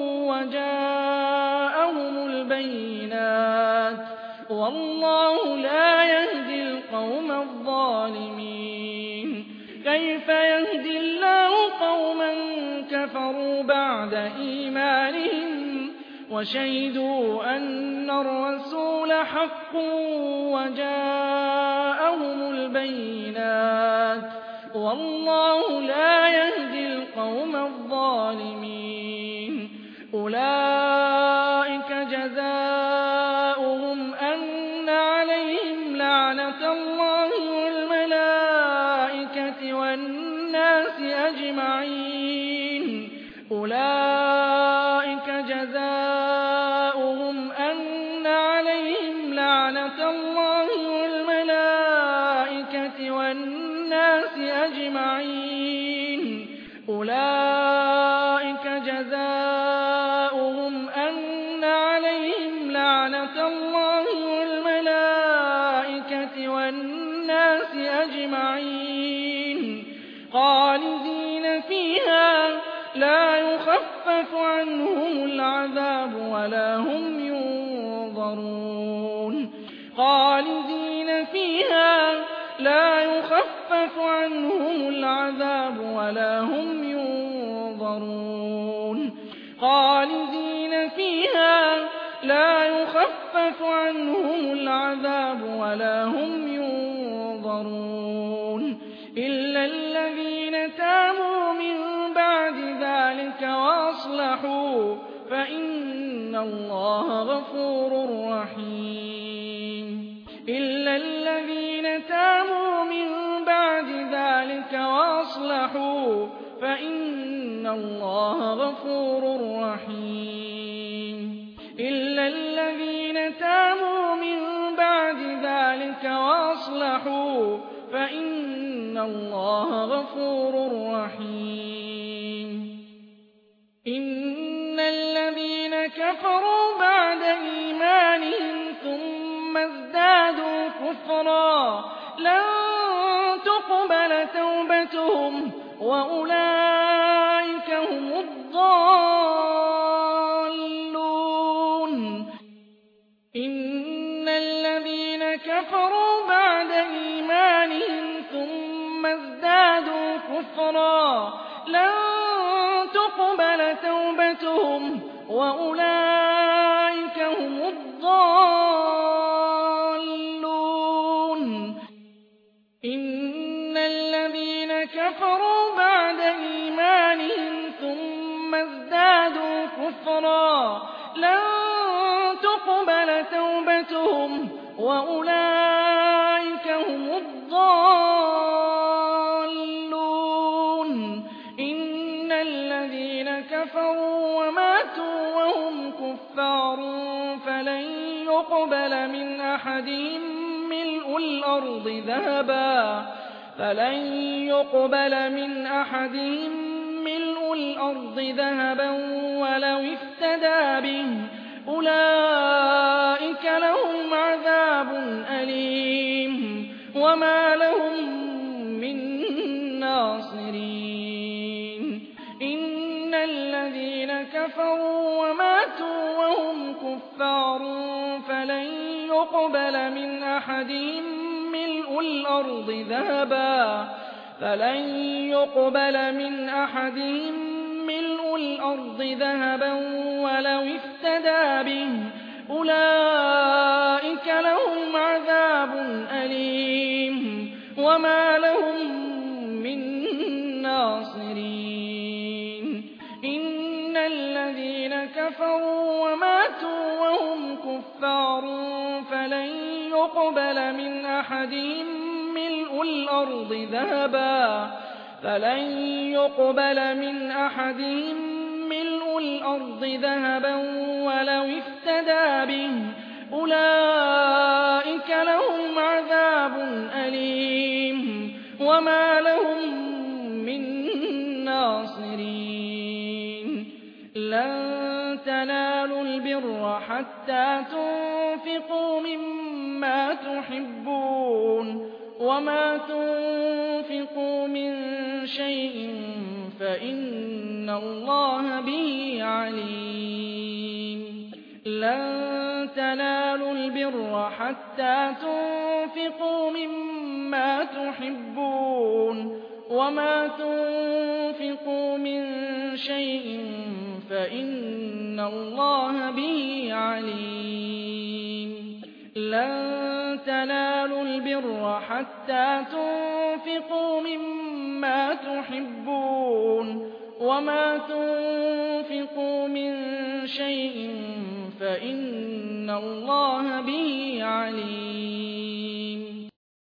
A: وَجَاءَهُمُ الْبَيِّنَاتُ وَاللَّهُ لَا يَهْدِي الْقَوْمَ الظَّالِمِينَ كَيْفَ يَهْدِي اللَّهُ قَوْمًا كَفَرُوا بَعْدَ إِيمَانِهِمْ وَشَهِدُوا أَنَّ الرَّسُولَ حَقٌّ وَجَاءَهُمُ الْبَيِّنَاتُ وَاللَّهُ لَا يَهْدِي الْقَوْمَ الظَّالِمِينَ أُولَٰئِكَ جَزَاؤُهُمْ أَنَّ عَلَيْهِمْ لَعْنَةَ اللَّهِ وَالْمَلَائِكَةِ وَالنَّاسِ أَجْمَعِينَ أُولَٰئِكَ جَزَاؤُهُمْ أَنَّ عَلَيْهِمْ لَعْنَةَ اللَّهِ وَالْمَلَائِكَةِ وَالنَّاسِ أَجْمَعِينَ أُولَٰئِكَ جَزَاؤُهُمْ أَنَّ عَلَيْهِمْ لَعْنَةَ اللَّهِ وَالْمَلَائِكَةِ وَالنَّاسِ أَجْمَعِينَ خَالِدِينَ فِيهَا لَا يُخَفَّفُ عَنْهُمُ الْعَذَابُ وَلَا هُمْ يُنظَرُونَ خَالِدِينَ فِيهَا لَا يُخَفَّفُ عَنْهُمُ الْعَذَابُ وَلَا هُمْ يُنظَرُونَ خَالِدِينَ فِيهَا لَا يُخَفَّفُ عَنْهُمُ الْعَذَابُ وَلَا هُمْ يُنظَرُونَ إِلَّا الَّذِينَ تَابُوا مِن بَعْدِ وَأَصْلَحُوا فَإِنَّ اللَّهَ غَفُورٌ رَّحِيمٌ إِلَّا الَّذِينَ تَابُوا مِن بَعْدِ ذَٰلِكَ وَأَصْلَحُوا فَإِنَّ اللَّهَ غَفُورٌ رَّحِيمٌ إِلَّا الَّذِينَ تَابُوا مِن بَعْدِ ذَٰلِكَ وَأَصْلَحُوا فَإِنَّ اللَّهَ غَفُورٌ رَّحِيمٌ إِنَّ الَّذِينَ كَفَرُوا بَعْدَ إِيمَانِهِمْ ثُمَّ ازْدَادُوا كُفْرًا لَّن تُقْبَلَ تَوْبَتُهُمْ وَأُولَٰئِكَ هُمُ الضَّالُّونَ إِنَّ الَّذِينَ كَفَرُوا بَعْدَ إِيمَانِهِمْ ثُمَّ ازْدَادُوا كُفْرًا لَّن تُقْبَلَ تَوْبَتُهُمْ وَأُولَٰئِكَ هُمُ الضَّالُّونَ إِنَّ الَّذِينَ كَفَرُوا بَعْدَ إِيمَانِهِمْ ثُمَّ ازْدَادُوا كُفْرًا لَّن تُقْبَلَ تَوْبَتُهُمْ وَأُولَٰئِكَ هُمُ الضَّالُّونَ إِنَّ الَّذِينَ كَفَرُوا وَمَاتُوا وَهُمْ كُفَّارٌ فَلَن يُقْبَلَ مِنْ أَحَدِهِم مِّلْءُ الْأَرْضِ ذَهَبًا وَلَوِ افْتَدَىٰ بِهِ أُولَٰئِكَ لَهُمْ عَذَابٌ أَلِيمٌ وَمَا لَهُم مِّن نَّاصِرِينَ إِنَّ الَّذِينَ كَفَرُوا وَمَاتُوا وَهُمْ كُفَّارٌ فَلَن يُقْبَلَ مِنْ أَحَدِهِم مِّلْءُ الْأَرْضِ ذَهَبًا وَلَوِ افْتَدَىٰ بِهِ أُولَٰئِكَ لَهُمْ عَذَابٌ أَلِيمٌ وَمَا لَهُم مِّن نَّاصِرِينَ إِنَّ الَّذِينَ كَفَرُوا وَمَاتُوا وَهُمْ كُفَّارٌ فَلَن يُقْبَلَ مِنْ أَحَدِهِم مِّلْءُ الْأَرْضِ ذَهَبًا وَلَوِ افْتَدَىٰ بِهِ أُولَٰئِكَ لَهُمْ عَذَابٌ أَلِيمٌ وَمَا لَهُم مِّن نَّاصِرِينَ لَن تَنَالُوا الْبِرَّ حَتَّىٰ تُنفِقُوا مِمَّا تُحِبُّونَ وَمَا تُنفِقُوا مِن شَيْءٍ فَإِنَّ اللَّهَ بِهِ عَلِيمٌ لَن تَنَالُوا الْبِرَّ حَتَّىٰ تُنفِقُوا مِمَّا تُحِبُّونَ وَمَا تُنفِقُوا مِن شَيْءٍ فَإِنَّ اللَّهَ بِهِ عَلِيمٌ لَن تَنَالُوا الْبِرَّ حَتَّىٰ تُنفِقُوا مِمَّا تُحِبُّونَ وَمَا تُنفِقُوا مِن شَيْءٍ فَإِنَّ اللَّهَ بِهِ عَلِيمٌ